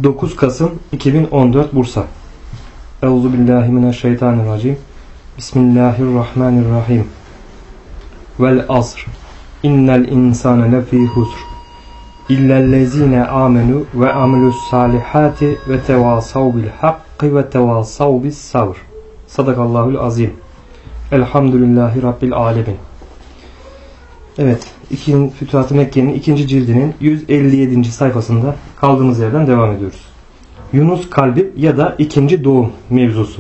9 Kasım 2014 Bursa. Euzubillahimineşşeytanirracim. Bismillahirrahmanirrahim. Vel asr. İnnel insane lefî husr. İllellezîne âmenû ve amilussâlihâti ve tevâsav bil hakkı ve tevâsav bis sabr. Sadakallahul azim. Elhamdülillahi Rabbil alemin. Evet, Fütuhat-ı Mekke'nin 2. cildinin 157. sayfasında kaldığımız yerden devam ediyoruz. Yunus kalbi ya da ikinci doğum mevzusu.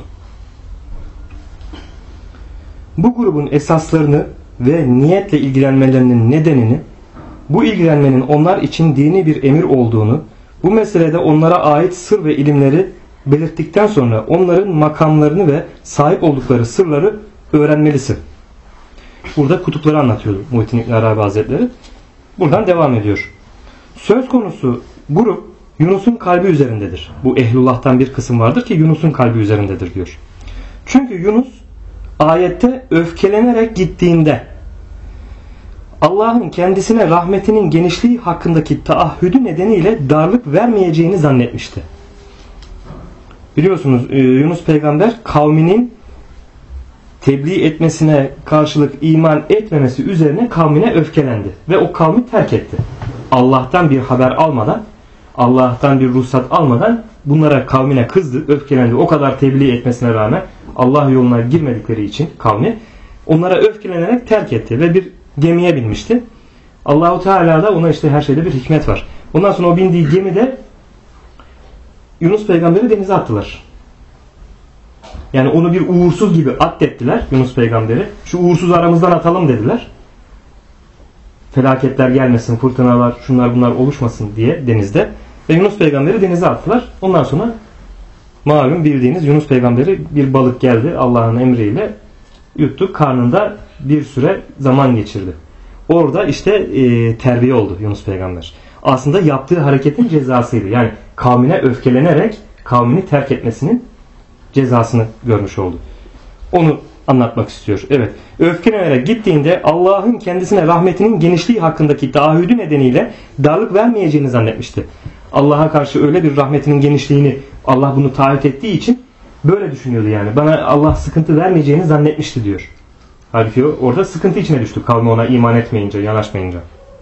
Bu grubun esaslarını ve niyetle ilgilenmelerinin nedenini, bu ilgilenmenin onlar için dini bir emir olduğunu, bu meselede onlara ait sır ve ilimleri belirttikten sonra onların makamlarını ve sahip oldukları sırları öğrenmelisin. Burada kutupları anlatıyor Muhittin İbn Arabi Hazretleri. Buradan devam ediyor. Söz konusu grup Yunus'un kalbi üzerindedir. Bu ehlullah'tan bir kısım vardır ki Yunus'un kalbi üzerindedir diyor. Çünkü Yunus ayette öfkelenerek gittiğinde Allah'ın kendisine rahmetinin genişliği hakkındaki taahhüdü nedeniyle darlık vermeyeceğini zannetmişti. Biliyorsunuz Yunus peygamber kavminin tebliğ etmesine karşılık iman etmemesi üzerine kavmine öfkelendi. Ve o kavmi terk etti. Allah'tan bir haber almadan, Allah'tan bir ruhsat almadan bunlara kavmine kızdı, öfkelendi. O kadar tebliğ etmesine rağmen Allah yoluna girmedikleri için kavmi onlara öfkelenerek terk etti. Ve bir gemiye binmişti. Allahu Teala da ona işte her şeyde bir hikmet var. Ondan sonra o bindiği gemide Yunus peygamberi denize attılar. Yani onu bir uğursuz gibi addettiler Yunus peygamberi. Şu uğursuzu aramızdan atalım dediler. Felaketler gelmesin, fırtınalar, şunlar bunlar oluşmasın diye denizde. Ve Yunus peygamberi denize attılar. Ondan sonra malum bildiğiniz Yunus peygamberi bir balık geldi Allah'ın emriyle yuttu. Karnında bir süre zaman geçirdi. Orada işte terbiye oldu Yunus peygamber. Aslında yaptığı hareketin cezasıydı. Yani kavmine öfkelenerek kavmini terk etmesinin cezasını görmüş oldu. Onu anlatmak istiyor. Evet. Öfkelenerek gittiğinde Allah'ın kendisine rahmetinin genişliği hakkındaki taahhüdü nedeniyle darlık vermeyeceğini zannetmişti. Allah'a karşı öyle bir rahmetinin genişliğini Allah bunu taahhüt ettiği için böyle düşünüyordu yani. Bana Allah sıkıntı vermeyeceğini zannetmişti diyor. Halbuki orada sıkıntı içine düştü kavmi ona iman etmeyince, yanaşmayınca.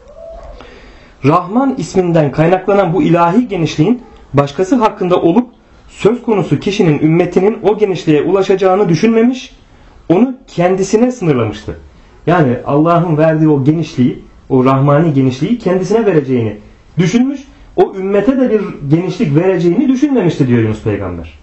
Rahman isminden kaynaklanan bu ilahi genişliğin başkası hakkında olup söz konusu kişinin ümmetinin o genişliğe ulaşacağını düşünmemiş, onu kendisine sınırlamıştı. Yani Allah'ın verdiği o genişliği, o rahmani genişliği kendisine vereceğini düşünmüş, o ümmete de bir genişlik vereceğini düşünmemişti diyor Yunus peygamber.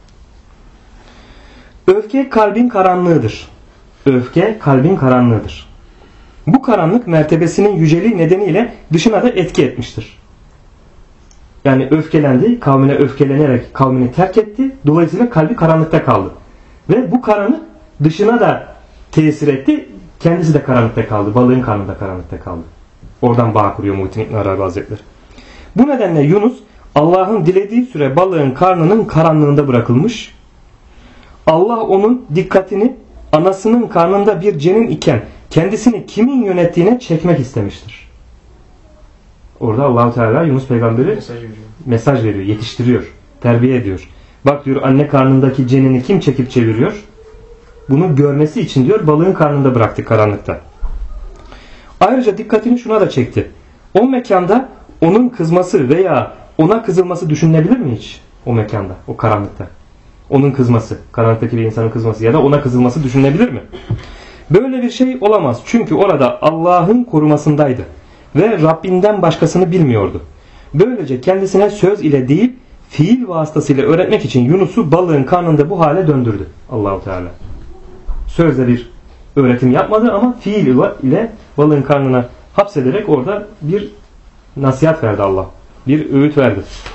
Öfke kalbin karanlığıdır. Öfke kalbin karanlığıdır. Bu karanlık mertebesinin yüceliği nedeniyle dışına da etki etmiştir. Yani öfkelendi, kavmine öfkelenerek kavmini terk etti. Dolayısıyla kalbi karanlıkta kaldı. Ve bu karanlık dışına da tesir etti. Kendisi de karanlıkta kaldı. Balığın karnında karanlıkta kaldı. Oradan bağ kuruyor Muhittin İbn Arabi Hazretleri. Bu nedenle Yunus Allah'ın dilediği süre balığın karnının karanlığında bırakılmış. Allah onun dikkatini anasının karnında bir cenin iken kendisini kimin yönettiğine çekmek istemiştir. Orada Allah-u Teala Yunus peygamberi mesaj veriyor, yetiştiriyor, terbiye ediyor. Bak diyor anne karnındaki cenini kim çekip çeviriyor? Bunu görmesi için diyor balığın karnında bıraktı karanlıkta. Ayrıca dikkatini şuna da çekti. O mekanda onun kızması veya ona kızılması düşünülebilir mi hiç? O mekanda, o karanlıkta. Onun kızması, karanlıktaki bir insanın kızması ya da ona kızılması düşünülebilir mi? Böyle bir şey olamaz. Çünkü orada Allah'ın korumasındaydı. Ve Rabbinden başkasını bilmiyordu. Böylece kendisine söz ile değil, fiil vasıtasıyla öğretmek için Yunus'u balığın karnında bu hale döndürdü Allah-u Teala. Sözle bir öğretim yapmadı ama fiil ile balığın karnına hapsederek orada bir nasihat verdi Allah. Bir öğüt verdi.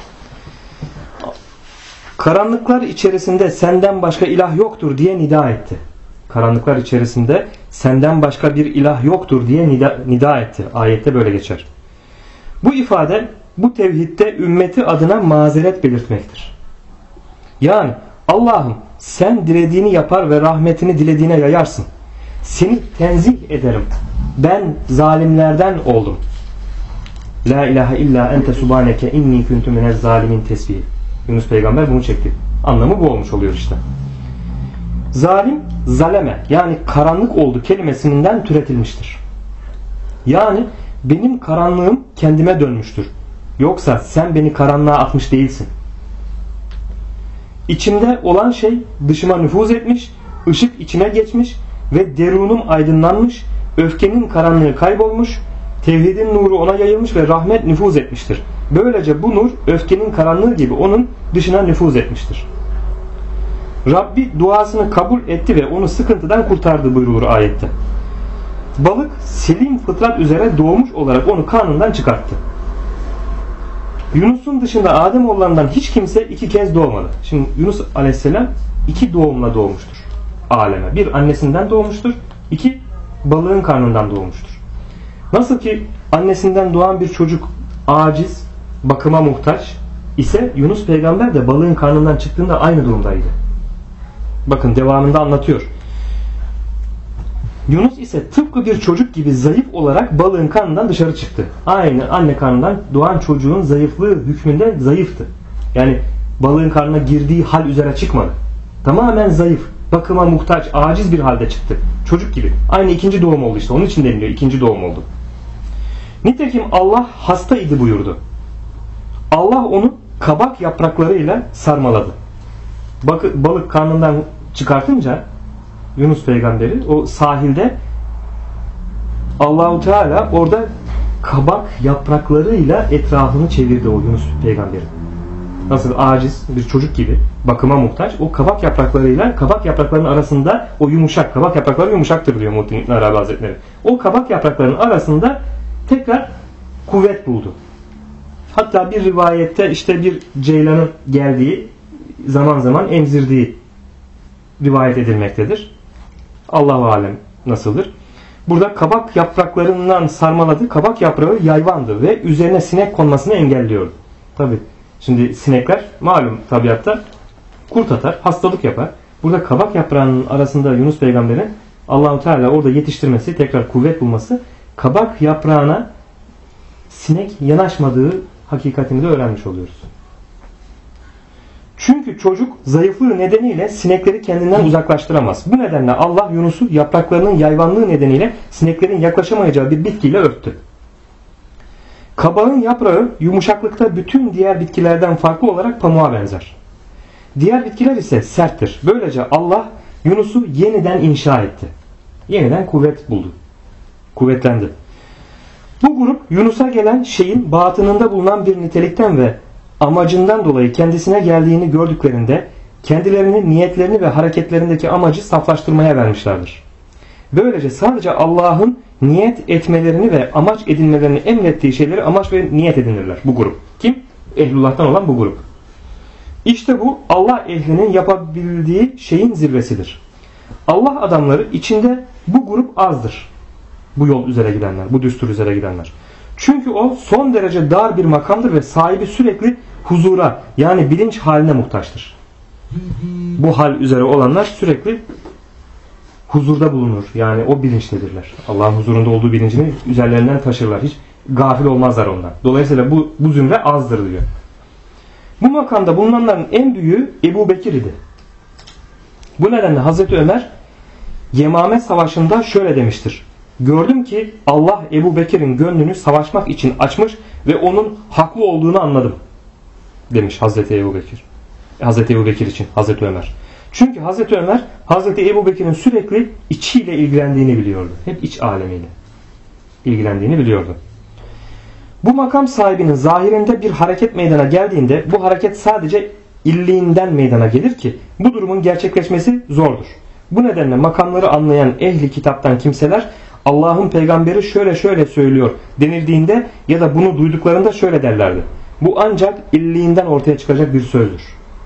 Karanlıklar içerisinde senden başka ilah yoktur diye nida etti. Karanlıklar içerisinde senden başka bir ilah yoktur diye nida etti. Ayette böyle geçer. Bu ifade bu tevhidde ümmeti adına mazeret belirtmektir. Yani Allah'ım sen dilediğini yapar ve rahmetini dilediğine yayarsın. Seni tenzih ederim. Ben zalimlerden oldum. La ilahe illa ente subhaneke inni kuntu minez zalimin tesbihi. Yunus peygamber bunu çekti. Anlamı bu olmuş oluyor işte. Zalim, zaleme yani karanlık oldu kelimesinden türetilmiştir. Yani benim karanlığım kendime dönmüştür. Yoksa sen beni karanlığa atmış değilsin. İçimde olan şey dışıma nüfuz etmiş, ışık içime geçmiş ve derunum aydınlanmış, öfkenin karanlığı kaybolmuş, tevhidin nuru ona yayılmış ve rahmet nüfuz etmiştir. Böylece bu nur öfkenin karanlığı gibi onun dışına nüfuz etmiştir. Rabbi duasını kabul etti ve onu sıkıntıdan kurtardı buyrulur ayette. Balık selim fıtrat üzere doğmuş olarak onu karnından çıkarttı. Yunus'un dışında Ademoğullarından hiç kimse iki kez doğmadı. Şimdi Yunus aleyhisselam iki doğumla doğmuştur aleme. Bir annesinden doğmuştur, iki balığın karnından doğmuştur. Nasıl ki annesinden doğan bir çocuk aciz, bakıma muhtaç ise Yunus peygamber de balığın karnından çıktığında aynı durumdaydı. Bakın devamında anlatıyor. Yunus ise tıpkı bir çocuk gibi zayıf olarak balığın karnından dışarı çıktı. Aynı anne karnından doğan çocuğun zayıflığı hükmünde zayıftı. Yani balığın karnına girdiği hal üzere çıkmadı. Tamamen zayıf, bakıma muhtaç, aciz bir halde çıktı. Çocuk gibi. Aynı ikinci doğum oldu işte. Onun için deniliyor ikinci doğum oldu. Nitekim Allah hastaydı buyurdu. Allah onu kabak yapraklarıyla sarmaladı. Balık karnından çıkartınca Yunus peygamberi o sahilde Allahu Teala orada kabak yapraklarıyla etrafını çevirdi o Yunus peygamberi. Nasıl aciz bir çocuk gibi bakıma muhtaç o kabak yapraklarıyla kabak yapraklarının arasında o yumuşak kabak yaprakları yumuşaktır diyor Muhittin İbn Arabi Hazretleri. O kabak yapraklarının arasında tekrar kuvvet buldu. Hatta bir rivayette işte bir ceylanın geldiği zaman zaman emzirdiği rivayet edilmektedir. Allahu alem nasıldır? Burada kabak yapraklarından sarmaladı. Kabak yaprağı yayvandı ve üzerine sinek konmasını engelliyordu. Tabi şimdi sinekler malum tabiatta kurt atar, hastalık yapar. Burada kabak yaprağının arasında Yunus peygamberin Allahu Teala orada yetiştirmesi, tekrar kuvvet bulması, kabak yaprağına sinek yanaşmadığı hakikatini de öğrenmiş oluyoruz. Çünkü çocuk zayıflığı nedeniyle sinekleri kendinden uzaklaştıramaz. Bu nedenle Allah Yunus'u yapraklarının yayvanlığı nedeniyle sineklerin yaklaşamayacağı bir bitkiyle örttü. Kabağın yaprağı yumuşaklıkta bütün diğer bitkilerden farklı olarak pamuğa benzer. Diğer bitkiler ise serttir. Böylece Allah Yunus'u yeniden inşa etti. Yeniden kuvvet buldu. Kuvvetlendi. Bu grup Yunus'a gelen şeyin batınında bulunan bir nitelikten ve amacından dolayı kendisine geldiğini gördüklerinde kendilerini, niyetlerini ve hareketlerindeki amacı saflaştırmaya vermişlerdir. Böylece sadece Allah'ın niyet etmelerini ve amaç edinmelerini emrettiği şeyleri amaç ve niyet edinirler bu grup. Kim? Ehlullah'tan olan bu grup. İşte bu Allah ehlinin yapabildiği şeyin zirvesidir. Allah adamları içinde bu grup azdır. Bu yol üzere gidenler, bu düstur üzere gidenler. Çünkü o son derece dar bir makamdır ve sahibi sürekli huzura yani bilinç haline muhtaçtır. Bu hal üzere olanlar sürekli huzurda bulunur. Yani o bilinçtedirler. Allah'ın huzurunda olduğu bilincini üzerlerinden taşırlar. Hiç gafil olmazlar ondan. Dolayısıyla bu zümre azdır diyor. Bu makamda bulunanların en büyüğü Ebu Bekir idi. Bu nedenle Hazreti Ömer Yemame Savaşı'nda şöyle demiştir. Gördüm ki Allah Ebu Bekir'in gönlünü savaşmak için açmış ve onun haklı olduğunu anladım demiş Hazreti Ebu Bekir. Hazreti Ebu Bekir için Hazreti Ömer. Çünkü Hazreti Ömer Hazreti Ebu Bekir'in sürekli içiyle ilgilendiğini biliyordu. Hep iç alemiyle ilgilendiğini biliyordu. Bu makam sahibinin zahirinde bir hareket meydana geldiğinde bu hareket sadece illiğinden meydana gelir ki bu durumun gerçekleşmesi zordur. Bu nedenle makamları anlayan ehli kitaptan kimseler Allah'ın peygamberi şöyle söylüyor denildiğinde ya da bunu duyduklarında şöyle derlerdi. Bu ancak illiğinden ortaya çıkacak bir sözdür.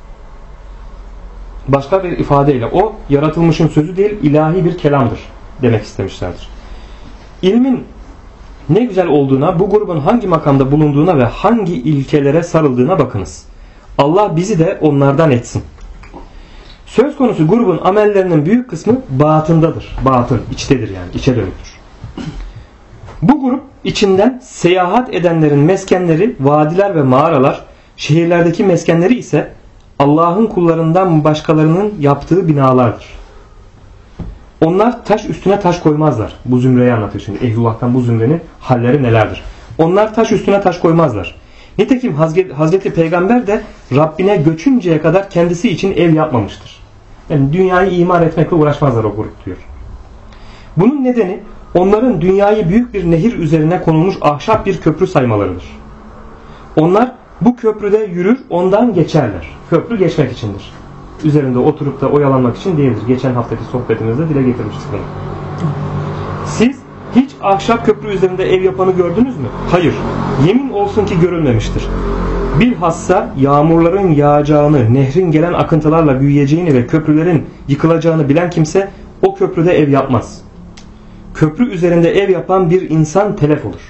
Başka bir ifadeyle o yaratılmışın sözü değil ilahi bir kelamdır demek istemişlerdir. İlmin ne güzel olduğuna, bu grubun hangi makamda bulunduğuna ve hangi ilkelere sarıldığına bakınız. Allah bizi de onlardan etsin. Söz konusu grubun amellerinin büyük kısmı batındadır. Batın, içtedir yani, içe dönüktür. Bu grup içinden seyahat edenlerin meskenleri vadiler ve mağaralar, şehirlerdeki meskenleri ise Allah'ın kullarından başkalarının yaptığı binalardır. Onlar taş üstüne taş koymazlar. Bu zümreyi anlatıyor şimdi. Ehlullah'tan bu zümrenin halleri nelerdir? Onlar taş üstüne taş koymazlar. Nitekim Hazreti Peygamber de Rabbine göçünceye kadar kendisi için ev yapmamıştır. Yani dünyayı imar etmekle uğraşmazlar o grup diyor. Bunun nedeni onların dünyayı büyük bir nehir üzerine konulmuş ahşap bir köprü saymalarıdır. Onlar bu köprüde yürür, ondan geçerler. Köprü geçmek içindir. Üzerinde oturup da oyalanmak için değildir. Geçen haftaki sohbetimizde dile getirmiştik bunu. Siz hiç ahşap köprü üzerinde ev yapanı gördünüz mü? Hayır. Yemin olsun ki görülmemiştir. Bilhassa yağmurların yağacağını, nehrin gelen akıntılarla büyüyeceğini ve köprülerin yıkılacağını bilen kimse o köprüde ev yapmaz. Köprü üzerinde ev yapan bir insan telef olur.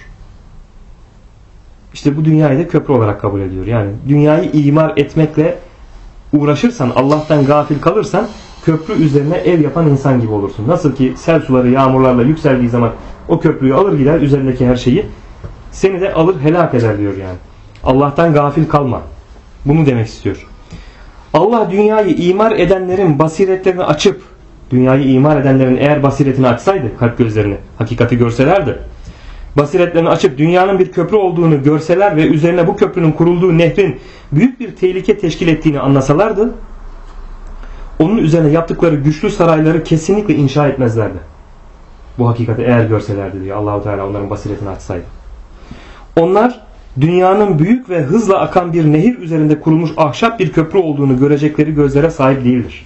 İşte bu dünyayı da köprü olarak kabul ediyor. Yani dünyayı imar etmekle uğraşırsan, Allah'tan gafil kalırsan köprü üzerine ev yapan insan gibi olursun. Nasıl ki sel suları yağmurlarla yükseldiği zaman o köprüyü alır gider, üzerindeki her şeyi, seni de alır helak eder diyor yani. Allah'tan gafil kalma. Bunu demek istiyor. Allah dünyayı imar edenlerin basiretlerini açıp, dünyayı imar edenlerin eğer basiretini açsaydı, kalp gözlerini, hakikati görselerdi, basiretlerini açıp dünyanın bir köprü olduğunu görseler ve üzerine bu köprünün kurulduğu nehrin büyük bir tehlike teşkil ettiğini anlasalardı, onun üzerine yaptıkları güçlü sarayları kesinlikle inşa etmezlerdi. Bu hakikati eğer görselerdi diyor Allah-u Teala, onların basiretini açsaydı. Onlar dünyanın büyük ve hızla akan bir nehir üzerinde kurulmuş ahşap bir köprü olduğunu görecekleri gözlere sahip değildir.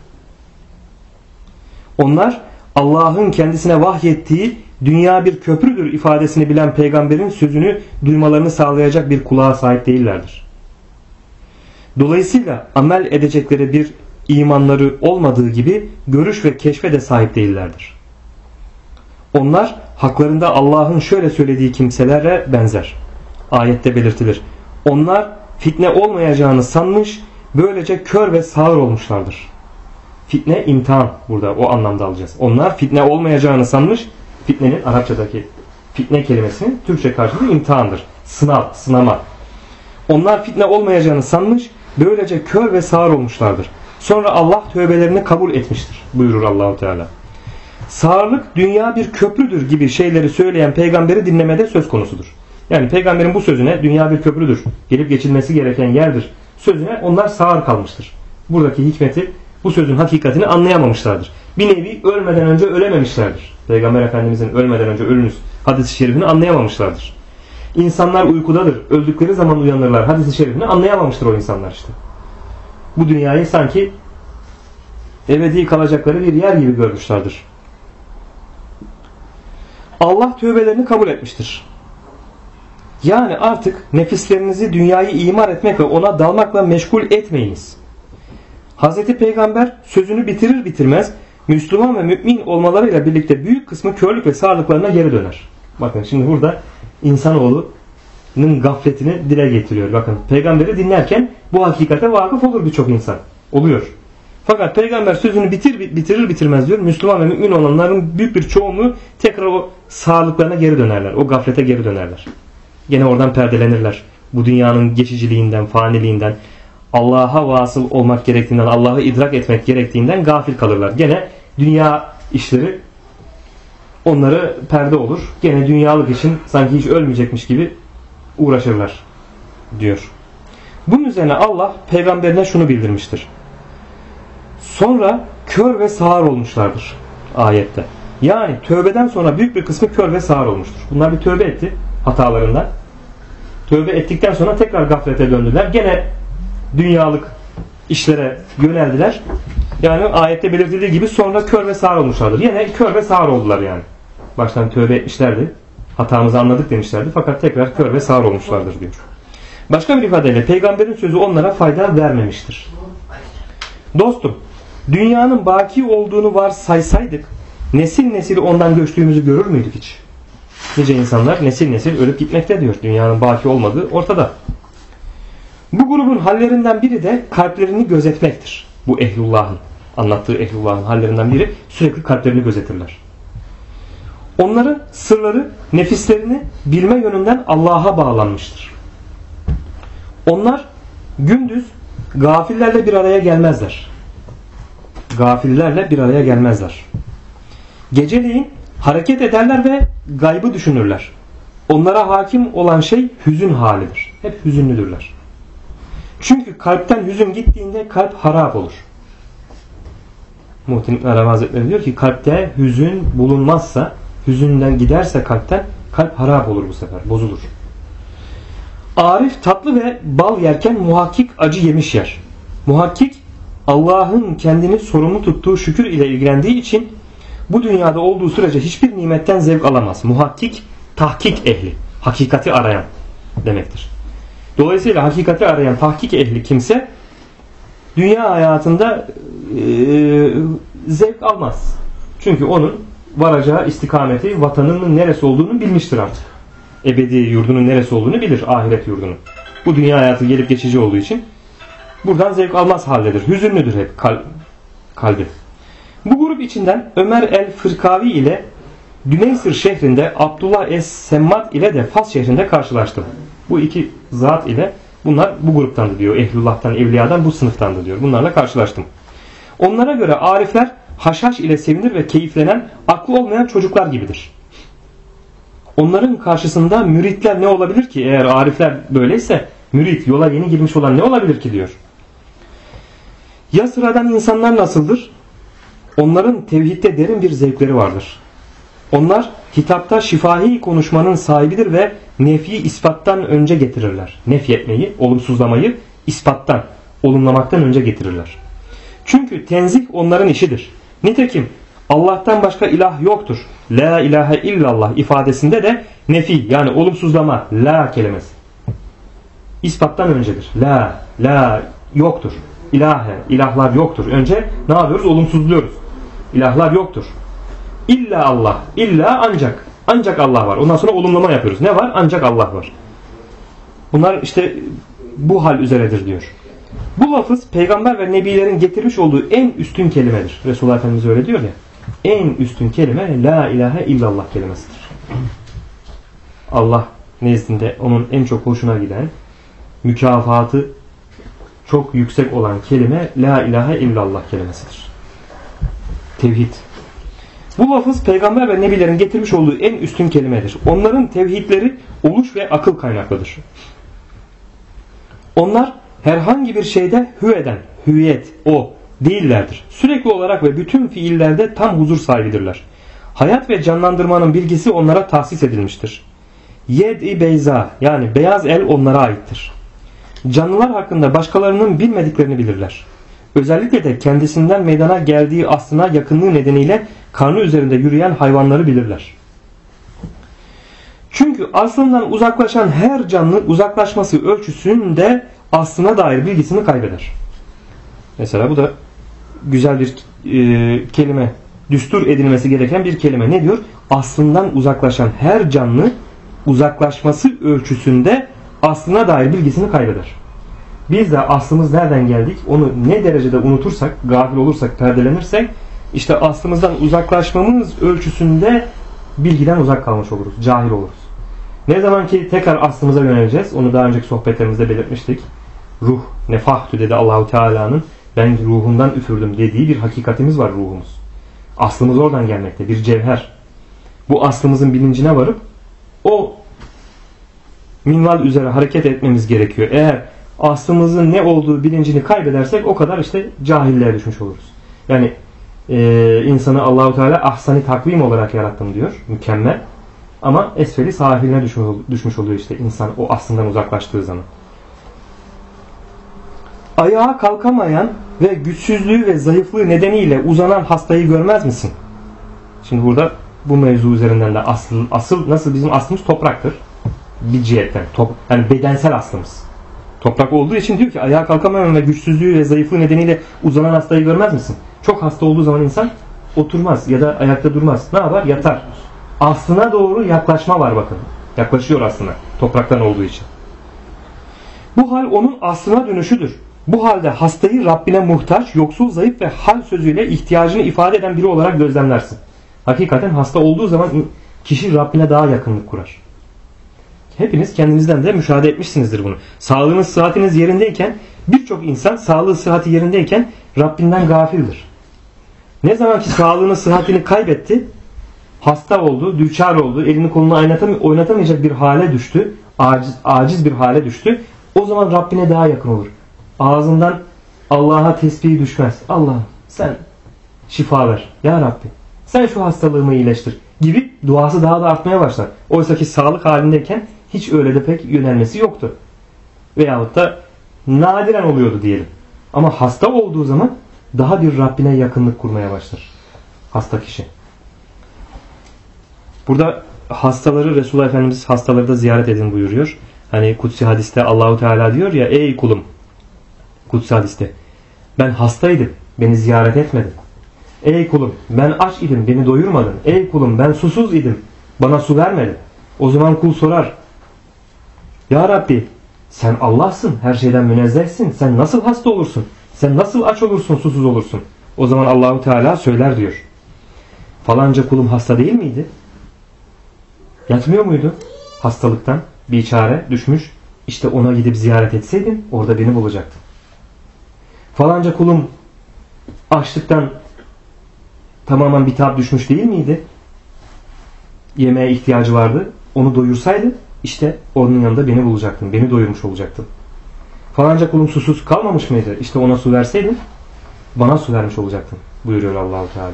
Onlar Allah'ın kendisine vahyettiği dünya bir köprüdür ifadesini bilen peygamberin sözünü duymalarını sağlayacak bir kulağa sahip değillerdir. Dolayısıyla amel edecekleri bir imanları olmadığı gibi görüş ve keşfe de sahip değillerdir. Onlar haklarında Allah'ın şöyle söylediği kimselere benzer. Ayette belirtilir. Onlar fitne olmayacağını sanmış, böylece kör ve sağır olmuşlardır. Fitne imtihan, burada o anlamda alacağız. Onlar fitne olmayacağını sanmış, fitnenin Arapçadaki fitne kelimesinin Türkçe karşılığı imtihandır. Sınav, sınama. Onlar fitne olmayacağını sanmış, böylece kör ve sağır olmuşlardır. Sonra Allah tövbelerini kabul etmiştir buyurur Allah-u Teala. Sağırlık dünya bir köprüdür gibi şeyleri söyleyen peygamberi dinlemede söz konusudur. Yani peygamberin bu sözüne dünya bir köprüdür, gelip geçilmesi gereken yerdir sözüne onlar sağır kalmıştır. Buradaki hikmeti, bu sözün hakikatini anlayamamışlardır. Bir nevi ölmeden önce ölememişlerdir. Peygamber Efendimizin ölmeden önce ölünüz hadis-i şerifini anlayamamışlardır. İnsanlar uykudadır, öldükleri zaman uyanırlar hadis-i şerifini anlayamamıştır o insanlar işte. Bu dünyayı sanki ebedi kalacakları bir yer gibi görmüşlerdir. Allah tövbelerini kabul etmiştir. Yani artık nefislerinizi dünyayı imar etmek ve ona dalmakla meşgul etmeyiniz. Hazreti Peygamber sözünü bitirir bitirmez Müslüman ve mümin olmalarıyla birlikte büyük kısmı körlük ve sağırlıklarına geri döner. Bakın şimdi burada insanoğlunun gafletini dile getiriyor. Bakın peygamberi dinlerken bu hakikate vakıf olur birçok insan. Oluyor. Fakat peygamber sözünü bitirir bitirmez diyor. Müslüman ve mümin olanların büyük bir çoğunluğu tekrar o sağırlıklarına geri dönerler. O gaflete geri dönerler. Gene oradan perdelenirler. Bu dünyanın geçiciliğinden, faniliğinden, Allah'a vasıl olmak gerektiğinden, Allah'ı idrak etmek gerektiğinden gafil kalırlar. Gene dünya işleri onları perde olur. Gene dünyalık için sanki hiç ölmeyecekmiş gibi uğraşırlar diyor. Bunun üzerine Allah peygamberine şunu bildirmiştir. Sonra kör ve sağır olmuşlardır ayette. Yani tövbeden sonra büyük bir kısmı kör ve sağır olmuştur. Bunlar bir tövbe etti hatalarından. Tövbe ettikten sonra tekrar gaflete döndüler. Gene dünyalık işlere yöneldiler. Yani ayette belirtildiği gibi sonra kör ve sağır olmuşlardır. Yine kör ve sağır oldular yani. Baştan tövbe etmişlerdi. Hatamızı anladık demişlerdi. Fakat tekrar kör ve sağır olmuşlardır diyor. Başka bir ifadeyle peygamberin sözü onlara fayda vermemiştir. Dostum, dünyanın baki olduğunu varsaysaydık nesil nesil ondan göçtüğümüzü görür müydük hiç? Nice insanlar nesil nesil ölüp gitmekte diyor. Dünyanın baki olmadığı ortada. Bu grubun hallerinden biri de kalplerini gözetmektir. Bu ehlullahın, anlattığı ehlullahın hallerinden biri sürekli kalplerini gözetirler. Onların sırları nefislerini bilme yönünden Allah'a bağlanmıştır. Onlar gündüz gafillerle bir araya gelmezler. Gafillerle bir araya gelmezler. Geceleyin hareket ederler ve gaybı düşünürler. Onlara hakim olan şey hüzün halidir. Hep hüzünlüdürler. Çünkü kalpten hüzün gittiğinde kalp harap olur. Muhittin İbn Arabi Hazretleri diyor ki kalpte hüzün bulunmazsa, hüzünden giderse kalpten, kalp harap olur bu sefer, bozulur. Arif tatlı ve bal yerken muhakkik acı yemiş yer. Muhakkik Allah'ın kendini sorumlu tuttuğu şükür ile ilgilendiği için bu dünyada olduğu sürece hiçbir nimetten zevk alamaz. Muhakkik, tahkik ehli, hakikati arayan demektir. Dolayısıyla hakikati arayan tahkik ehli kimse dünya hayatında zevk almaz. Çünkü onun varacağı istikameti, vatanının neresi olduğunu bilmiştir artık. Ebedi yurdunun neresi olduğunu bilir, ahiret yurdunun. Bu dünya hayatı gelip geçici olduğu için buradan zevk almaz haldedir. Hüzünlüdür hep kalbi. Bu grup içinden Ömer el-Fırkavi ile Düneysir şehrinde Abdullah es-Semmat ile de Fas şehrinde karşılaştım. Bu iki zat ile bunlar bu gruptandı diyor. Ehlullah'tan, evliyadan bu sınıftandı diyor. Bunlarla karşılaştım. Onlara göre arifler haşhaş ile sevinir ve keyiflenen, aklı olmayan çocuklar gibidir. Onların karşısında müritler ne olabilir ki? Eğer arifler böyleyse mürit, yola yeni girmiş olan ne olabilir ki diyor. Ya sıradan insanlar nasıldır? Onların tevhidde derin bir zevkleri vardır. Onlar kitapta şifahi konuşmanın sahibidir ve nefi ispattan önce getirirler. Nefyetmeyi, olumsuzlamayı ispattan, olumlamaktan önce getirirler. Çünkü tenzih onların işidir. Nitekim Allah'tan başka ilah yoktur. La ilahe illallah ifadesinde de nefi yani olumsuzlama la kelimesi ispattan öncedir. La yoktur. İlahe, ilahlar yoktur. Önce ne yapıyoruz? Olumsuzluyoruz. İlahlar yoktur. İlla Allah. İlla ancak. Ancak Allah var. Ondan sonra olumlama yapıyoruz. Ne var? Ancak Allah var. Bunlar işte bu hal üzeredir diyor. Bu lafız peygamber ve nebilerin getirmiş olduğu en üstün kelimedir. Resulullah Efendimiz öyle diyor ya. En üstün kelime la ilahe illallah kelimesidir. Allah nezdinde onun en çok hoşuna giden, mükafatı çok yüksek olan kelime la ilahe illallah kelimesidir. Tevhid. Bu lafız peygamber ve nebilerin getirmiş olduğu en üstün kelimedir. Onların tevhidleri oluş ve akıl kaynaklıdır. Onlar herhangi bir şeyde hüveden, hüviyet, o değillerdir. Sürekli olarak ve bütün fiillerde tam huzur sahibidirler. Hayat ve canlandırmanın bilgisi onlara tahsis edilmiştir. Yed-i beyza yani beyaz el onlara aittir. Canlılar hakkında başkalarının bilmediklerini bilirler. Özellikle de kendisinden meydana geldiği aslına yakınlığı nedeniyle karnı üzerinde yürüyen hayvanları bilirler. Çünkü aslından uzaklaşan her canlı uzaklaşması ölçüsünde aslına dair bilgisini kaybeder. Mesela bu da güzel bir kelime. Düstur edilmesi gereken bir kelime. Ne diyor? Aslından uzaklaşan her canlı uzaklaşması ölçüsünde aslına dair bilgisini kaybeder. Biz de aslımız nereden geldik? Onu ne derecede unutursak, gafil olursak, perdelenirsek işte aslımızdan uzaklaşmamız ölçüsünde bilgiden uzak kalmış oluruz. Cahil oluruz. Ne zaman ki tekrar aslımıza yöneleceğiz. Onu daha önceki sohbetlerimizde belirtmiştik. Ruh, nefahtü dedi Allahu Teala'nın ben ruhundan üfürdüm dediği bir hakikatimiz var ruhumuz. Aslımız oradan gelmekte. Bir cevher. Bu aslımızın bilincine varıp o minval üzere hareket etmemiz gerekiyor. Eğer aslımızın ne olduğu bilincini kaybedersek o kadar işte cahilliğe düşmüş oluruz. Yani insanı Allahu Teala ahsani takvim olarak yarattım diyor. Mükemmel. Ama esfeli sahiline düşmüş oluyor işte insan o aslından uzaklaştığı zaman. Ayağa kalkamayan ve güçsüzlüğü ve zayıflığı nedeniyle uzanan hastayı görmez misin? Şimdi burada bu mevzu üzerinden de asıl nasıl bizim aslımız topraktır. Bir cihetten. Yani bedensel aslımız. Toprak olduğu için diyor ki ayağa kalkamayan ve güçsüzlüğü ve zayıflığı nedeniyle uzanan hastayı görmez misin? Çok hasta olduğu zaman insan oturmaz ya da ayakta durmaz. Ne yapar? Yatar. Aslına doğru yaklaşma var bakın. Yaklaşıyor aslına. Topraktan olduğu için. Bu hal onun aslına dönüşüdür. Bu halde hastayı Rabbine muhtaç, yoksul, zayıf ve hal sözüyle ihtiyacını ifade eden biri olarak gözlemlersin. Hakikaten hasta olduğu zaman kişi Rabbine daha yakınlık kurar. Hepiniz kendinizden de müşahede etmişsinizdir bunu. Sağlığınız, sıhhatiniz yerindeyken birçok insan sağlığı, sıhhati yerindeyken Rabbinden gafildir. Ne zaman ki sağlığını, sıhhatini kaybetti, hasta oldu, düçar oldu, elini kolunu oynatamayacak bir hale düştü, aciz bir hale düştü, o zaman Rabbine daha yakın olur. Ağzından Allah'a tesbihi düşmez. Allah'ım sen şifa ver. Ya Rabbi sen şu hastalığımı iyileştir gibi duası daha da artmaya başlar. Oysa ki sağlık halindeyken hiç öyle de pek yönelmesi yoktu. Veyahut da nadiren oluyordu diyelim. Ama hasta olduğu zaman daha bir Rabbine yakınlık kurmaya başlar. Hasta kişi. Burada hastaları Resulullah Efendimiz hastaları da ziyaret edin buyuruyor. Hani kutsi hadiste Allahu Teala diyor ya, ey kulum, kutsi hadiste, ben hastaydım, beni ziyaret etmedin. Ey kulum, ben aç idim, beni doyurmadın. Ey kulum, ben susuz idim, bana su vermedin. O zaman kul sorar, ya Rabbi sen Allah'sın, her şeyden münezzehsin, sen nasıl hasta olursun, sen nasıl aç olursun, susuz olursun. O zaman Allahu Teala söyler diyor, falanca kulum hasta değil miydi? Yatmıyor muydu? Hastalıktan bir çare düşmüş. İşte ona gidip ziyaret etseydin orada beni bulacaktın. Falanca kulum açlıktan tamamen bitap düşmüş değil miydi? Yemeğe ihtiyacı vardı. Onu doyursaydı işte onun yanında beni bulacaktın. Beni doyurmuş olacaktın. Falanca kulum susuz kalmamış mıydı? İşte ona su verseydin bana su vermiş olacaktın buyuruyor Allah-u Teala.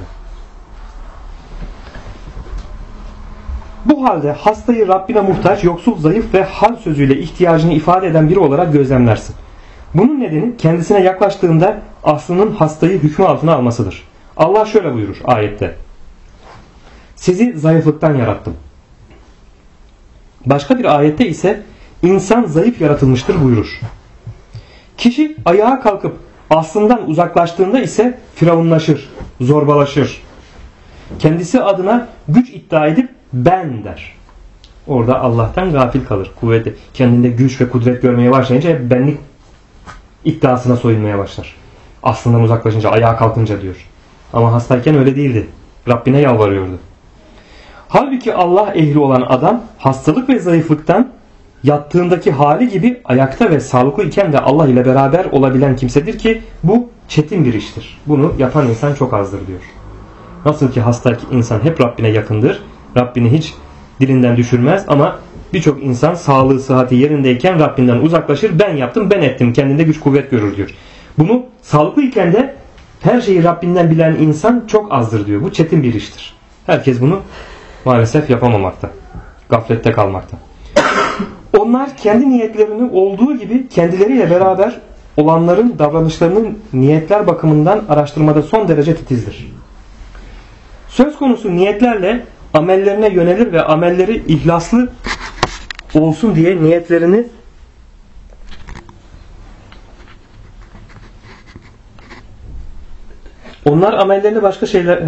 Bu halde hastayı Rabbine muhtaç, yoksul, zayıf ve hal sözüyle ihtiyacını ifade eden biri olarak gözlemlersin. Bunun nedeni kendisine yaklaştığında aslının hastayı hükmü altına almasıdır. Allah şöyle buyurur ayette. Sizi zayıflıktan yarattım. Başka bir ayette ise insan zayıf yaratılmıştır buyurur. Kişi ayağa kalkıp aslından uzaklaştığında ise firavunlaşır, zorbalaşır. Kendisi adına güç iddia edip ben der. Orada Allah'tan gafil kalır. Kuvveti, kendinde güç ve kudret görmeye başlayınca benlik iddiasına soyunmaya başlar. Aslından uzaklaşınca, ayağa kalkınca diyor. Ama hastayken öyle değildi. Rabbine yalvarıyordu. Halbuki Allah ehli olan adam hastalık ve zayıflıktan yattığındaki hali gibi ayakta ve sağlıklı iken de Allah ile beraber olabilen kimsedir ki bu çetin bir iştir. Bunu yapan insan çok azdır diyor. Nasıl ki hasta insan hep Rabbine yakındır. Rabbini hiç dilinden düşürmez ama birçok insan sağlığı, sıhhati yerindeyken Rabbinden uzaklaşır. Ben yaptım, ben ettim. Kendinde güç kuvvet görür diyor. Bunu sağlıklı iken de her şeyi Rabbinden bilen insan çok azdır diyor. Bu çetin bir iştir. Herkes bunu maalesef yapamamakta. Gaflette kalmakta. Onlar kendi niyetlerini olduğu gibi kendileriyle beraber olanların davranışlarının niyetler bakımından araştırmada son derece titizdir. Söz konusu niyetlerle amellerine yönelir ve amelleri ihlaslı olsun diye niyetlerini onlar amellerini başka şeyler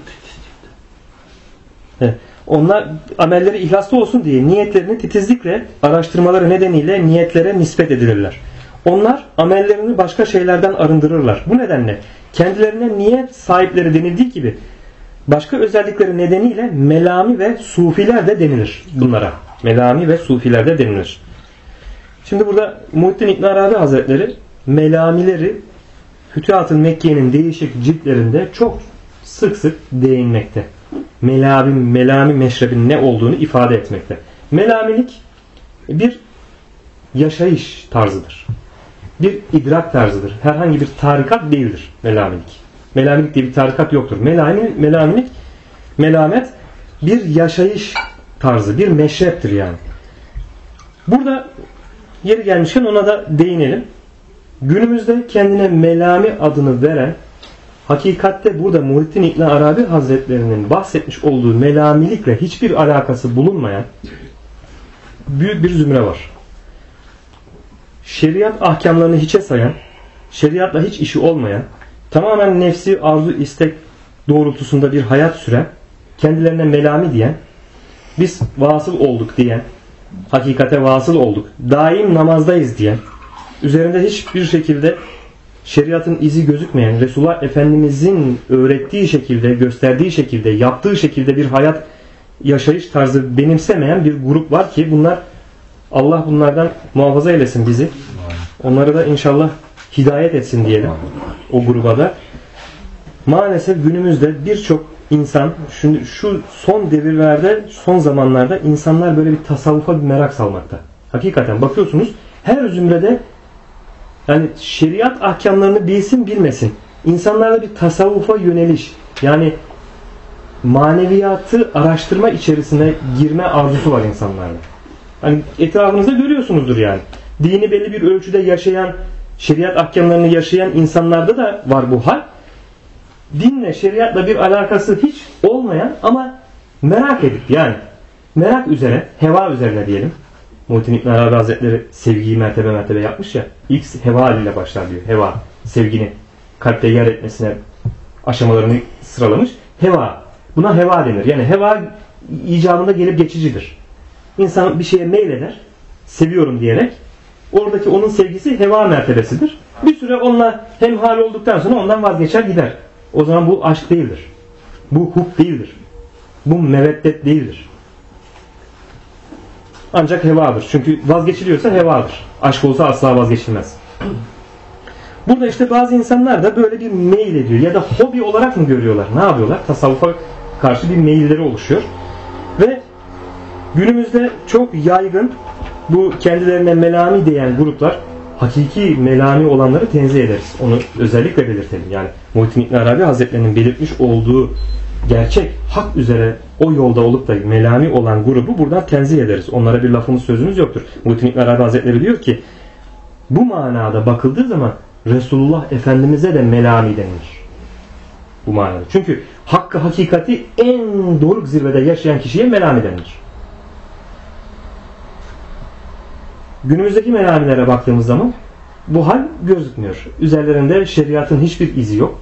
onlar amelleri ihlaslı olsun diye niyetlerini titizlikle araştırmaları nedeniyle niyetlere nispet edilirler. Onlar amellerini başka şeylerden arındırırlar. Bu nedenle kendilerine niyet sahipleri denildiği gibi başka özellikleri nedeniyle melami ve sufiler de denilir bunlara. Melami ve sufiler de denilir. Şimdi burada Muhittin İbn Arabi Hazretleri melamileri Fütuhat-ı Mekke'nin değişik ciltlerinde çok sık sık değinmekte. Melami meşrebin ne olduğunu ifade etmekte. Melamilik bir yaşayış tarzıdır. Bir idrak tarzıdır. Herhangi bir tarikat değildir melamilik. Melamilik diye bir tarikat yoktur. Melamet bir yaşayış tarzı, bir meşreptir yani. Burada yeri gelmişken ona da değinelim. Günümüzde kendine melami adını veren, hakikatte burada Muhittin İbn Arabi Hazretlerinin bahsetmiş olduğu melamilikle hiçbir alakası bulunmayan büyük bir zümre var. Şeriat ahkamlarını hiçe sayan, şeriatla hiç işi olmayan, tamamen nefsi arzu istek doğrultusunda bir hayat süren, kendilerine melami diyen, biz vasıl olduk diyen, hakikate vasıl olduk, daim namazdayız diyen, üzerinde hiçbir şekilde şeriatın izi gözükmeyen, Resulullah Efendimizin öğrettiği şekilde, gösterdiği şekilde, yaptığı şekilde bir hayat yaşayış tarzı benimsemeyen bir grup var ki bunlar, Allah bunlardan muhafaza eylesin bizi. Onları da inşallah hidayet etsin diyelim o gruba da. Maalesef günümüzde birçok insan şu son devirlerde, son zamanlarda insanlar böyle bir tasavvufa bir merak salmakta. Hakikaten bakıyorsunuz her zümrede yani şeriat ahkamlarını bilsin bilmesin, İnsanlarda bir tasavvufa yöneliş, yani maneviyatı araştırma içerisine girme arzusu var insanlarda. Hani etrafınızda görüyorsunuzdur yani. Dini belli bir ölçüde yaşayan, şeriat ahkamlarını yaşayan insanlarda da var bu hal. Dinle, şeriatla bir alakası hiç olmayan ama merak edip, yani merak üzere, heva üzerine diyelim. Muhittin İbn Arabi Hazretleri sevgiyi mertebe mertebe yapmış ya. İlk heva ile başlar diyor. Heva, sevginin kalpte yer etmesine aşamalarını sıralamış. Heva. Buna heva denir. Yani heva icabında gelip geçicidir. İnsan bir şeye meyleder, seviyorum diyerek. Oradaki onun sevgisi heva mertebesidir. Bir süre onunla hemhal olduktan sonra ondan vazgeçer gider. O zaman bu aşk değildir. Bu hub değildir. Bu meveddet değildir. Ancak hevadır. Çünkü vazgeçiliyorsa hevadır. Aşk olsa asla vazgeçilmez. Burada işte bazı insanlar da böyle bir meyil ediyor. Ya da hobi olarak mı görüyorlar? Ne yapıyorlar? Tasavvufa karşı bir meyilleri oluşuyor. Ve günümüzde çok yaygın bu kendilerine melami diyen gruplar, hakiki melami olanları tenzih ederiz. Onu özellikle belirtelim. Yani Muhittin İbn Arabi Hazretleri'nin belirtmiş olduğu gerçek hak üzere o yolda olup da melami olan grubu buradan tenzih ederiz. Onlara bir lafımız sözümüz yoktur. Muhittin İbn Arabi Hazretleri diyor ki bu manada bakıldığı zaman Resulullah Efendimiz'e de melami denilir. Bu manada. Çünkü hakkı hakikati en doruk zirvede yaşayan kişiye melami denilir. Günümüzdeki melamilere baktığımız zaman bu hal gözükmüyor. Üzerlerinde şeriatın hiçbir izi yok.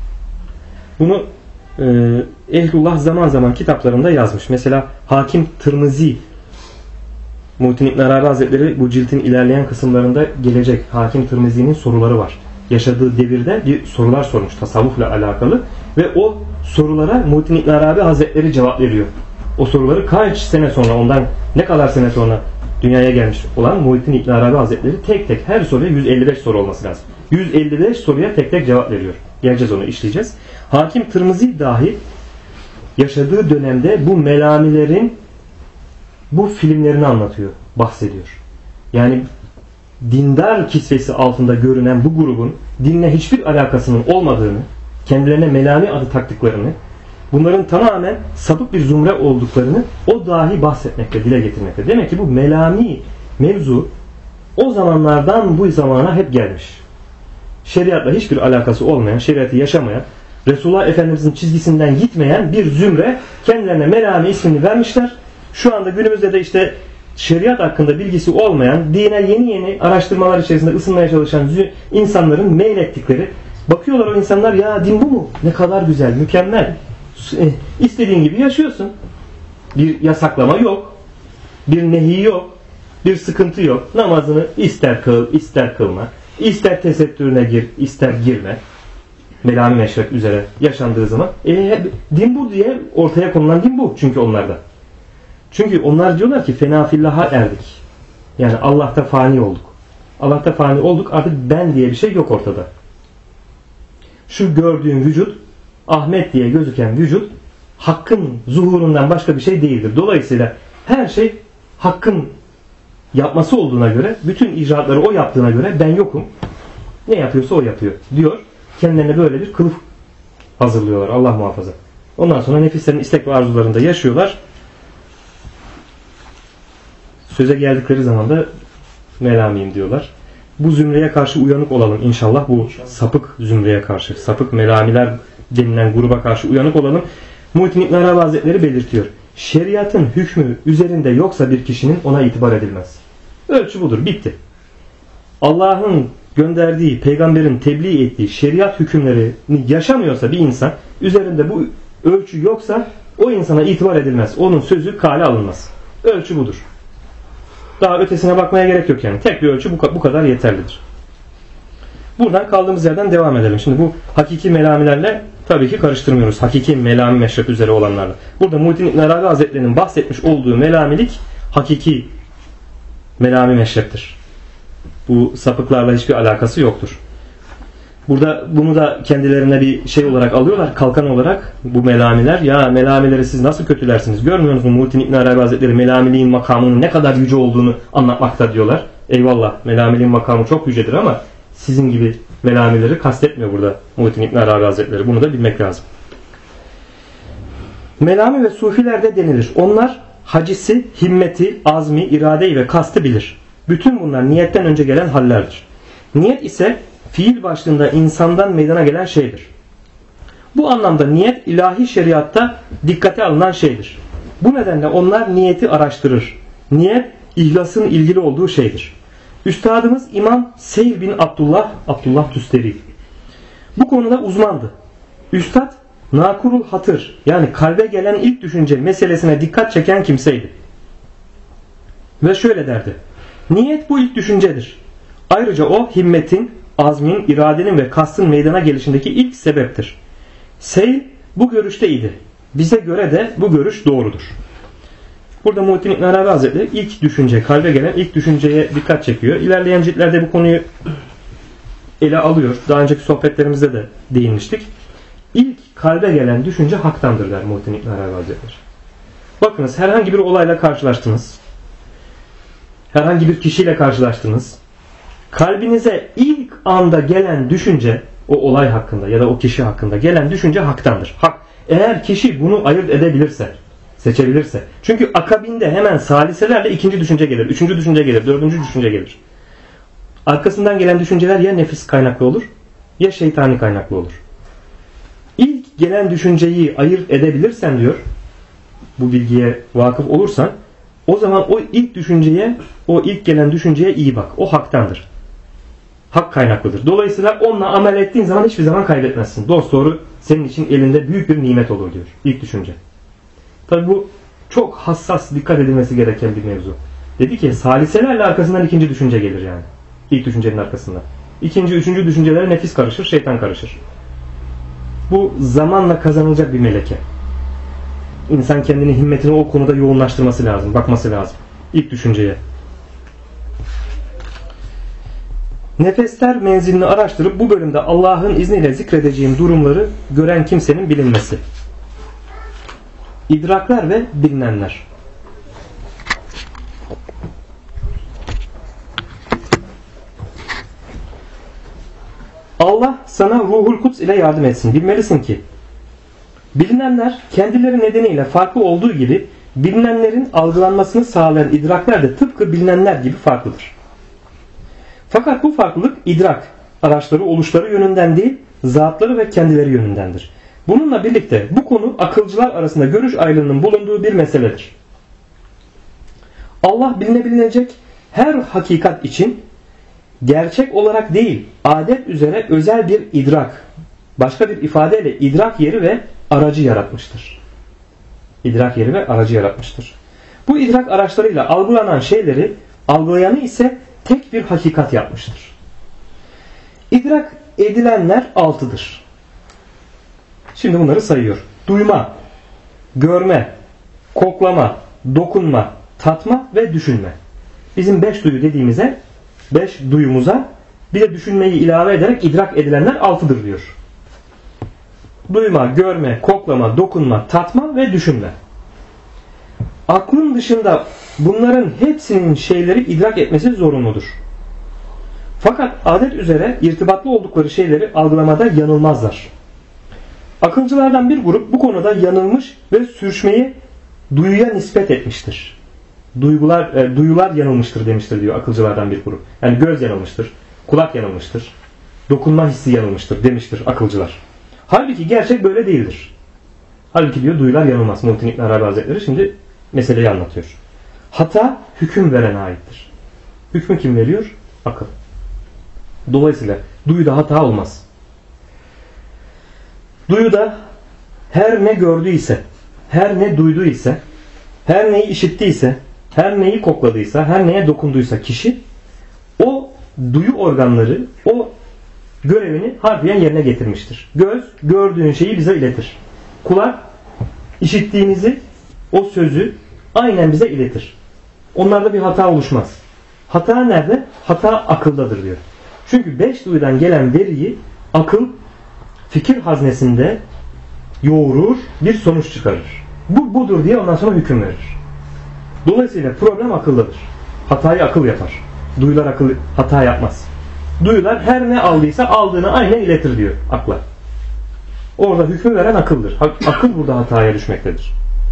Bunu Ehlullah zaman zaman kitaplarında yazmış. Mesela Hakim Tirmizi, Muhittin İbn Arabi Hazretleri bu ciltin ilerleyen kısımlarında gelecek. Hakim Tirmizi'nin soruları var. Yaşadığı devirde bir sorular sormuş tasavvufla alakalı ve o sorulara Muhittin İbn Arabi Hazretleri cevap veriyor. O soruları kaç sene sonra, ondan ne kadar sene sonra dünyaya gelmiş olan Muhittin İbn Arabi Hazretleri tek tek her soruya 155 soru olması lazım. 155 soruya tek tek cevap veriyor. Geleceğiz, onu işleyeceğiz. Hakim Tirmizi dahi yaşadığı dönemde bu melamilerin bu filmlerini anlatıyor, bahsediyor. Yani dindar kisvesi altında görünen bu grubun dinle hiçbir alakasının olmadığını, kendilerine melami adı taktıklarını, bunların tamamen sapık bir zümre olduklarını o dahi bahsetmekte, dile getirmekte. Demek ki bu melami mevzu o zamanlardan bu zamana hep gelmiş. Şeriatla hiçbir alakası olmayan, şeriatı yaşamayan, Resulullah Efendimiz'in çizgisinden gitmeyen bir zümre kendilerine melami ismini vermişler. Şu anda günümüzde de işte şeriat hakkında bilgisi olmayan, dine yeni yeni araştırmalar içerisinde ısınmaya çalışan insanların meylettikleri, bakıyorlar o insanlar, ya din bu mu? Ne kadar güzel, mükemmel. İstediğin gibi yaşıyorsun. Bir yasaklama yok. Bir nehi yok. Bir sıkıntı yok. Namazını ister kıl, ister kılma. İster tesettürüne gir, ister girme. Melami meşrep üzere yaşandığı zaman. Din bu diye ortaya konulan din bu. Çünkü onlarda. Çünkü onlar diyorlar ki fena fillaha erdik. Yani Allah'ta fani olduk. Allah'ta fani olduk, artık ben diye bir şey yok ortada. Şu gördüğün vücut, Ahmet diye gözüken vücut, Hakk'ın zuhurundan başka bir şey değildir. Dolayısıyla her şey Hakk'ın yapması olduğuna göre, bütün icraatları o yaptığına göre ben yokum. Ne yapıyorsa o yapıyor diyor. Kendilerine böyle bir kılıf hazırlıyorlar. Allah muhafaza. Ondan sonra nefislerin istek ve arzularında yaşıyorlar. Söze geldikleri zaman da melamiyim diyorlar. Bu zümreye karşı uyanık olalım inşallah. Bu sapık zümreye karşı, sapık melamiler denilen gruba karşı uyanık olalım. Muhittin İbn Arabi Hazretleri belirtiyor. Şeriatın hükmü üzerinde yoksa bir kişinin ona itibar edilmez. Ölçü budur. Bitti. Allah'ın gönderdiği, peygamberin tebliğ ettiği şeriat hükümlerini yaşamıyorsa bir insan, üzerinde bu ölçü yoksa o insana itibar edilmez. Onun sözü kale alınmaz. Ölçü budur. Daha ötesine bakmaya gerek yok yani. Tek bir ölçü bu kadar yeterlidir. Buradan kaldığımız yerden devam edelim. Şimdi bu hakiki melamilerle tabii ki karıştırmıyoruz. Hakiki melami meşrep üzere olanlarla. Burada Muhyiddin İbn Arabi Hazretleri'nin bahsetmiş olduğu melamilik hakiki melami meşreptir. Bu sapıklarla hiçbir alakası yoktur. Burada bunu da kendilerine bir şey olarak alıyorlar, kalkan olarak bu melamiler. Ya melamileri siz nasıl kötülersiniz? Görmüyor musunuz? Muhyiddin İbn Arabi Hazretleri melamiliğin makamının ne kadar yüce olduğunu anlatmakta diyorlar. Eyvallah, melamiliğin makamı çok yücedir ama sizin gibi melamileri kastetmiyor burada Muhyiddin İbn Arabi Hazretleri. Bunu da bilmek lazım. Melami ve sufilerde denilir. Onlar hacisi, himmeti, azmi, iradeyi ve kastı bilir. Bütün bunlar niyetten önce gelen hallerdir. Niyet ise fiil başlığında insandan meydana gelen şeydir. Bu anlamda niyet ilahi şeriatta dikkate alınan şeydir. Bu nedenle onlar niyeti araştırır. Niyet ihlasın ilgili olduğu şeydir. Üstadımız İmam Seyl bin Abdullah Tüsteri bu konuda uzmandı. Üstad nakurul hatır yani kalbe gelen ilk düşünce meselesine dikkat çeken kimseydi. Ve şöyle derdi. Niyet bu ilk düşüncedir. Ayrıca o himmetin, azmin, iradenin ve kastın meydana gelişindeki ilk sebeptir. Seyl bu görüşteydi. Bize göre de bu görüş doğrudur. Burada Muhyiddin İbn Arabi Hazretleri ilk düşünce, kalbe gelen ilk düşünceye dikkat çekiyor. İlerleyen ciltlerde bu konuyu ele alıyor. Daha önceki sohbetlerimizde de değinmiştik. İlk kalbe gelen düşünce haktandır der Muhyiddin İbn Arabi Hazretleri. Bakınız herhangi bir olayla karşılaştınız. Herhangi bir kişiyle karşılaştınız. Kalbinize ilk anda gelen düşünce o olay hakkında ya da o kişi hakkında gelen düşünce haktandır. Hak. Eğer kişi bunu ayırt edebilirse, seçebilirse. Çünkü akabinde hemen saliselerle ikinci düşünce gelir, üçüncü düşünce gelir, dördüncü düşünce gelir. Arkasından gelen düşünceler ya nefis kaynaklı olur ya şeytani kaynaklı olur. İlk gelen düşünceyi ayırt edebilirsen diyor, bu bilgiye vakıf olursan, o zaman o ilk düşünceye, o ilk gelen düşünceye iyi bak. O haktandır. Hak kaynaklıdır. Dolayısıyla onunla amel ettiğin zaman hiçbir zaman kaybetmezsin. Dosdoğru senin için elinde büyük bir nimet olur diyor. İlk düşünce. Tabi bu çok hassas, dikkat edilmesi gereken bir mevzu. Dedi ki saliselerle arkasından ikinci düşünce gelir yani. İlk düşüncenin arkasından. İkinci, üçüncü düşüncelere nefis karışır, şeytan karışır. Bu zamanla kazanılacak bir meleke. İnsan kendini, himmetini o konuda yoğunlaştırması lazım, bakması lazım. İlk düşünceye. Nefesler menzilini araştırıp bu bölümde Allah'ın izniyle zikredeceğim durumları gören kimsenin bilinmesi. İdraklar ve bilinenler. Allah sana Ruhul Kuds ile yardım etsin. Bilmelisin ki bilinenler kendileri nedeniyle farklı olduğu gibi bilinenlerin algılanmasını sağlayan idraklar da tıpkı bilinenler gibi farklıdır. Fakat bu farklılık idrak, araçları, oluşları yönünden değil, zatları ve kendileri yönündendir. Bununla birlikte bu konu akılcılar arasında görüş ayrılığının bulunduğu bir meseledir. Allah bilinebilecek her hakikat için gerçek olarak değil, adet üzere özel bir idrak, başka bir ifadeyle idrak yeri ve aracı yaratmıştır. İdrak yeri ve aracı yaratmıştır. Bu idrak araçlarıyla algılanan şeyleri, algılayanı ise tek bir hakikat yapmıştır. İdrak edilenler 6'dır. Şimdi bunları sayıyor. Duyma, görme, koklama, dokunma, tatma ve düşünme. Bizim 5 duyu dediğimize, 5 duyumuza bir de düşünmeyi ilave ederek idrak edilenler 6'dır diyor. Duyma, görme, koklama, dokunma, tatma ve düşünme. Aklın dışında bunların hepsinin şeyleri idrak etmesi zorunludur. Fakat adet üzere irtibatlı oldukları şeyleri algılamada yanılmazlar. Akılcılardan bir grup bu konuda yanılmış ve sürçmeyi duyuya nispet etmiştir. Duyular yanılmıştır demiştir diyor akılcılardan bir grup. Yani göz yanılmıştır, kulak yanılmıştır, dokunma hissi yanılmıştır demiştir akılcılar. Halbuki gerçek böyle değildir. Halbuki diyor duyular yanılmaz. Muhyiddin İbn Arabi Hazretleri şimdi meseleyi anlatıyor. Hata hüküm verene aittir. Hükmü kim veriyor? Akıl. Dolayısıyla duyuda hata olmaz. Duyuda her ne gördüyse, her ne duyduysa, her neyi işittiyse, her neyi kokladıysa, her neye dokunduysa kişi o duyu organları, o görevini harfiyen yerine getirmiştir. Göz gördüğün şeyi bize iletir. Kulak işittiğimizi, o sözü aynen bize iletir. Onlarda bir hata oluşmaz. Hata nerede? Hata akıldadır diyor. Çünkü 5 duyudan gelen veriyi akıl fikir haznesinde yoğurur, bir sonuç çıkarır. Bu budur diye ondan sonra hüküm verir. Dolayısıyla problem akıldadır. Hatayı akıl yapar. Duyular akıl hata yapmaz. Duyular her ne aldıysa aldığını aynen iletir diyor akla. Orada hükmü veren akıldır. Akıl burada hataya düşmektedir.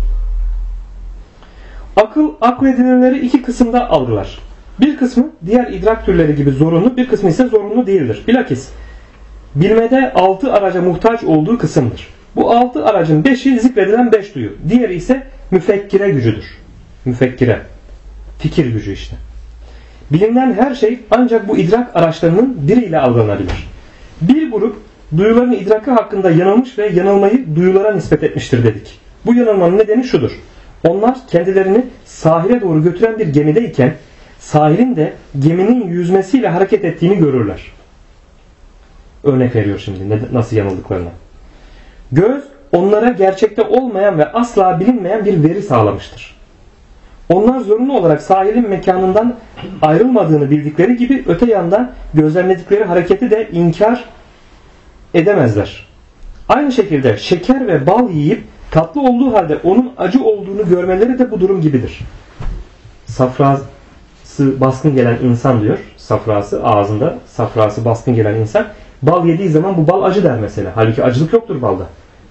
Akıl akledinilenleri iki kısımda algılar. Bir kısmı diğer idrak türleri gibi zorunlu, bir kısmı ise zorunlu değildir. Bilakis bilmede 6 araca muhtaç olduğu kısımdır. Bu 6 aracın 5'i zikredilen 5 duyu. Diğeri ise müfekkire gücüdür. Müfekkire. Fikir gücü işte. Bilinen her şey ancak bu idrak araçlarının biriyle algılanabilir. Bir grup duyuların idrakı hakkında yanılmış ve yanılmayı duyulara nispet etmiştir dedik. Bu yanılmanın nedeni şudur. Onlar kendilerini sahile doğru götüren bir gemideyken sahilin de geminin yüzmesiyle hareket ettiğini görürler. Örnek veriyor şimdi nasıl yanıldıklarına. Göz onlara gerçekte olmayan ve asla bilinmeyen bir veri sağlamıştır. Onlar zorunlu olarak sahilin mekanından ayrılmadığını bildikleri gibi öte yandan gözlemledikleri hareketi de inkar edemezler. Aynı şekilde şeker ve bal yiyip tatlı olduğu halde onun acı olduğunu görmeleri de bu durum gibidir. Safrası baskın gelen insan diyor. Safrası ağzında safrası baskın gelen insan bal yediği zaman bu bal acı der mesela. Halbuki acılık yoktur balda.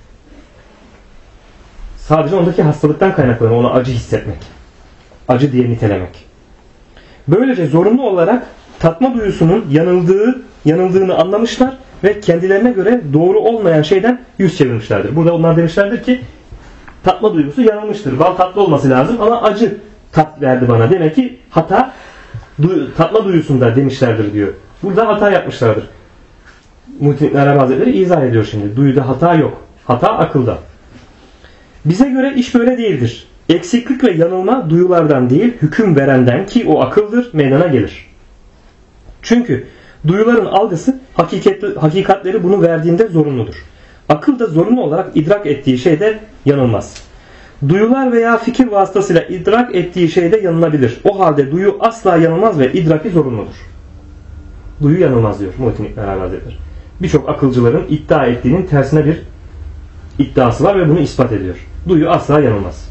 Sadece ondaki hastalıktan kaynaklanır ona acı hissetmek. Acı diye nitelemek. Böylece zorunlu olarak tatma duyusunun yanıldığını anlamışlar ve kendilerine göre doğru olmayan şeyden yüz çevirmişlerdir. Burada onlar demişlerdir ki tatma duygusu yanılmıştır. Bal tatlı olması lazım ama acı tat verdi bana. Demek ki hata tatma duyusunda demişlerdir diyor. Burada hata yapmışlardır. Muhittin İbn Arabi Hazretleri izah ediyor şimdi. Duyuda hata yok. Hata akılda. Bize göre iş böyle değildir. Eksiklik ve yanılma duyulardan değil, hüküm verenden ki o akıldır meydana gelir. Çünkü duyuların algısı hakikatleri bunu verdiğinde zorunludur. Akıl da zorunlu olarak idrak ettiği şeyde yanılmaz. Duyular veya fikir vasıtasıyla idrak ettiği şeyde yanılabilir. O halde duyu asla yanılmaz ve idraki zorunludur. Duyu yanılmaz diyor Muhittin İbn Arabi Hazretleri. Birçok akılcıların iddia ettiğinin tersine bir iddiası var ve bunu ispat ediyor. Duyu asla yanılmaz.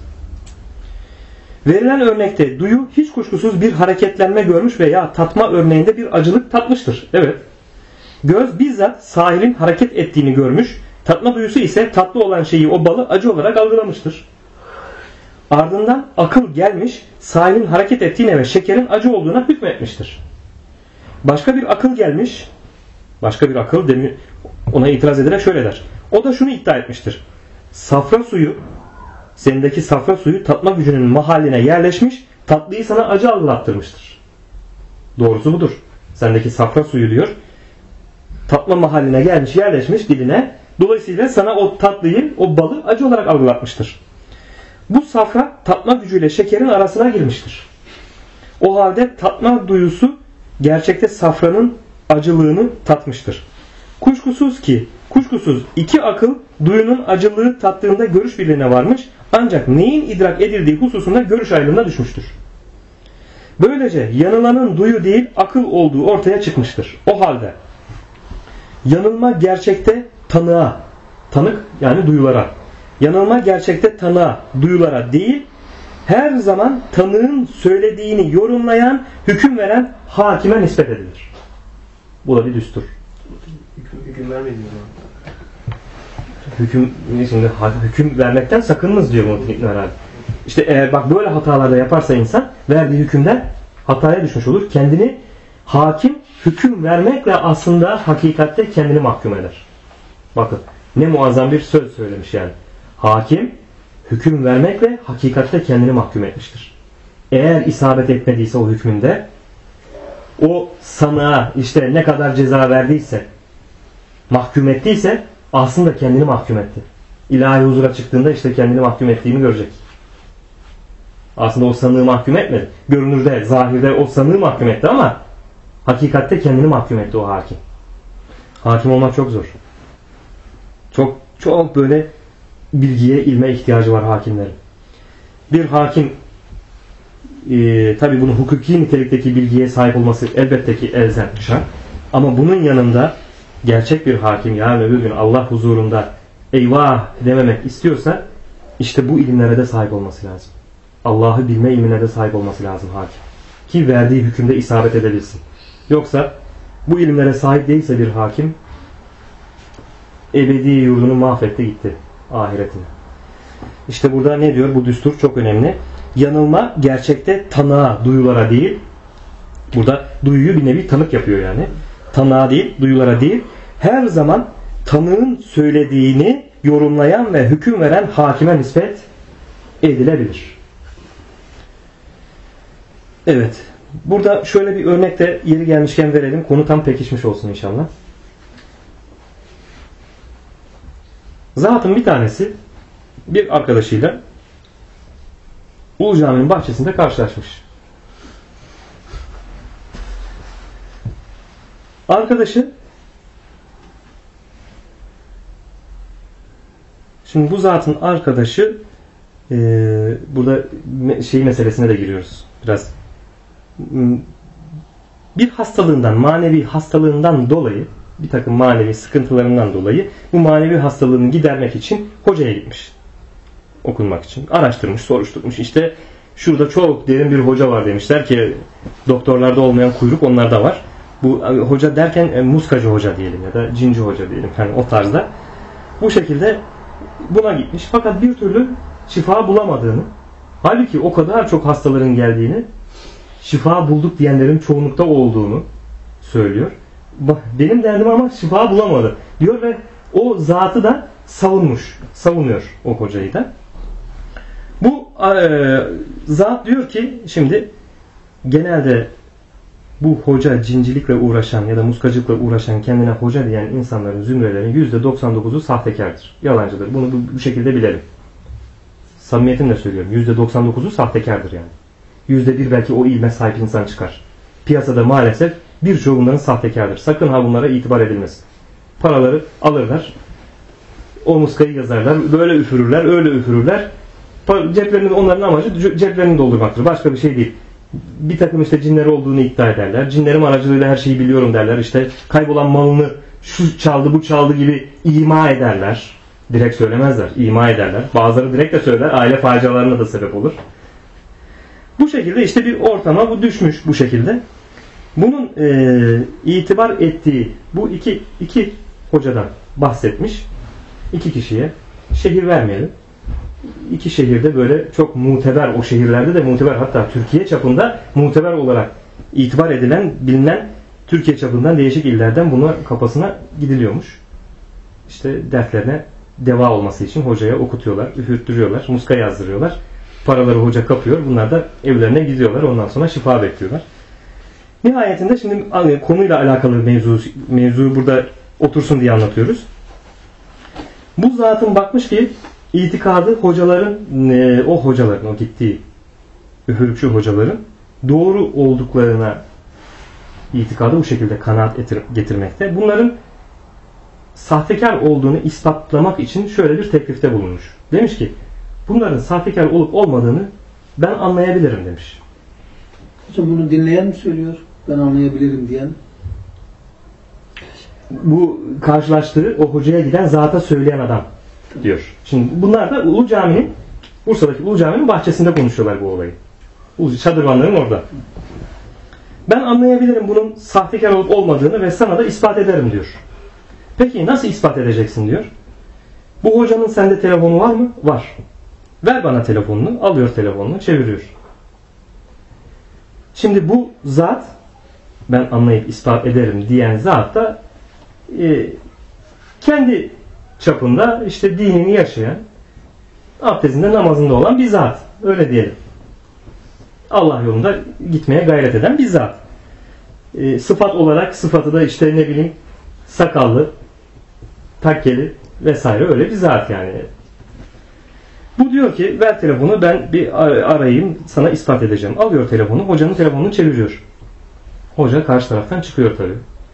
Verilen örnekte duyu hiç kuşkusuz bir hareketlenme görmüş veya tatma örneğinde bir acılık tatmıştır. Evet. Göz bizzat sahilin hareket ettiğini görmüş. Tatma duyusu ise tatlı olan şeyi o balı acı olarak algılamıştır. Ardından akıl gelmiş sahilin hareket ettiğine ve şekerin acı olduğuna hükmetmiştir. Başka bir akıl gelmiş. Başka bir akıl ona itiraz ederek şöyle der. O da şunu iddia etmiştir. Safra suyu sendeki safra suyu tatma gücünün mahalline yerleşmiş, tatlıyı sana acı algılattırmıştır. Doğrusu budur. Sendeki safra suyu diyor, tatma mahalline gelmiş, yerleşmiş diline. Dolayısıyla sana o tatlıyı, o balı acı olarak algılatmıştır. Bu safra tatma gücüyle şekerin arasına girmiştir. O halde tatma duyusu gerçekte safranın acılığını tatmıştır. Kuşkusuz iki akıl duyunun acılığı tattığında görüş birliğine varmış ancak neyin idrak edildiği hususunda görüş ayrılığına düşmüştür. Böylece yanılanın duyu değil akıl olduğu ortaya çıkmıştır. O halde yanılma gerçekte tanık yani duyulara, yanılma gerçekte tanığa, duyulara değil her zaman tanığın söylediğini yorumlayan, hüküm veren hakime nispet edilir. Bu da bir düstur. Hüküm vermedi mi? Hüküm vermekten sakınınız diyor Muhittin İbn Arabi. İşte eğer bak böyle hatalarda yaparsa insan verdiği hükümden hataya düşmüş olur. Kendini hakim hüküm vermekle aslında hakikatte kendini mahkum eder. Bakın ne muazzam bir söz söylemiş yani. Hakim hüküm vermekle hakikatte kendini mahkum etmiştir. Eğer isabet etmediyse o hükmünde o sanığa işte ne kadar ceza verdiyse mahkum ettiyse aslında kendini mahkum etti. İlahi huzura çıktığında işte kendini mahkum ettiğini görecek. Aslında o sanığı mahkum etmedi. Görünürde, zahirde o sanığı mahkum etti ama hakikatte kendini mahkum etti o hakim. Hakim olmak çok zor. Çok çok böyle bilgiye, ilme ihtiyacı var hakimlerin. Bir hakim tabi bunu hukuki nitelikteki bilgiye sahip olması elbette ki elzem şart. Ama bunun yanında gerçek bir hakim, yarın öbür gün Allah huzurunda eyvah dememek istiyorsa işte bu ilimlere de sahip olması lazım. Allah'ı bilme ilmine de sahip olması lazım hakim. Ki verdiği hükümde isabet edebilsin. Yoksa bu ilimlere sahip değilse bir hakim ebedi yurdunu mahvetti gitti ahiretine. İşte burada ne diyor? Bu düstur çok önemli. Yanılma gerçekte tanığa, duyulara değil. Burada duyuyu bir nevi tanık yapıyor yani. Tanığa değil, duyulara değil. Her zaman tanığın söylediğini yorumlayan ve hüküm veren hakime nispet edilebilir. Evet. Burada şöyle bir örnek de yeri gelmişken verelim. Konu tam pekişmiş olsun inşallah. Zatın bir tanesi bir arkadaşıyla Ulu Cami'nin bahçesinde karşılaşmış. Arkadaşı şimdi bu zatın arkadaşı burada şey meselesine de giriyoruz. Biraz bir hastalığından, manevi hastalığından dolayı, bir takım manevi sıkıntılarından dolayı bu manevi hastalığını gidermek için hocaya gitmiş. Okunmak için. Araştırmış, soruşturmuş. İşte şurada çok derin bir hoca var demişler ki doktorlarda olmayan kuyruk onlarda var. Bu hoca derken muskacı hoca diyelim ya da cinci hoca diyelim. Yani o tarzda. Bu şekilde buna gitmiş. Fakat bir türlü şifa bulamadığını, halbuki o kadar çok hastaların geldiğini, şifa bulduk diyenlerin çoğunlukta olduğunu söylüyor. Benim derdim ama şifa bulamadı diyor ve o zatı da savunuyor o hocayı da. Bu zat diyor ki şimdi genelde bu hoca cincilikle uğraşan ya da muskacılıkla uğraşan kendine hoca diyen insanların zümrelerin %99'u sahtekardır. Yalancıdır. Bunu bu şekilde bilelim. Samimiyetimle söylüyorum. %99'u sahtekardır yani. %1 belki o ilme sahip insan çıkar. Piyasada maalesef birçoğu bunların sahtekardır. Sakın ha bunlara itibar edilmesin. Paraları alırlar. O muskayı yazarlar. Böyle üfürürler. Öyle üfürürler. Ceplerini, onların amacı ceplerini doldurmaktır. Başka bir şey değil. Bir takım işte cinleri olduğunu iddia ederler. Cinlerim aracılığıyla her şeyi biliyorum derler. İşte kaybolan malını şu çaldı bu çaldı gibi ima ederler. Direkt söylemezler. İma ederler. Bazıları direkt de söyler. Aile facialarına da sebep olur. Bu şekilde işte bir ortama bu düşmüş bu şekilde. Bunun itibar ettiği bu iki hocadan bahsetmiş. 2 kişiye. Şehir vermeyelim. 2 şehirde böyle çok muteber, o şehirlerde de muteber, hatta Türkiye çapında muteber olarak itibar edilen, bilinen, Türkiye çapından değişik illerden buna kapasına gidiliyormuş. İşte dertlerine deva olması için hocaya okutuyorlar, üfürttürüyorlar, muska yazdırıyorlar. Paraları hoca kapıyor. Bunlar da evlerine gidiyorlar. Ondan sonra şifa bekliyorlar. Nihayetinde şimdi konuyla alakalı mevzuyu burada otursun diye anlatıyoruz. Bu zatın bakmış ki itikadı hocaların, o gittiği üfürükçü hocaların doğru olduklarına itikadı bu şekilde kanaat getirmekte. Bunların sahtekar olduğunu ispatlamak için şöyle bir teklifte bulunmuş. Demiş ki bunların sahtekar olup olmadığını ben anlayabilirim demiş. Hocam bunu dinleyen mi söylüyor? Ben anlayabilirim diyen. Bu karşılaştığı o hocaya giden zata söyleyen adam diyor. Şimdi bunlar da Ulu Cami'nin, Bursa'daki Ulu Cami'nin bahçesinde konuşuyorlar bu olayı. Şadırvanların orada. Ben anlayabilirim bunun sahtekar olup olmadığını ve sana da ispat ederim diyor. Peki nasıl ispat edeceksin diyor. Bu hocanın sende telefonu var mı? Var. Ver bana telefonunu. Alıyor telefonunu, çeviriyor. Şimdi bu zat, ben anlayıp ispat ederim diyen zat da kendi çapında işte dinini yaşayan, abdestinde, namazında olan bir zat. Öyle diyelim. Allah yolunda gitmeye gayret eden bir zat. Sıfat olarak sıfatı da işte ne bileyim sakallı, takkeli vesaire öyle bir zat yani. Bu diyor ki ver telefonu, ben bir arayayım, sana ispat edeceğim. Alıyor telefonu, hocanın telefonunu çeviriyor. Hoca karşı taraftan çıkıyor tabii.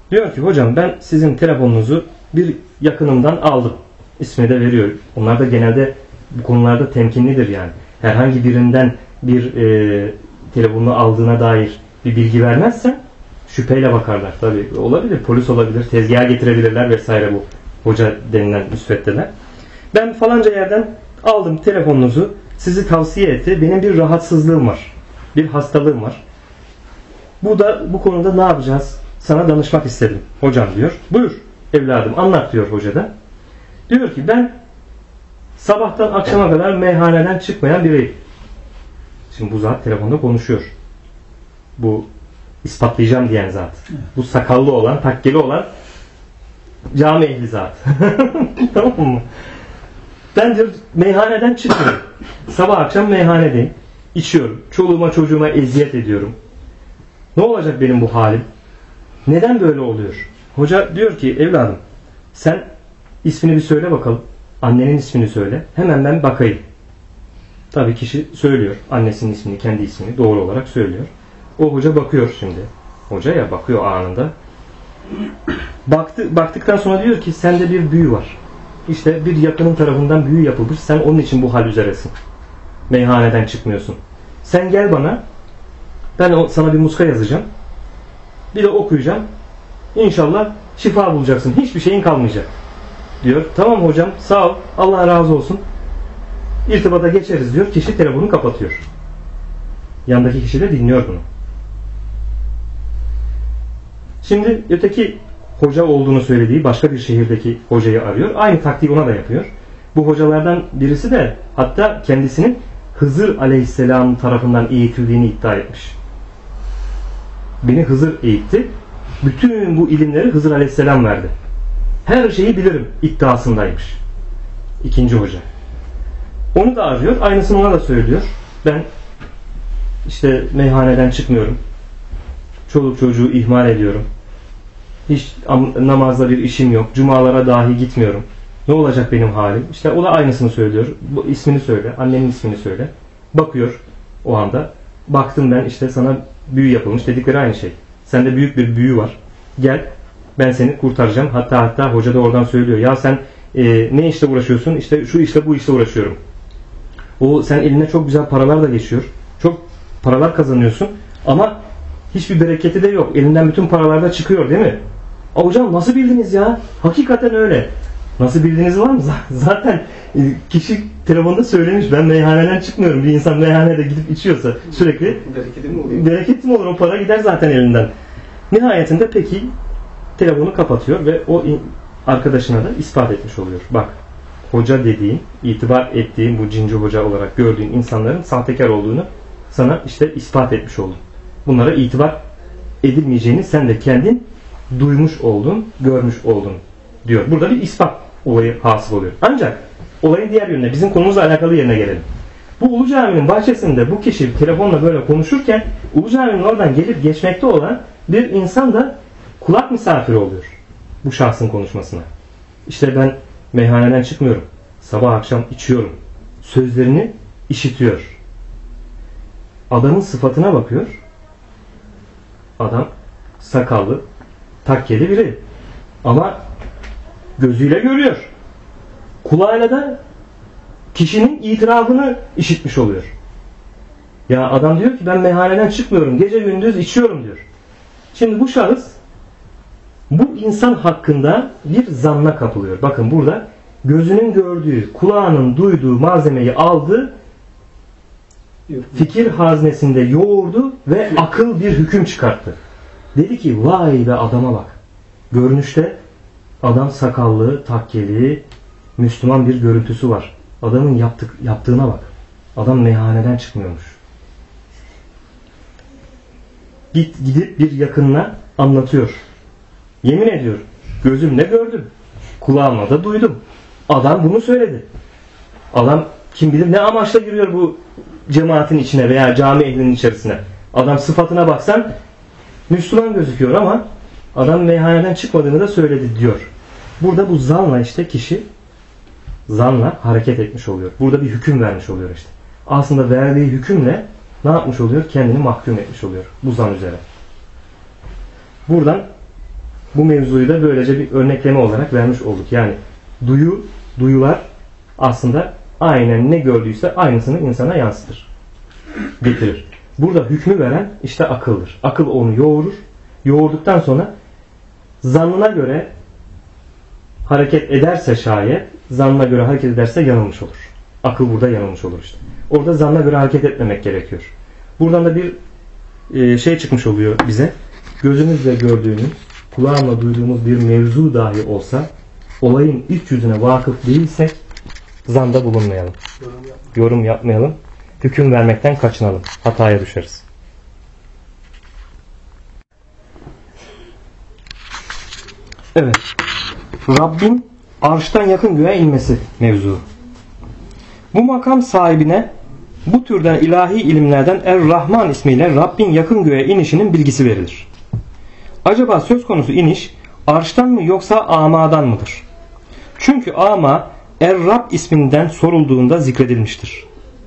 Diyor ki hocam ben sizin telefonunuzu bir yakınımdan aldım. İsmini de veriyor. Onlar da genelde bu konularda temkinlidir yani. Herhangi birinden bir telefonunu aldığına dair bir bilgi vermezsen şüpheyle bakarlar. Tabii olabilir, polis olabilir, tezgaha getirebilirler vesaire bu hoca denilen müsveddeler. Ben falanca yerden aldım telefonunuzu, sizi tavsiye etti. Benim bir rahatsızlığım var. Bir hastalığım var. Bu konuda ne yapacağız? Sana danışmak istedim. Hocam diyor. Buyur evladım anlat diyor hoca da. Diyor ki ben sabahtan akşama kadar meyhaneden çıkmayan biriyim. Şimdi bu zat telefonda konuşuyor. Bu ispatlayacağım diyen zat. Bu sakallı olan, takkeli olan cami ehli zat. Tamam mı? Ben diyor meyhaneden çıkıyorum. Sabah akşam meyhanedeyim. İçiyorum. Çoluğuma çocuğuma eziyet ediyorum. Ne olacak benim bu halim? Neden böyle oluyor? Hoca diyor ki evladım sen ismini bir söyle bakalım. Annenin ismini söyle. Hemen ben bakayım. Tabii kişi söylüyor. Annesinin ismini, kendi ismini doğru olarak söylüyor. O hoca bakıyor şimdi. Hoca ya bakıyor anında. Baktıktan sonra diyor ki sende bir büyü var. İşte bir yakının tarafından büyü yapılmış. Sen onun için bu hal üzeresin. Meyhaneden çıkmıyorsun. Sen gel bana. Ben sana bir muska yazacağım. Bir de okuyacağım. İnşallah şifa bulacaksın. Hiçbir şeyin kalmayacak. Diyor. Tamam hocam sağ ol. Allah razı olsun. İrtibata geçeriz diyor. Kişi telefonu kapatıyor. Yandaki kişi de dinliyor bunu. Şimdi öteki hoca olduğunu söylediği başka bir şehirdeki hocayı arıyor. Aynı taktiği ona da yapıyor. Bu hocalardan birisi de hatta kendisinin Hızır Aleyhisselam tarafından eğitildiğini iddia etmiş. Beni Hızır eğitti. Bütün bu ilimleri Hızır Aleyhisselam verdi. Her şeyi bilirim iddiasındaymış. İkinci hoca. Onu da arıyor. Aynısını ona da söylüyor. Ben işte meyhaneden çıkmıyorum. Çoluk çocuğu ihmal ediyorum. Hiç namazda bir işim yok. Cumalara dahi gitmiyorum. Ne olacak benim halim? İşte o da aynısını söylüyor. Bu ismini söyle. Annenin ismini söyle. Bakıyor o anda. Baktım ben işte sana büyü yapılmış. Dedikleri aynı şey. Sende büyük bir büyü var. Gel ben seni kurtaracağım. Hatta hoca da oradan söylüyor. Ya sen ne işle uğraşıyorsun? İşte şu işle bu işle uğraşıyorum. O sen eline çok güzel paralar da geçiyor. Çok paralar kazanıyorsun. Ama hiçbir bereketi de yok. Elinden bütün paralar da çıkıyor değil mi? Hocam nasıl bildiniz ya? Hakikaten öyle. Nasıl bildiğiniz var mı? Zaten kişi telefonda söylemiş. Ben meyhaneden çıkmıyorum. Bir insan meyhanede gidip içiyorsa sürekli bereketi mi oluyor? Bereketi mi olur? O para gider zaten elinden. Nihayetinde peki telefonu kapatıyor ve o arkadaşına da ispat etmiş oluyor. Bak hoca dediğin, itibar ettiğin bu cinci hoca olarak gördüğün insanların sahtekar olduğunu sana işte ispat etmiş oldum. Bunlara itibar edilmeyeceğini sen de kendin duymuş oldun, görmüş oldun diyor. Burada bir ispat olayı hasıl oluyor. Ancak olayın diğer yönüne, bizim konumuzla alakalı yerine gelelim. Bu Ulu Cami'nin bahçesinde bu kişi telefonla böyle konuşurken Ulu Cami'nin oradan gelip geçmekte olan bir insan da kulak misafiri oluyor bu şahsın konuşmasına. İşte ben meyhaneden çıkmıyorum. Sabah akşam içiyorum. Sözlerini işitiyor. Adamın sıfatına bakıyor. Adam sakallı, takkeli biri. Ama gözüyle görüyor. Kulağıyla da kişinin itirafını işitmiş oluyor. Ya adam diyor ki ben meyhaneden çıkmıyorum. Gece gündüz içiyorum diyor. Şimdi bu şahıs bu insan hakkında bir zanna kapılıyor. Bakın burada gözünün gördüğü, kulağının duyduğu malzemeyi aldı, fikir haznesinde yoğurdu ve akıl bir hüküm çıkarttı. Dedi ki vay be adama bak. Görünüşte adam sakallı, takkeli, Müslüman bir görüntüsü var. Adamın yaptığına bak. Adam meyhaneden çıkmıyormuş. Gidip bir yakınına anlatıyor. Yemin ediyor. Gözümle gördüm. Kulağımla da duydum. Adam bunu söyledi. Adam kim bilir ne amaçla giriyor bu cemaatin içine veya cami ehlinin içerisine. Adam sıfatına baksan Müslüman gözüküyor ama adam meyhaneden çıkmadığını da söyledi diyor. Burada bu zanla işte kişi zanla hareket etmiş oluyor. Burada bir hüküm vermiş oluyor işte. Aslında verdiği hükümle ne yapmış oluyor? Kendini mahkum etmiş oluyor bu zan üzere. Buradan Bu mevzuyu da böylece bir örnekleme olarak vermiş olduk. Yani duyular aslında aynen ne gördüyse aynısını insana yansıtır. Getirir. Burada hükmü veren işte akıldır. Akıl onu yoğurur. Yoğurduktan sonra zannına göre hareket ederse şayet, zannına göre hareket ederse yanılmış olur. Akıl burada yanılmış olur işte. Orada zanna göre hareket etmemek gerekiyor. Buradan da bir şey çıkmış oluyor bize. Gözümüzle gördüğümüz, kulağımla duyduğumuz bir mevzu dahi olsa olayın iç yüzüne vakıf değilsek zanda bulunmayalım. Yorum yapmayalım. Hüküm vermekten kaçınalım. Hataya düşeriz. Evet. Rabbin arştan yakın göğe inmesi mevzu. Bu makam sahibine bu türden ilahi ilimlerden Er-Rahman ismiyle Rabbin yakın göğe inişinin bilgisi verilir. Acaba söz konusu iniş arştan mı yoksa amadan mıdır? Çünkü ama Er-Rab isminden sorulduğunda zikredilmiştir.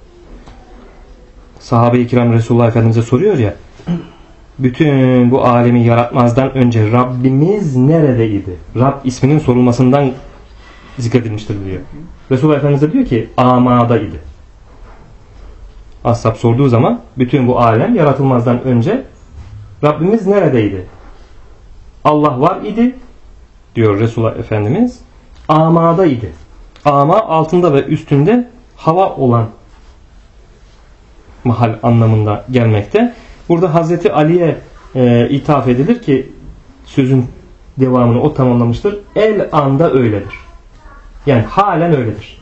Sahabe-i kiram Resulullah Efendimiz'e soruyor ya, bütün bu alemi yaratmazdan önce Rabbimiz neredeydi? Rab isminin sorulmasından zikredilmiştir diyor. Resulullah Efendimiz de diyor ki amadaydı. Ashab sorduğu zaman bütün bu alem yaratılmazdan önce Rabbimiz neredeydi? Allah var idi diyor Resulullah Efendimiz. Amadaydı. Ama altında ve üstünde hava olan mahal anlamında gelmekte. Burada Hazreti Ali'ye ithaf edilir ki sözün devamını o tamamlamıştır. El anda öyledir. Yani halen öyledir.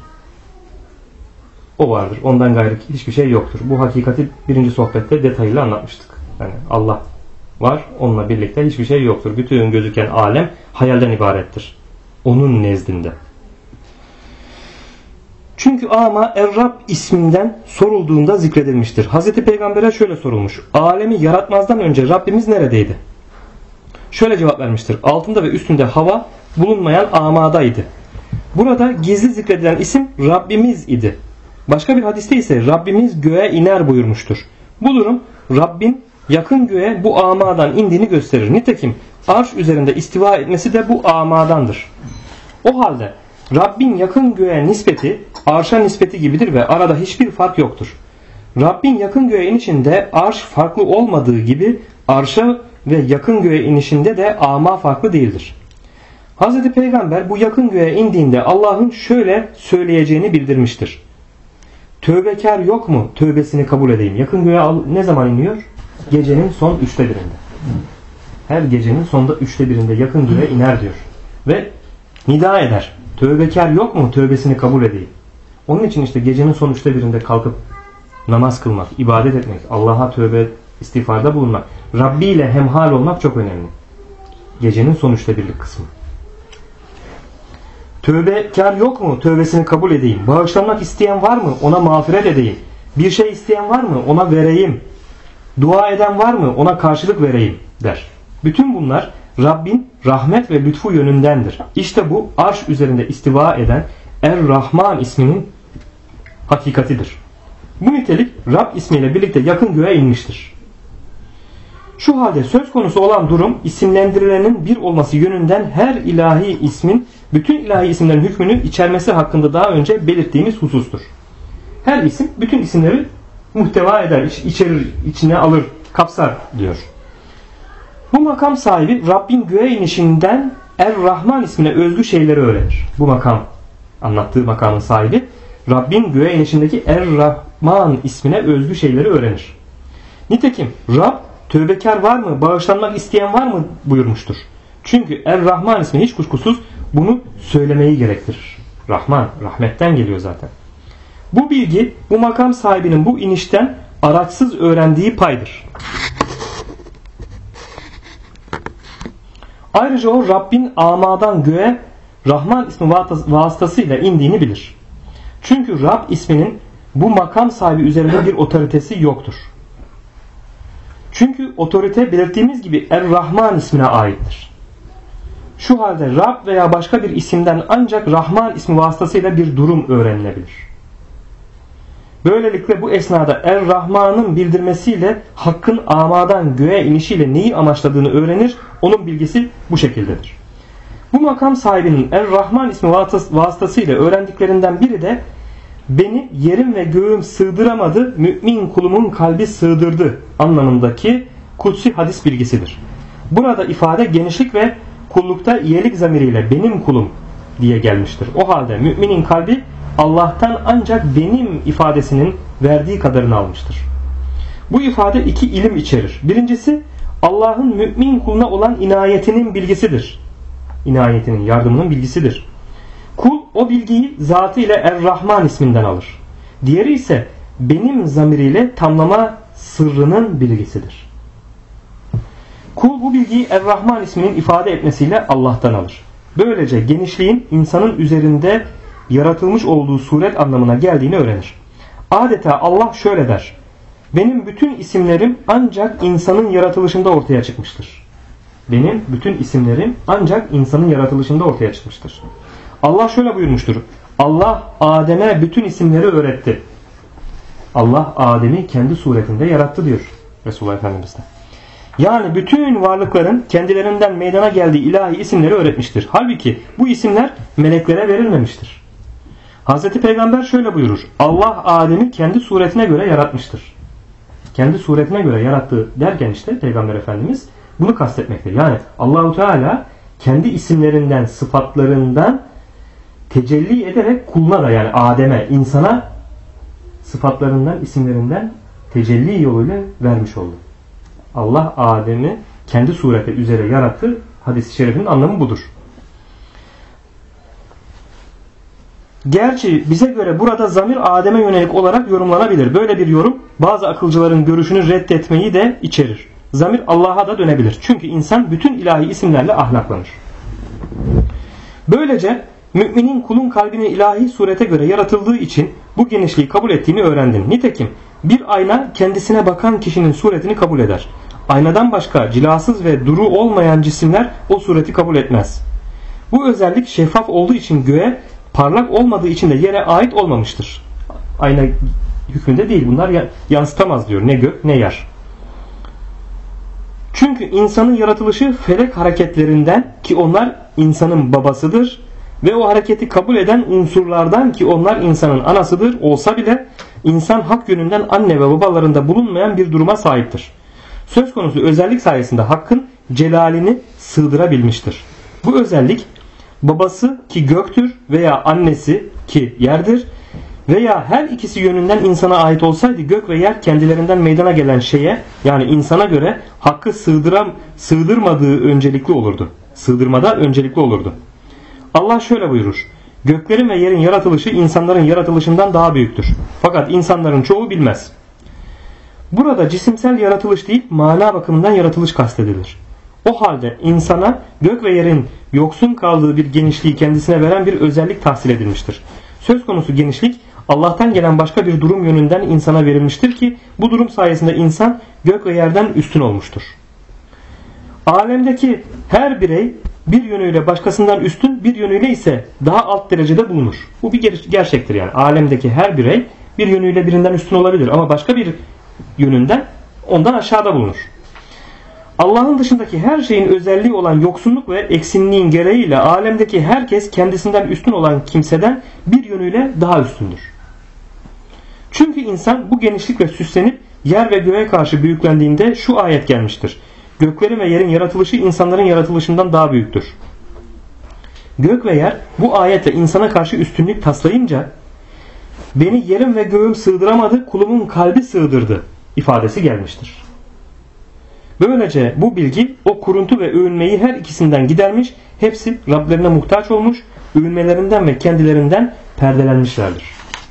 O vardır. Ondan gayrı hiçbir şey yoktur. Bu hakikati birinci sohbette detaylı anlatmıştık. Yani Allah var. Onunla birlikte hiçbir şey yoktur. Bütün gözüken alem hayalden ibarettir. Onun nezdinde. Çünkü ama Er-Rab isminden sorulduğunda zikredilmiştir. Hazreti Peygamber'e şöyle sorulmuş. Alemi yaratmazdan önce Rabbimiz neredeydi? Şöyle cevap vermiştir. Altında ve üstünde hava bulunmayan amadaydı. Burada gizli zikredilen isim Rabbimiz idi. Başka bir hadiste ise Rabbimiz göğe iner buyurmuştur. Bu durum Rabbin yakın göğe bu amadan indiğini gösterir. Nitekim arş üzerinde istiva etmesi de bu amadandır. O halde Rabbin yakın göğe nispeti arşa nispeti gibidir ve arada hiçbir fark yoktur. Rabbin yakın göğe inişinde arş farklı olmadığı gibi arşa ve yakın göğe inişinde de ama farklı değildir. Hazreti Peygamber bu yakın göğe indiğinde Allah'ın şöyle söyleyeceğini bildirmiştir. Tövbekar yok mu? Tövbesini kabul edeyim. Yakın göğe ne zaman iniyor? Gecenin son 1/3'ünde. Her gecenin sonunda 1/3'ünde yakın göğe iner diyor. Ve nida eder. Tövbekar yok mu? Tövbesini kabul edeyim. Onun için işte gecenin son 1/3'ünde kalkıp namaz kılmak, ibadet etmek, Allah'a tövbe istiğfarda bulunmak, Rabbi ile hemhal olmak çok önemli. Gecenin son 1/3'lik kısmı. Tövbekar yok mu? Tövbesini kabul edeyim. Bağışlanmak isteyen var mı? Ona mağfiret edeyim. Bir şey isteyen var mı? Ona vereyim. Dua eden var mı? Ona karşılık vereyim der. Bütün bunlar Rabbin rahmet ve lütfu yönündendir. İşte bu arş üzerinde istiva eden Er-Rahman isminin hakikatidir. Bu nitelik Rab ismiyle birlikte yakın göğe inmiştir. Şu halde söz konusu olan durum isimlendirilenin bir olması yönünden her ilahi ismin bütün ilahi isimlerin hükmünü içermesi hakkında daha önce belirttiğimiz husustur. Her isim bütün isimleri muhteva eder, içerir, içine alır, kapsar diyor. Bu makam sahibi Rabbin göğe inişinden Er-Rahman ismine özgü şeyleri öğrenir. Bu makam, anlattığı makamın sahibi Rabbin göğe inişindeki Er-Rahman ismine özgü şeyleri öğrenir. Nitekim Rab tövbekar var mı, bağışlanmak isteyen var mı buyurmuştur. Çünkü Er-Rahman ismi hiç kuşkusuz bunu söylemeyi gerektirir. Rahman, rahmetten geliyor zaten. Bu bilgi bu makam sahibinin bu inişten araçsız öğrendiği paydır. Ayrıca o Rabbin amadan göğe Rahman ismi vasıtasıyla indiğini bilir. Çünkü Rab isminin bu makam sahibi üzerinde bir otoritesi yoktur. Çünkü otorite belirttiğimiz gibi Er-Rahman ismine aittir. Şu halde Rab veya başka bir isimden ancak Rahman ismi vasıtasıyla bir durum öğrenilebilir. Böylelikle bu esnada Er-Rahman'ın bildirmesiyle hakkın amadan göğe inişiyle neyi amaçladığını öğrenir. Onun bilgisi bu şekildedir. Bu makam sahibinin Er-Rahman ismi vasıtasıyla öğrendiklerinden biri de beni yerim ve göğüm sığdıramadı, mümin kulumun kalbi sığdırdı anlamındaki kutsi hadis bilgisidir. Burada ifade genişlik ve kullukta iyilik zamiriyle benim kulum diye gelmiştir. O halde müminin kalbi Allah'tan ancak benim ifadesinin verdiği kadarını almıştır. Bu ifade iki ilim içerir. Birincisi Allah'ın mümin kuluna olan inayetinin bilgisidir. İnayetinin, yardımının bilgisidir. Kul o bilgiyi zatıyla Er-Rahman isminden alır. Diğeri ise benim zamiriyle tamlama sırrının bilgisidir. Kul bu bilgiyi Er-Rahman isminin ifade etmesiyle Allah'tan alır. Böylece genişliğin insanın üzerinde yaratılmış olduğu suret anlamına geldiğini öğrenir. Adeta Allah şöyle der: benim bütün isimlerim ancak insanın yaratılışında ortaya çıkmıştır. Benim bütün isimlerim ancak insanın yaratılışında ortaya çıkmıştır. Allah şöyle buyurmuştur: Allah Adem'e bütün isimleri öğretti. Allah Adem'i kendi suretinde yarattı diyor Resulullah Efendimiz de. Yani bütün varlıkların kendilerinden meydana geldiği ilahi isimleri öğretmiştir. Halbuki bu isimler meleklere verilmemiştir. Hazreti Peygamber şöyle buyurur: Allah Adem'i kendi suretine göre yaratmıştır. Kendi suretine göre yarattı derken işte Peygamber Efendimiz bunu kastetmektedir. Yani Allahu Teala kendi isimlerinden, sıfatlarından tecelli ederek kuluna da, yani Adem'e, insana sıfatlarından, isimlerinden tecelli yoluyla vermiş oldu. Allah Adem'i kendi sureti üzere yarattı. Hadis-i şerifinin anlamı budur. Gerçi bize göre burada zamir Adem'e yönelik olarak yorumlanabilir. Böyle bir yorum bazı akılcıların görüşünü reddetmeyi de içerir. Zamir Allah'a da dönebilir. Çünkü insan bütün ilahi isimlerle ahlaklanır. Böylece müminin kulun kalbini ilahi surete göre yaratıldığı için bu genişliği kabul ettiğini öğrendim. Nitekim bir ayna kendisine bakan kişinin suretini kabul eder. Aynadan başka cilasız ve duru olmayan cisimler o sureti kabul etmez. Bu özellik şeffaf olduğu için göğe, parlak olmadığı için de yere ait olmamıştır. Ayna hükmünde değil. Bunlar yansıtamaz diyor. Ne gök ne yer. Çünkü insanın yaratılışı felek hareketlerinden ki onlar insanın babasıdır ve o hareketi kabul eden unsurlardan ki onlar insanın anasıdır olsa bile insan hak yönünden anne ve babalarında bulunmayan bir duruma sahiptir. Söz konusu özellik sayesinde hakkın celalini sığdırabilmiştir. Bu özellik babası ki göktür veya annesi ki yerdir veya her ikisi yönünden insana ait olsaydı gök ve yer kendilerinden meydana gelen şeye, yani insana göre hakkı sığdırmadığı öncelikli olurdu. Sığdırmada öncelikli olurdu. Allah şöyle buyurur: göklerin ve yerin yaratılışı insanların yaratılışından daha büyüktür. Fakat insanların çoğu bilmez. Burada cisimsel yaratılış değil, mana bakımından yaratılış kastedilir. O halde insana gök ve yerin yoksun kaldığı bir genişliği kendisine veren bir özellik tahsil edilmiştir. Söz konusu genişlik Allah'tan gelen başka bir durum yönünden insana verilmiştir ki bu durum sayesinde insan gök ve yerden üstün olmuştur. Alemdeki her birey bir yönüyle başkasından üstün, bir yönüyle ise daha alt derecede bulunur. Bu bir gerçektir yani. Alemdeki her birey bir yönüyle birinden üstün olabilir ama başka bir yönünden ondan aşağıda bulunur. Allah'ın dışındaki her şeyin özelliği olan yoksunluk ve eksinliğin gereğiyle alemdeki herkes kendisinden üstün olan kimseden bir yönüyle daha üstündür. Çünkü insan bu genişlikle süslenip yer ve göğe karşı büyüklendiğinde şu ayet gelmiştir: göklerin ve yerin yaratılışı insanların yaratılışından daha büyüktür. Gök ve yer bu ayetle insana karşı üstünlük taslayınca beni yerim ve göğüm sığdıramadı, kulumun kalbi sığdırdı ifadesi gelmiştir. Böylece bu bilgi o kuruntu ve övünmeyi her ikisinden gidermiş, hepsi Rablerine muhtaç olmuş, övünmelerinden ve kendilerinden perdelenmişlerdir.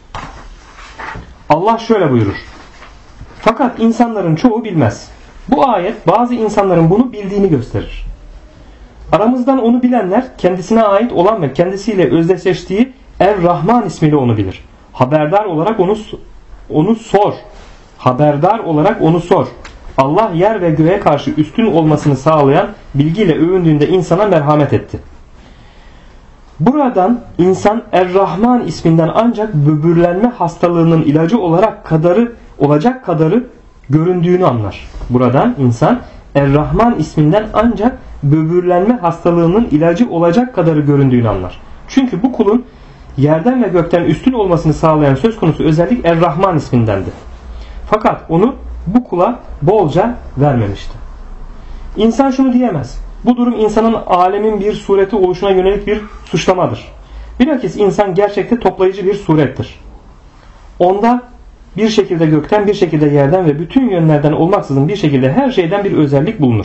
Allah şöyle buyurur: fakat insanların çoğu bilmez. Bu ayet bazı insanların bunu bildiğini gösterir. Aramızdan onu bilenler kendisine ait olan ve kendisiyle özdeşleştiği Er-Rahman ismiyle onu bilir. Haberdar olarak onu sor. Haberdar olarak onu sor. Allah yer ve göğe karşı üstün olmasını sağlayan bilgiyle övündüğünde insana merhamet etti. Buradan insan Er-Rahman isminden ancak böbürlenme hastalığının ilacı olacak kadarı göründüğünü anlar. Buradan insan Er-Rahman isminden ancak böbürlenme hastalığının ilacı olacak kadarı göründüğünü anlar. Çünkü bu kulun yerden ve gökten üstün olmasını sağlayan söz konusu özellik Er-Rahman ismindendi. Fakat onu bu kula bolca vermemişti. İnsan şunu diyemez: bu durum insanın alemin bir sureti oluşuna yönelik bir suçlamadır. Bilakis insan gerçekte toplayıcı bir surettir. Onda bir şekilde gökten, bir şekilde yerden ve bütün yönlerden olmaksızın bir şekilde her şeyden bir özellik bulunur.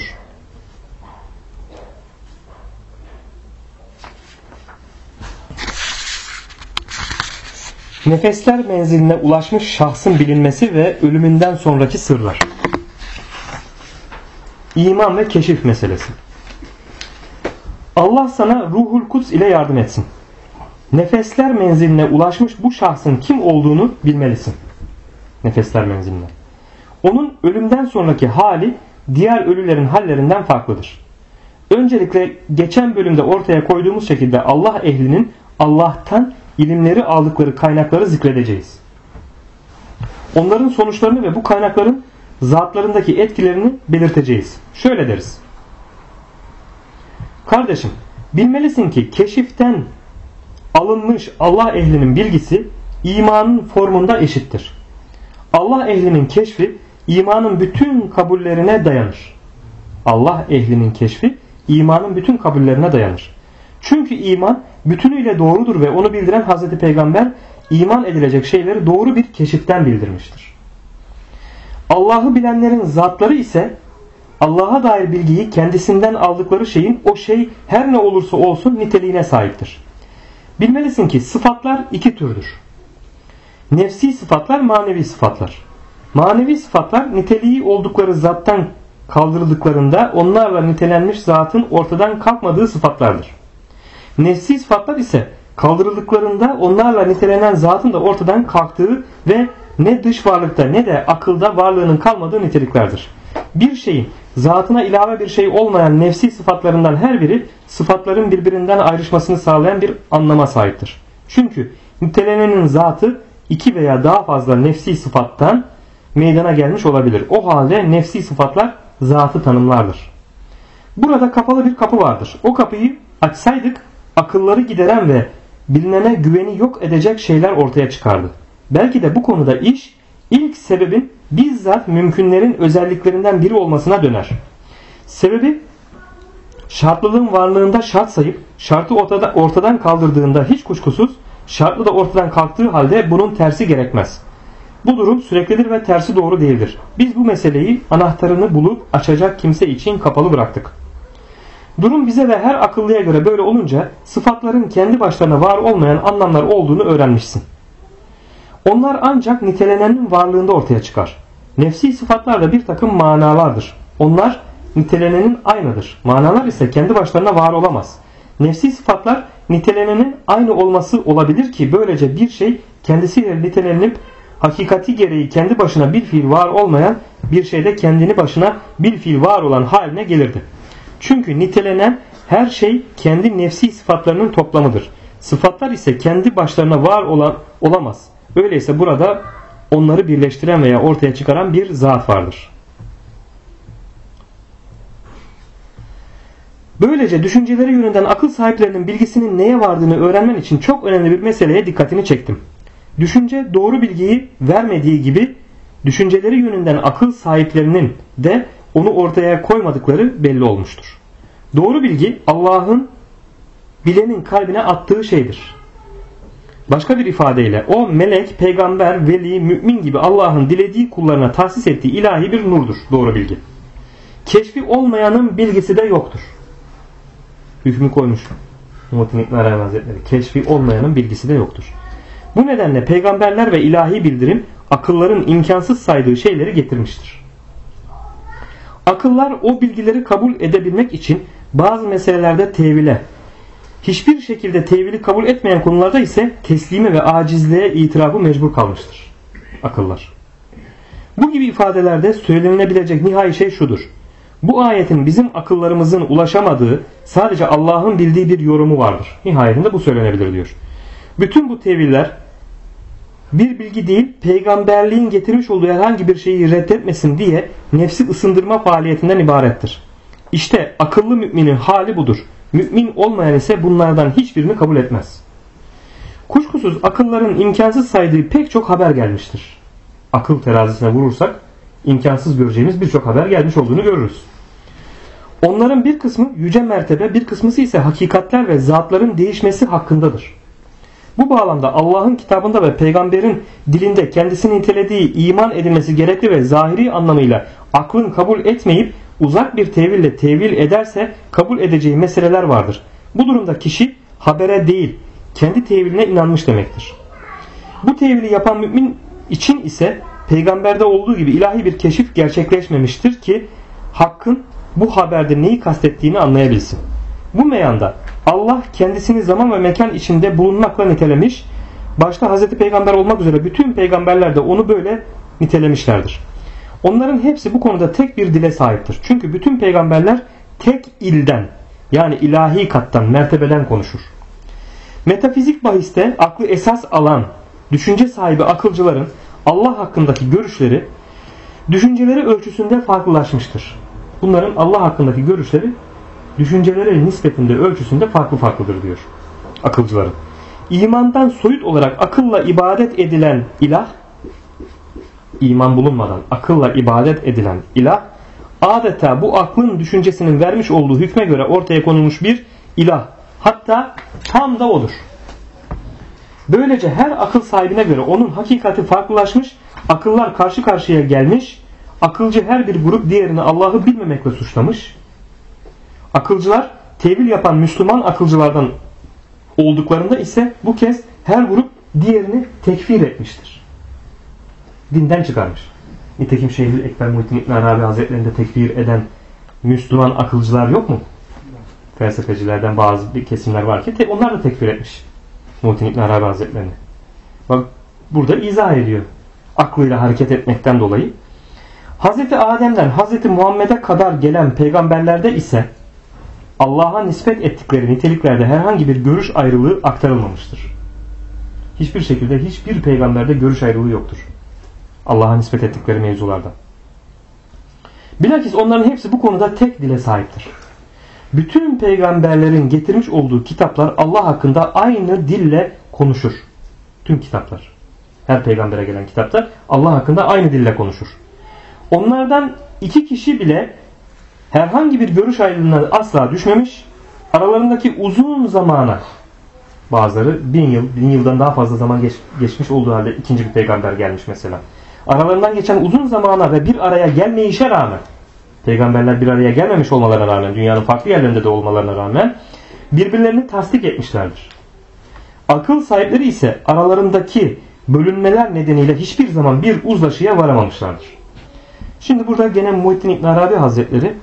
Nefesler menziline ulaşmış şahsın bilinmesi ve ölümünden sonraki sırlar. İman ve keşif meselesi. Allah sana Ruhul Kuds ile yardım etsin. Nefesler menziline ulaşmış bu şahsın kim olduğunu bilmelisin. Nefesler menziline. Onun ölümden sonraki hali diğer ölülerin hallerinden farklıdır. Öncelikle geçen bölümde ortaya koyduğumuz şekilde Allah ehlinin Allah'tan ilimleri aldıkları kaynakları zikredeceğiz. Onların sonuçlarını ve bu kaynakların zatlarındaki etkilerini belirteceğiz. Şöyle deriz: kardeşim, bilmelisin ki keşiften alınmış Allah ehlinin bilgisi imanın formunda eşittir. Allah ehlinin keşfi imanın bütün kabullerine dayanır. Allah ehlinin keşfi imanın bütün kabullerine dayanır. Çünkü iman bütünüyle doğrudur ve onu bildiren Hazreti Peygamber iman edilecek şeyleri doğru bir keşiften bildirmiştir. Allah'ı bilenlerin zatları ise Allah'a dair bilgiyi kendisinden aldıkları şeyin o şey her ne olursa olsun niteliğine sahiptir. Bilmelisin ki sıfatlar iki türdür. Nefsi sıfatlar, manevi sıfatlar. Manevi sıfatlar niteliği oldukları zattan kaldırıldıklarında onlarla nitelenmiş zatın ortadan kalkmadığı sıfatlardır. Nefsi sıfatlar ise kaldırıldıklarında onlarla nitelenen zatın da ortadan kalktığı ve ne dış varlıkta ne de akılda varlığının kalmadığı niteliklerdir. Bir şeyin zatına ilave bir şey olmayan nefsi sıfatlarından her biri sıfatların birbirinden ayrışmasını sağlayan bir anlama sahiptir. Çünkü nitelenenin zatı iki veya daha fazla nefsi sıfattan meydana gelmiş olabilir. O halde nefsi sıfatlar zatı tanımlardır. Burada kapalı bir kapı vardır. O kapıyı açsaydık akılları gideren ve bilinene güveni yok edecek şeyler ortaya çıkardı. Belki de bu konuda iş ilk sebebin bizzat mümkünlerin özelliklerinden biri olmasına döner. Sebebi şartlılığın varlığında şart sayıp şartı ortadan kaldırdığında hiç kuşkusuz şartlı da ortadan kalktığı halde bunun tersi gerekmez. Bu durum süreklidir ve tersi doğru değildir. Biz bu meseleyi anahtarını bulup açacak kimse için kapalı bıraktık. Durum bize ve her akıllıya göre böyle olunca sıfatların kendi başlarına var olmayan anlamlar olduğunu öğrenmişsin. Onlar ancak nitelenenin varlığında ortaya çıkar. Nefsi sıfatlar da bir takım manalardır. Onlar nitelenenin aynıdır. Manalar ise kendi başlarına var olamaz. Nefsi sıfatlar nitelenenin aynı olması olabilir ki böylece bir şey kendisiyle nitelenip hakikati gereği kendi başına bir fiil var olmayan bir şeyde kendini başına bir fiil var olan haline gelirdi. Çünkü nitelenen her şey kendi nefsi sıfatlarının toplamıdır. Sıfatlar ise kendi başlarına var olamaz. Öyleyse burada onları birleştiren veya ortaya çıkaran bir zat vardır. Böylece düşünceleri yönünden akıl sahiplerinin bilgisinin neye vardığını öğrenmen için çok önemli bir meseleye dikkatini çektim. Düşünce doğru bilgiyi vermediği gibi düşünceleri yönünden akıl sahiplerinin de onu ortaya koymadıkları belli olmuştur. Doğru bilgi Allah'ın bilenin kalbine attığı şeydir. Başka bir ifadeyle o melek, peygamber, veli, mümin gibi Allah'ın dilediği kullarına tahsis ettiği ilahi bir nurdur doğru bilgi. Keşfi olmayanın bilgisi de yoktur. Hükmü koymuş Muhittin İbn Arabi Hazretleri. Keşfi olmayanın bilgisi de yoktur. Bu nedenle peygamberler ve ilahi bildirim akılların imkansız saydığı şeyleri getirmiştir. Akıllar o bilgileri kabul edebilmek için bazı meselelerde tevile, hiçbir şekilde tevili kabul etmeyen konularda ise teslime ve acizliğe itirafı mecbur kalmıştır. Akıllar. Bu gibi ifadelerde söylenilebilecek nihai şey şudur. Bu ayetin bizim akıllarımızın ulaşamadığı sadece Allah'ın bildiği bir yorumu vardır. Nihayetinde bu söylenebilir diyor. Bütün bu teviller bir bilgi değil, peygamberliğin getirmiş olduğu herhangi bir şeyi reddetmesin diye nefsi ısındırma faaliyetinden ibarettir. İşte akıllı müminin hali budur. Mümin olmayan ise bunlardan hiçbirini kabul etmez. Kuşkusuz akılların imkansız saydığı pek çok haber gelmiştir. Akıl terazisine vurursak imkansız göreceğimiz birçok haber gelmiş olduğunu görürüz. Onların bir kısmı yüce mertebe, bir kısmısı ise hakikatler ve zatların değişmesi hakkındadır. Bu bağlamda Allah'ın kitabında ve peygamberin dilinde kendisini nitelediği iman edilmesi gerekli ve zahiri anlamıyla aklın kabul etmeyip uzak bir teville tevil ederse kabul edeceği meseleler vardır. Bu durumda kişi habere değil, kendi teviline inanmış demektir. Bu tevili yapan mümin için ise peygamberde olduğu gibi ilahi bir keşif gerçekleşmemiştir ki hakkın bu haberde neyi kastettiğini anlayabilsin. Bu meyanda Allah kendisini zaman ve mekan içinde bulunmakla nitelemiş, başta Hz. Peygamber olmak üzere bütün peygamberler de onu böyle nitelemişlerdir. Onların hepsi bu konuda tek bir dile sahiptir. Çünkü bütün peygamberler tek ilden, yani ilahi kattan, mertebeden konuşur. Metafizik bahiste aklı esas alan, düşünce sahibi akılcıların Allah hakkındaki görüşleri, düşünceleri ölçüsünde farklılaşmıştır. Bunların Allah hakkındaki görüşleri, düşünceleri nispetinde ölçüsünde farklıdır diyor akılcıların. İmandan soyut olarak akılla ibadet edilen ilah, iman bulunmadan akılla ibadet edilen ilah, adeta bu aklın düşüncesinin vermiş olduğu hükme göre ortaya konulmuş bir ilah. Hatta tam da odur. Böylece her akıl sahibine göre onun hakikati farklılaşmış, akıllar karşı karşıya gelmiş, akılcı her bir grup diğerini Allah'ı bilmemekle suçlamış. Akılcılar tevil yapan Müslüman akılcılardan olduklarında ise bu kez her grup diğerini tekfir etmiştir. Dinden çıkarmış. Nitekim Şeyhü'l-Ekber Muhittin İbn Arabi Hazretleri'nde tekfir eden Müslüman akılcılar yok mu? Felsefecilerden bazı bir kesimler var ki onlar da tekfir etmiş Muhittin İbn Arabi Hazretleri'ni. Bak burada izah ediyor. Aklıyla hareket etmekten dolayı. Hz. Adem'den Hz. Muhammed'e kadar gelen peygamberlerde ise Allah'a nispet ettikleri niteliklerde herhangi bir görüş ayrılığı aktarılmamıştır. Hiçbir şekilde hiçbir peygamberde görüş ayrılığı yoktur. Allah'a nispet ettikleri mevzularda. Bilakis onların hepsi bu konuda tek dile sahiptir. Bütün peygamberlerin getirmiş olduğu kitaplar Allah hakkında aynı dille konuşur. Tüm kitaplar. Her peygambere gelen kitaplar Allah hakkında aynı dille konuşur. Onlardan iki kişi bile herhangi bir görüş ayrılığına asla düşmemiş, aralarındaki uzun zamana, bazıları 1000 yıldan daha fazla zaman geçmiş olduğu halde ikinci bir peygamber gelmiş mesela. Aralarından geçen uzun zamana ve bir araya gelmeyişe rağmen, peygamberler bir araya gelmemiş olmalarına rağmen, dünyanın farklı yerlerinde de olmalarına rağmen birbirlerini tasdik etmişlerdir. Akıl sahipleri ise aralarındaki bölünmeler nedeniyle hiçbir zaman bir uzlaşıya varamamışlardır. Şimdi burada gene Muhittin İbn Arabi Hazretleri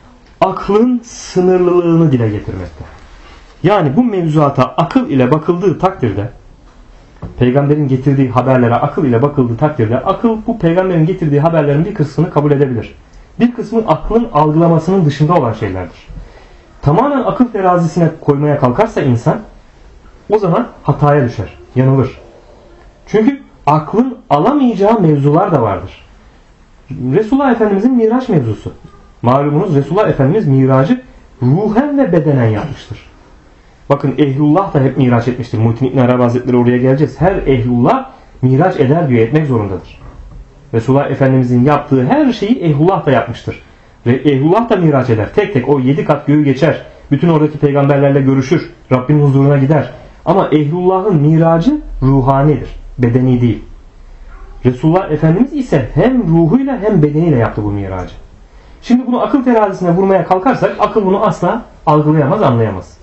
aklın sınırlılığını dile getirmekte. Yani bu mevzuata akıl ile bakıldığı takdirde, peygamberin getirdiği haberlere akıl ile bakıldığı takdirde, akıl bu peygamberin getirdiği haberlerin bir kısmını kabul edebilir. Bir kısmı aklın algılamasının dışında olan şeylerdir. Tamamen akıl terazisine koymaya kalkarsa insan, o zaman hataya düşer, yanılır. Çünkü aklın alamayacağı mevzular da vardır. Resulullah Efendimizin Miraç mevzusu. Malumunuz Resulullah Efendimiz miracı ruhen ve bedenen yapmıştır. Bakın Ehlullah da hep miraç etmiştir. Muhittin İbn Arabi Hazretleri oraya geleceğiz. Her Ehlullah miraç eder diyor, etmek zorundadır. Resulullah Efendimizin yaptığı her şeyi Ehlullah da yapmıştır. Ve Ehlullah da miraç eder. Tek tek o 7 kat göğü geçer. Bütün oradaki peygamberlerle görüşür. Rabbinin huzuruna gider. Ama Ehlullah'ın miracı ruhanidir. Bedeni değil. Resulullah Efendimiz ise hem ruhuyla hem bedeniyle yaptı bu miracı. Şimdi bunu akıl terazisine vurmaya kalkarsak akıl bunu asla algılayamaz, anlayamaz.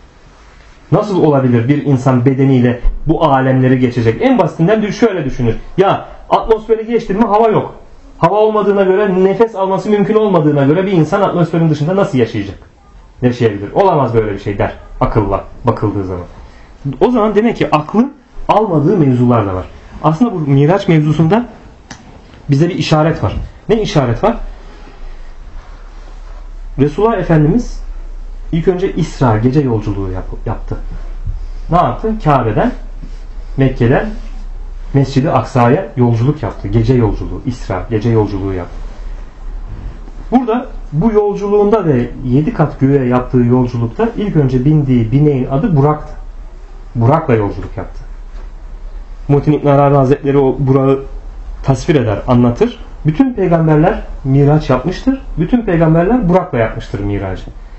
Nasıl olabilir bir insan bedeniyle bu alemleri geçecek? En basitinden şöyle düşünür. Ya atmosferi geçtin mi hava yok. Hava olmadığına göre, nefes alması mümkün olmadığına göre bir insan atmosferin dışında nasıl yaşayacak? Yaşayabilir. Olamaz böyle bir şey der akılla bakıldığı zaman. O zaman demek ki aklın almadığı mevzular da var. Aslında bu Miraç mevzusunda bize bir işaret var. Ne işaret var? Resulullah Efendimiz ilk önce İsra gece yolculuğu yaptı. Ne yaptı? Kabe'den, Mekke'den Mescid-i Aksa'ya yolculuk yaptı. Gece yolculuğu, İsra gece yolculuğu yaptı. Burada bu yolculuğunda ve 7 kat göğe yaptığı yolculukta ilk önce bindiği bineğin adı Burak'tı. Burak'la yolculuk yaptı. Muhittin İbn Arabi Hazretleri o Burak'ı tasvir eder, anlatır. Bütün peygamberler miraç yapmıştır. Bütün peygamberler Burak'la yapmıştır miracı.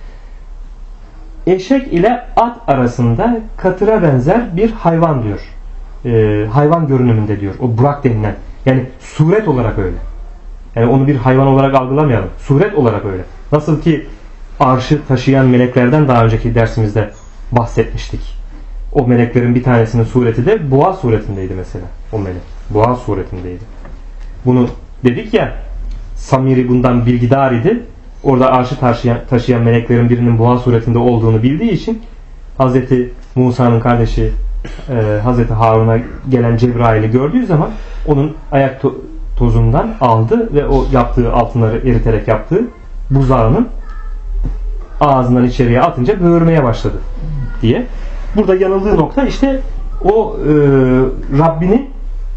Eşek ile at arasında katıra benzer bir hayvan diyor. Hayvan görünümünde diyor. O Burak denilen. Yani suret olarak öyle. Yani onu bir hayvan olarak algılamayalım. Suret olarak öyle. Nasıl ki arşı taşıyan meleklerden daha önceki dersimizde bahsetmiştik. O meleklerin bir tanesinin sureti de boğa suretindeydi mesela. O melek. Boğa suretindeydi. Bunu dedik ya, Samiri bundan bilgidar idi. Orada arşı taşıyan meleklerin birinin boğa suretinde olduğunu bildiği için Hz. Musa'nın kardeşi Hz. Harun'a gelen Cebrail'i gördüğü zaman onun ayak tozundan aldı ve o yaptığı altınları eriterek yaptığı buzağının ağzından içeriye atınca böğürmeye başladı diye. Burada yanıldığı nokta işte o Rabbini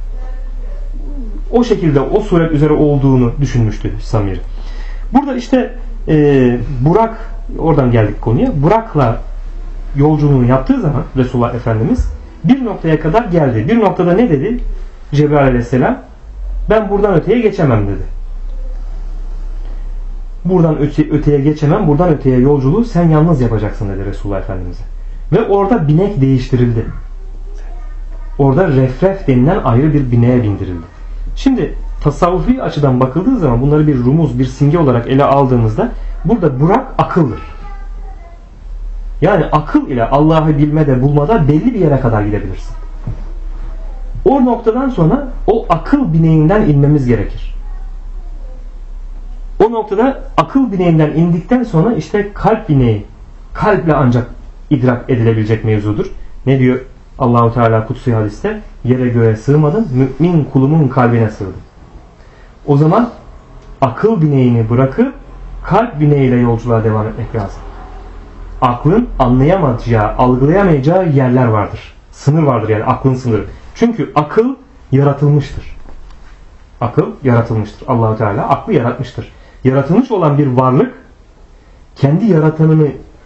o şekilde o suret üzere olduğunu düşünmüştü Samir. Burada işte Burak, oradan geldik konuya. Burak'la yolculuğunu yaptığı zaman Resulullah Efendimiz bir noktaya kadar geldi. Bir noktada ne dedi? Cebrail Aleyhisselam, ben buradan öteye geçemem dedi. Buradan öteye geçemem, buradan öteye yolculuğu sen yalnız yapacaksın dedi Resulullah Efendimiz'e. Ve orada binek değiştirildi. Orada refref denilen ayrı bir bineğe bindirildi. Şimdi tasavvufi açıdan bakıldığı zaman bunları bir rumuz, bir simge olarak ele aldığımızda burada Burak akıldır. Yani akıl ile Allah'ı bilmede, bulmada belli bir yere kadar gidebilirsin. O noktadan sonra o akıl bineğinden inmemiz gerekir. O noktada akıl bineğinden indikten sonra işte kalp bineği, kalple ancak idrak edilebilecek mevzudur. Ne diyor Allahu Teala kutsi hadiste? Yere göğe sığmadım, mümin kulumun kalbine sığdım. O zaman akıl bineğini bırakıp kalp bineğiyle yolculuğa devam etmek lazım. Aklın anlayamayacağı, algılayamayacağı yerler vardır. Sınır vardır yani aklın sınırı. Çünkü akıl yaratılmıştır. Akıl yaratılmıştır. Allahu Teala aklı yaratmıştır. Yaratılmış olan bir varlık kendi yaratanını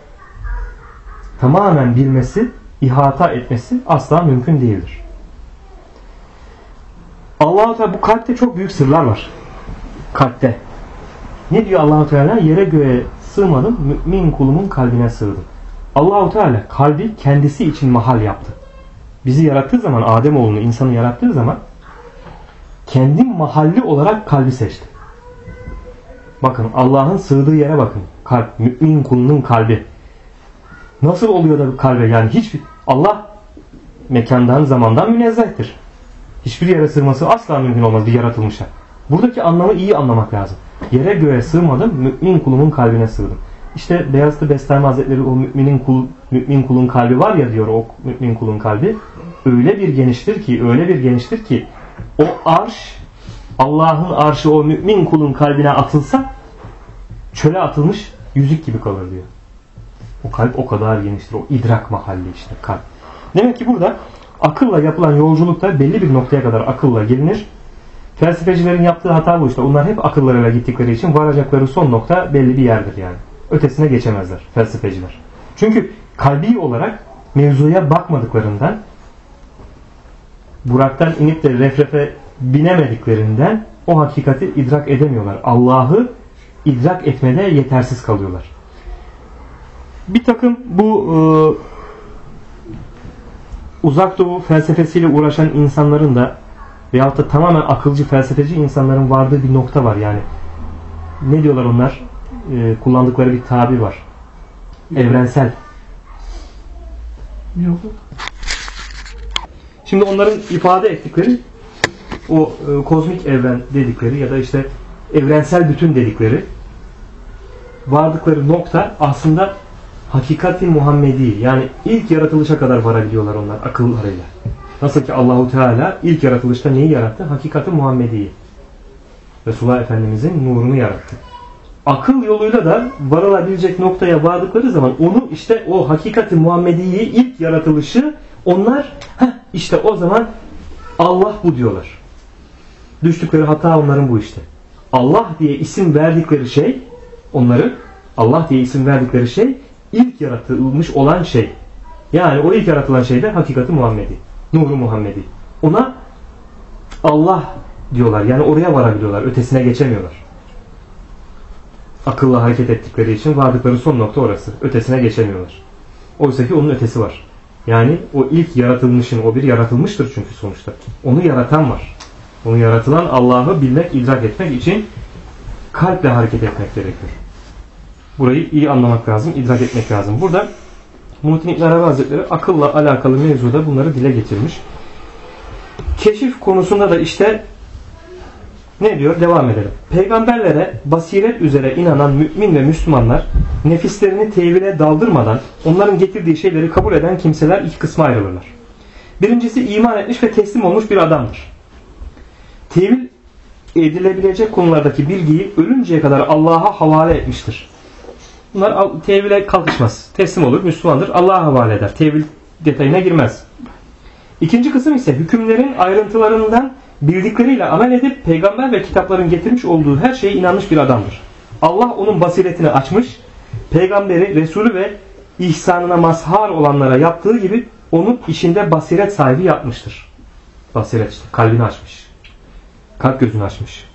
tamamen bilmesi, ihata etmesi asla mümkün değildir. Allah-u Teala bu kalpte çok büyük sırlar var. Kalpte. Ne diyor Allah-u Teala? Yere göğe sığmadım, mümin kulumun kalbine sığdım. Allah-u Teala kalbi kendisi için mahal yaptı. Bizi yarattığı zaman, Ademoğlunu, insanı yarattığı zaman kendi mahalli olarak kalbi seçti. Bakın Allah'ın sığdığı yere bakın. Kalp, mümin kulunun kalbi. Nasıl oluyor da kalbe? Yani Allah mekandan, zamandan münezzehtir. Hiçbir yere sığması asla mümkün olmaz bir yaratılmışa. Buradaki anlamı iyi anlamak lazım. Yere göğe sığmadım, mümin kulumun kalbine sığdım. İşte Beyazıt Bestami Hazretleri o mümin kulun kalbi var ya diyor, o mümin kulun kalbi öyle bir geniştir ki o arş, Allah'ın arşı o mümin kulun kalbine atılsa çöle atılmış yüzük gibi kalır diyor. O kalp o kadar geniştir. O idrak mahalli işte kalp. Demek ki burada akılla yapılan yolculukta belli bir noktaya kadar akılla gelinir. Felsefecilerin yaptığı hata bu işte. Onlar hep akıllarıyla gittikleri için varacakları son nokta belli bir yerdir yani. Ötesine geçemezler felsefeciler. Çünkü kalbi olarak mevzuya bakmadıklarından, Burak'tan inip de refrefe binemediklerinden o hakikati idrak edemiyorlar. Allah'ı idrak etmede yetersiz kalıyorlar. Bir takım bu uzak doğu felsefesiyle uğraşan insanların da veyahut da tamamen akılcı felsefeci insanların vardığı bir nokta var yani. Ne diyorlar onlar? Kullandıkları bir tabir var. Evrensel. Yok. Şimdi onların ifade ettikleri o kozmik evren dedikleri ya da işte evrensel bütün dedikleri vardıkları nokta aslında hakikati Muhammedi, yani ilk yaratılışa kadar varabiliyorlar onlar akıllarıyla. Nasıl ki Allahu Teala ilk yaratılışta neyi yarattı? Hakikati Muhammedi'yi. Resulullah Efendimizin nurunu yarattı. akıl yoluyla da varılabilecek noktaya vardıkları zaman onu işte o hakikati Muhammedi'yi, ilk yaratılışı onlar işte o zaman Allah bu diyorlar. Düştükleri hata onların bu işte. Allah diye isim verdikleri şey, onların Allah diye isim verdikleri şey ilk yaratılmış olan şey. Yani o ilk yaratılan şey de hakikati Muhammedi. Nuru Muhammedi. Ona Allah diyorlar. Yani oraya varabiliyorlar. Ötesine geçemiyorlar. Akılla hareket ettikleri için vardıkları son nokta orası. Ötesine geçemiyorlar. Oysa ki onun ötesi var. Yani o ilk yaratılmışın, o bir yaratılmıştır çünkü sonuçta. Onu yaratan var. Onu yaratılan Allah'ı bilmek, idrak etmek için kalple hareket etmek gerekiyor. Burayı iyi anlamak lazım, idrak etmek lazım. Burada Muhittin İbn Arabi Hazretleri akılla alakalı mevzuda bunları dile getirmiş. Keşif konusunda da işte ne diyor? Devam edelim. Peygamberlere basiret üzere inanan mümin ve Müslümanlar nefislerini tevhile daldırmadan onların getirdiği şeyleri kabul eden kimseler iki kısma ayrılırlar. Birincisi iman etmiş ve teslim olmuş bir adamdır. Tevil edilebilecek konulardaki bilgiyi ölünceye kadar Allah'a havale etmiştir. Bunlar tevhile kalkışmaz. Teslim olur, Müslümandır. Allah'a havale eder. Tevhil detayına girmez. İkinci kısım ise hükümlerin ayrıntılarından bildikleriyle amel edip peygamber ve kitapların getirmiş olduğu her şeye inanmış bir adamdır. Allah onun basiretini açmış, peygamberi, Resulü ve ihsanına mazhar olanlara yaptığı gibi onun işinde basiret sahibi yapmıştır. Basiret işte, kalbini açmış. Kalp gözünü açmış.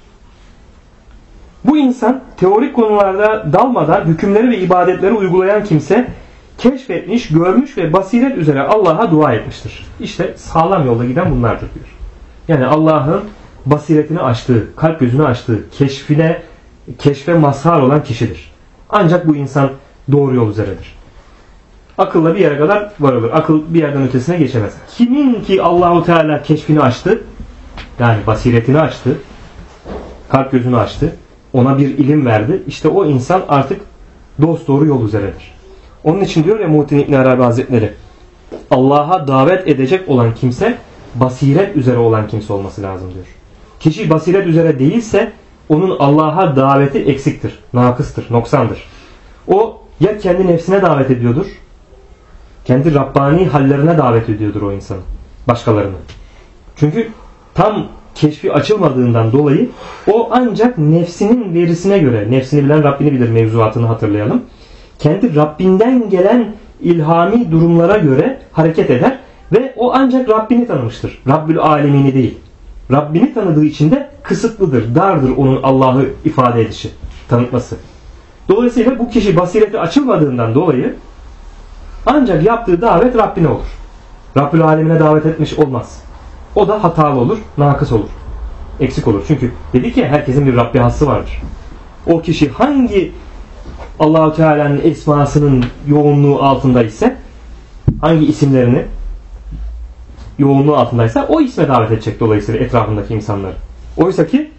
Bu insan teorik konularda dalmadan hükümleri ve ibadetleri uygulayan kimse keşfetmiş, görmüş ve basiret üzere Allah'a dua etmiştir. İşte sağlam yolda giden bunlardır diyor. Yani Allah'ın basiretini açtığı, kalp gözünü açtığı, keşfe mazhar olan kişidir. Ancak bu insan doğru yol üzeredir. Akılla bir yere kadar varılır. Akıl bir yerden ötesine geçemez. Kimin ki Allahu Teala keşfini açtı, yani basiretini açtı, kalp gözünü açtı, ona bir ilim verdi. İşte o insan artık dosdoğru yol üzeredir. Onun için diyor ya Muhittin İbn Arabi Hazretleri, Allah'a davet edecek olan kimse basiret üzere olan kimse olması lazım diyor. Kişi basiret üzere değilse onun Allah'a daveti eksiktir, nakıstır, noksandır. O ya kendi nefsine davet ediyordur, kendi Rabbani hallerine davet ediyordur o insanı, başkalarını. Çünkü tam keşfi açılmadığından dolayı o ancak nefsinin verisine göre, nefsini bilen Rabbini bilir mevzuatını hatırlayalım. Kendi Rabbinden gelen ilhami durumlara göre hareket eder ve o ancak Rabbini tanımıştır. Rabbül alemini değil. Rabbini tanıdığı için de kısıtlıdır, dardır onun Allah'ı ifade edişi, tanıtması. Dolayısıyla bu kişi basireti açılmadığından dolayı ancak yaptığı davet Rabbine olur. Rabbül alemine davet etmiş olmaz. O da hatalı olur, nakıs olur. Eksik olur. Çünkü dedik ya herkesin bir Rabbi hası vardır. O kişi hangi Allah-u Teala'nın esmasının yoğunluğu altında ise, hangi isimlerini yoğunluğu altındaysa o isme davet edecek dolayısıyla etrafındaki insanları. Oysa ki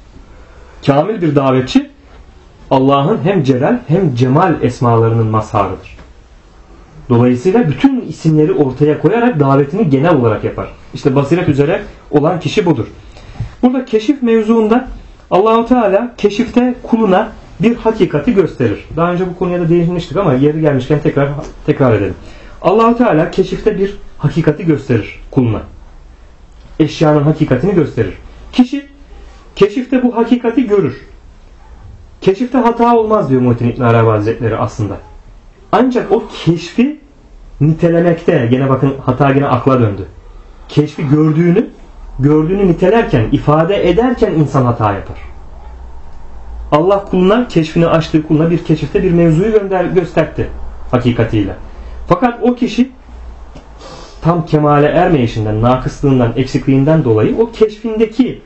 kamil bir davetçi Allah'ın hem celal hem cemal esmalarının mazharıdır. Dolayısıyla bütün isimleri ortaya koyarak davetini genel olarak yapar. İşte basiret üzere olan kişi budur. Burada keşif mevzuunda Allah-u Teala keşifte kuluna bir hakikati gösterir. Daha önce bu konuya da değinmiştik ama yeri gelmişken tekrar edelim. Allah-u Teala keşifte bir hakikati gösterir kuluna. Eşyanın hakikatini gösterir. Kişi keşifte bu hakikati görür. Keşifte hata olmaz diyor Muhittin İbn Arabi Hazretleri aslında. Ancak o keşfi nitelemekte, gene bakın hata gene akla döndü. Keşfi gördüğünü nitelerken, ifade ederken insan hata yapar. Allah kuluna, keşfini açtığı kuluna bir keşifte bir mevzuyu gösterdi hakikatiyle. Fakat o kişi tam kemale ermeyişinden, nakıslığından, eksikliğinden dolayı o keşfindeki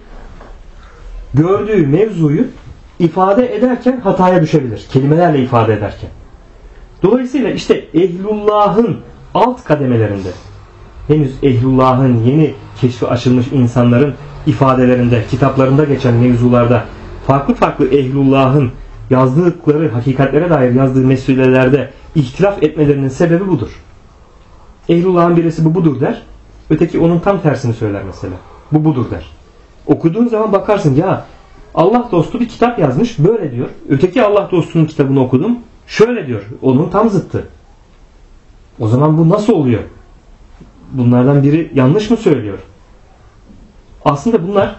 gördüğü mevzuyu ifade ederken hataya düşebilir. Kelimelerle ifade ederken. Dolayısıyla işte ehlullah'ın alt kademelerinde, henüz ehlullah'ın yeni keşfi açılmış insanların ifadelerinde, kitaplarında geçen mevzularda farklı ehlullah'ın yazdıkları, hakikatlere dair yazdığı mesulelerde ihtilaf etmelerinin sebebi budur. Ehlullah'ın birisi bu budur der. Öteki onun tam tersini söyler mesela. Bu budur der. Okuduğun zaman bakarsın ya Allah dostu bir kitap yazmış, böyle diyor. Öteki Allah dostunun kitabını okudum, şöyle diyor. Onun tam zıttı. O zaman bu nasıl oluyor? Bunlardan biri yanlış mı söylüyor? Aslında bunlar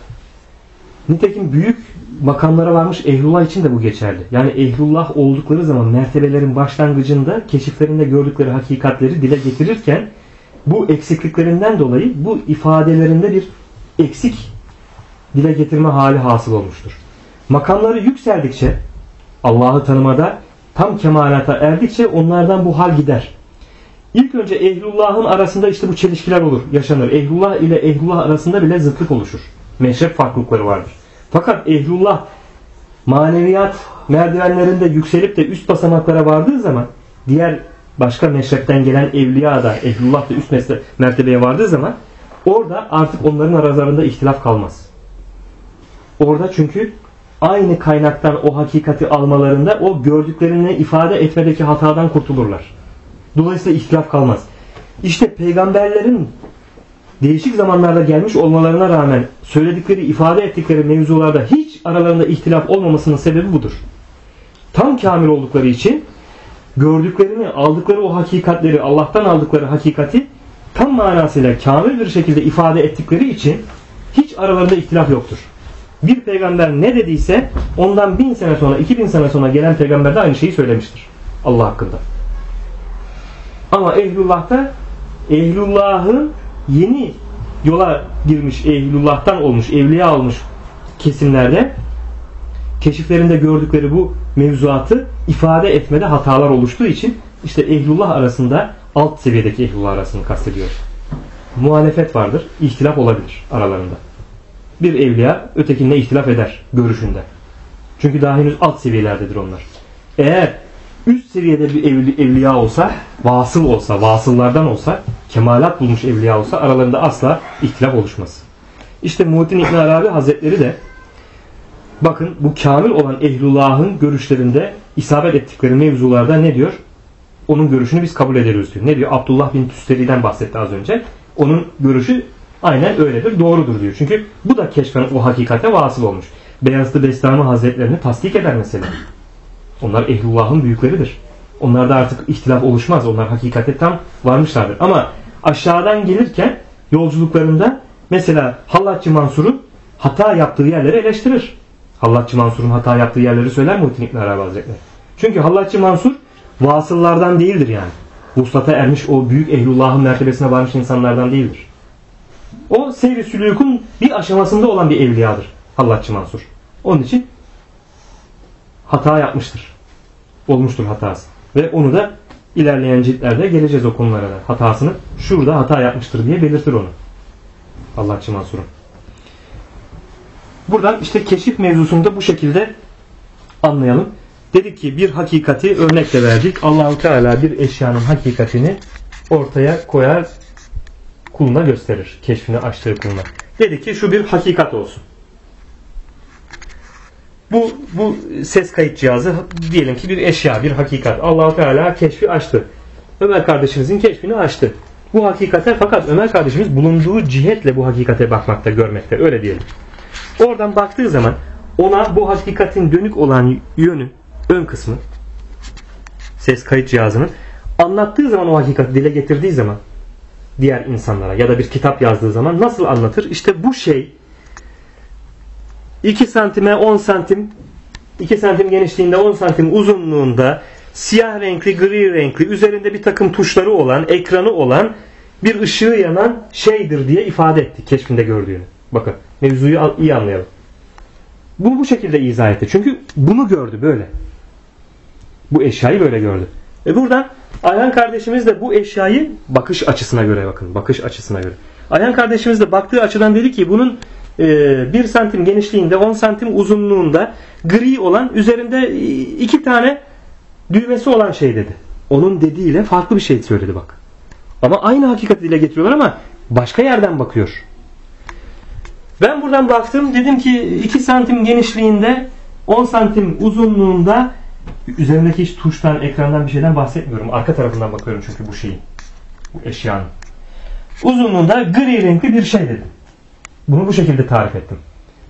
nitekim büyük makamlara varmış ehlullah için de bu geçerli. Yani ehlullah oldukları zaman mertebelerin başlangıcında keşiflerinde gördükleri hakikatleri dile getirirken bu eksikliklerinden dolayı bu ifadelerinde bir eksik dile getirme hali hasıl olmuştur. Makamları yükseldikçe, Allah'ı tanımada tam kemalata erdikçe onlardan bu hal gider. İlk önce ehlullahın arasında işte bu çelişkiler olur, yaşanır. Ehlullah ile ehlullah arasında bile zıtlık oluşur. Meşrep farklılıkları vardır. Fakat ehlullah maneviyat merdivenlerinde yükselip de üst basamaklara vardığı zaman, diğer başka meşrepten gelen evliya da ehlullah da üst mertebeye vardığı zaman orada artık onların aralarında ihtilaf kalmaz. Orada çünkü aynı kaynaktan o hakikati almalarında o gördüklerini ifade etmedeki hatadan kurtulurlar. Dolayısıyla ihtilaf kalmaz. İşte peygamberlerin değişik zamanlarda gelmiş olmalarına rağmen söyledikleri, ifade ettikleri mevzularda hiç aralarında ihtilaf olmamasının sebebi budur. Tam kamil oldukları için gördüklerini, aldıkları o hakikatleri, Allah'tan aldıkları hakikati tam manasıyla kamil bir şekilde ifade ettikleri için hiç aralarında ihtilaf yoktur. Bir peygamber ne dediyse ondan 1000 sene sonra, 2000 sene sonra gelen peygamber de aynı şeyi söylemiştir Allah hakkında. Ama ehlullah'ta ehlullah'ın yeni yola girmiş, ehlullah'tan olmuş, evliya olmuş kesimlerde keşiflerinde gördükleri bu mevzuatı ifade etmede hatalar oluştuğu için işte ehlullah arasında, alt seviyedeki ehlullah arasını kastediyor. Muhalefet vardır, ihtilaf olabilir aralarında. Bir evliya ötekinle ihtilaf eder görüşünde. Çünkü daha henüz alt seviyelerdedir onlar. Eğer üst seviyede bir evliya olsa, vasıl olsa, vasıllardan olsa, kemalat bulmuş evliya olsa aralarında asla ihtilaf oluşmaz. İşte Muhittin İbn Arabi Hazretleri de bakın bu kamil olan ehlullahın görüşlerinde isabet ettikleri mevzularda ne diyor? Onun görüşünü biz kabul ederiz diyor. Ne diyor? Abdullah bin Tüsteri'den bahsetti az önce. Onun görüşü aynen öyledir, doğrudur diyor. Çünkü bu da keşfen o hakikate vasıl olmuş. Beyazıt Bestami Hazretlerini tasdik eder mesela. Onlar ehlullahın büyükleridir. Onlarda artık ihtilaf oluşmaz. Onlar hakikate tam varmışlardır. Ama aşağıdan gelirken yolculuklarında mesela Hallatçı Mansur'un hata yaptığı yerleri eleştirir. Hallatçı Mansur'un hata yaptığı yerleri söyler Muhittin İbn Arabi Hazretleri. Çünkü Hallatçı Mansur vasıllardan değildir yani. Vuslata ermiş o büyük ehlullahın mertebesine varmış insanlardan değildir. O seyri sülûkün bir aşamasında olan bir evliyadır Hallatçı Mansur. Onun için hata yapmıştır. Olmuştur hatası. Ve onu da ilerleyen ciltlerde geleceğiz o konulara da. Hatasını şurada hata yapmıştır diye belirtir onu. Hallatçı Mansur'un. Buradan işte keşif mevzusunu bu şekilde anlayalım. Dedik ki bir hakikati örnekle verdik. Allah-u Teala bir eşyanın hakikatini ortaya koyar, kuluna gösterir. Keşfini açtığı kuluna. Dedik ki şu bir hakikat olsun. Bu ses kayıt cihazı diyelim ki bir eşya, bir hakikat. Allah-u Teala keşfi açtı. Ömer kardeşimizin keşfini açtı. Bu hakikate fakat Ömer kardeşimiz bulunduğu cihetle bu hakikate bakmakta, görmekte. Öyle diyelim. Oradan baktığı zaman ona bu hakikatin dönük olan yönü, ön kısmı, ses kayıt cihazının anlattığı zaman, o hakikati dile getirdiği zaman diğer insanlara ya da bir kitap yazdığı zaman nasıl anlatır? İşte bu şey 2 santime 10 santim, 2 santim genişliğinde 10 santim uzunluğunda, siyah renkli, gri renkli, üzerinde bir takım tuşları olan, ekranı olan bir ışığı yanan şeydir diye ifade etti keşfinde gördüğünü. Bakın mevzuyu iyi anlayalım. Bunu bu şekilde izah etti. Çünkü bunu gördü böyle. Bu eşyayı böyle gördü. Buradan Ayhan kardeşimiz de bu eşyayı bakış açısına göre, bakın bakış açısına göre. Ayhan kardeşimiz de baktığı açıdan dedi ki bunun 1 santim genişliğinde 10 santim uzunluğunda gri olan, üzerinde 2 tane düğmesi olan şey dedi. Onun dediğiyle farklı bir şey söyledi bak. Ama aynı hakikati dile getiriyorlar ama başka yerden bakıyor. Ben buradan baktım, dedim ki 2 santim genişliğinde 10 santim uzunluğunda, üzerindeki hiç tuştan, ekrandan bir şeyden bahsetmiyorum. Arka tarafından bakıyorum çünkü bu şeyin, bu eşyanın. Uzunluğunda gri renkli bir şey dedim. Bunu bu şekilde tarif ettim.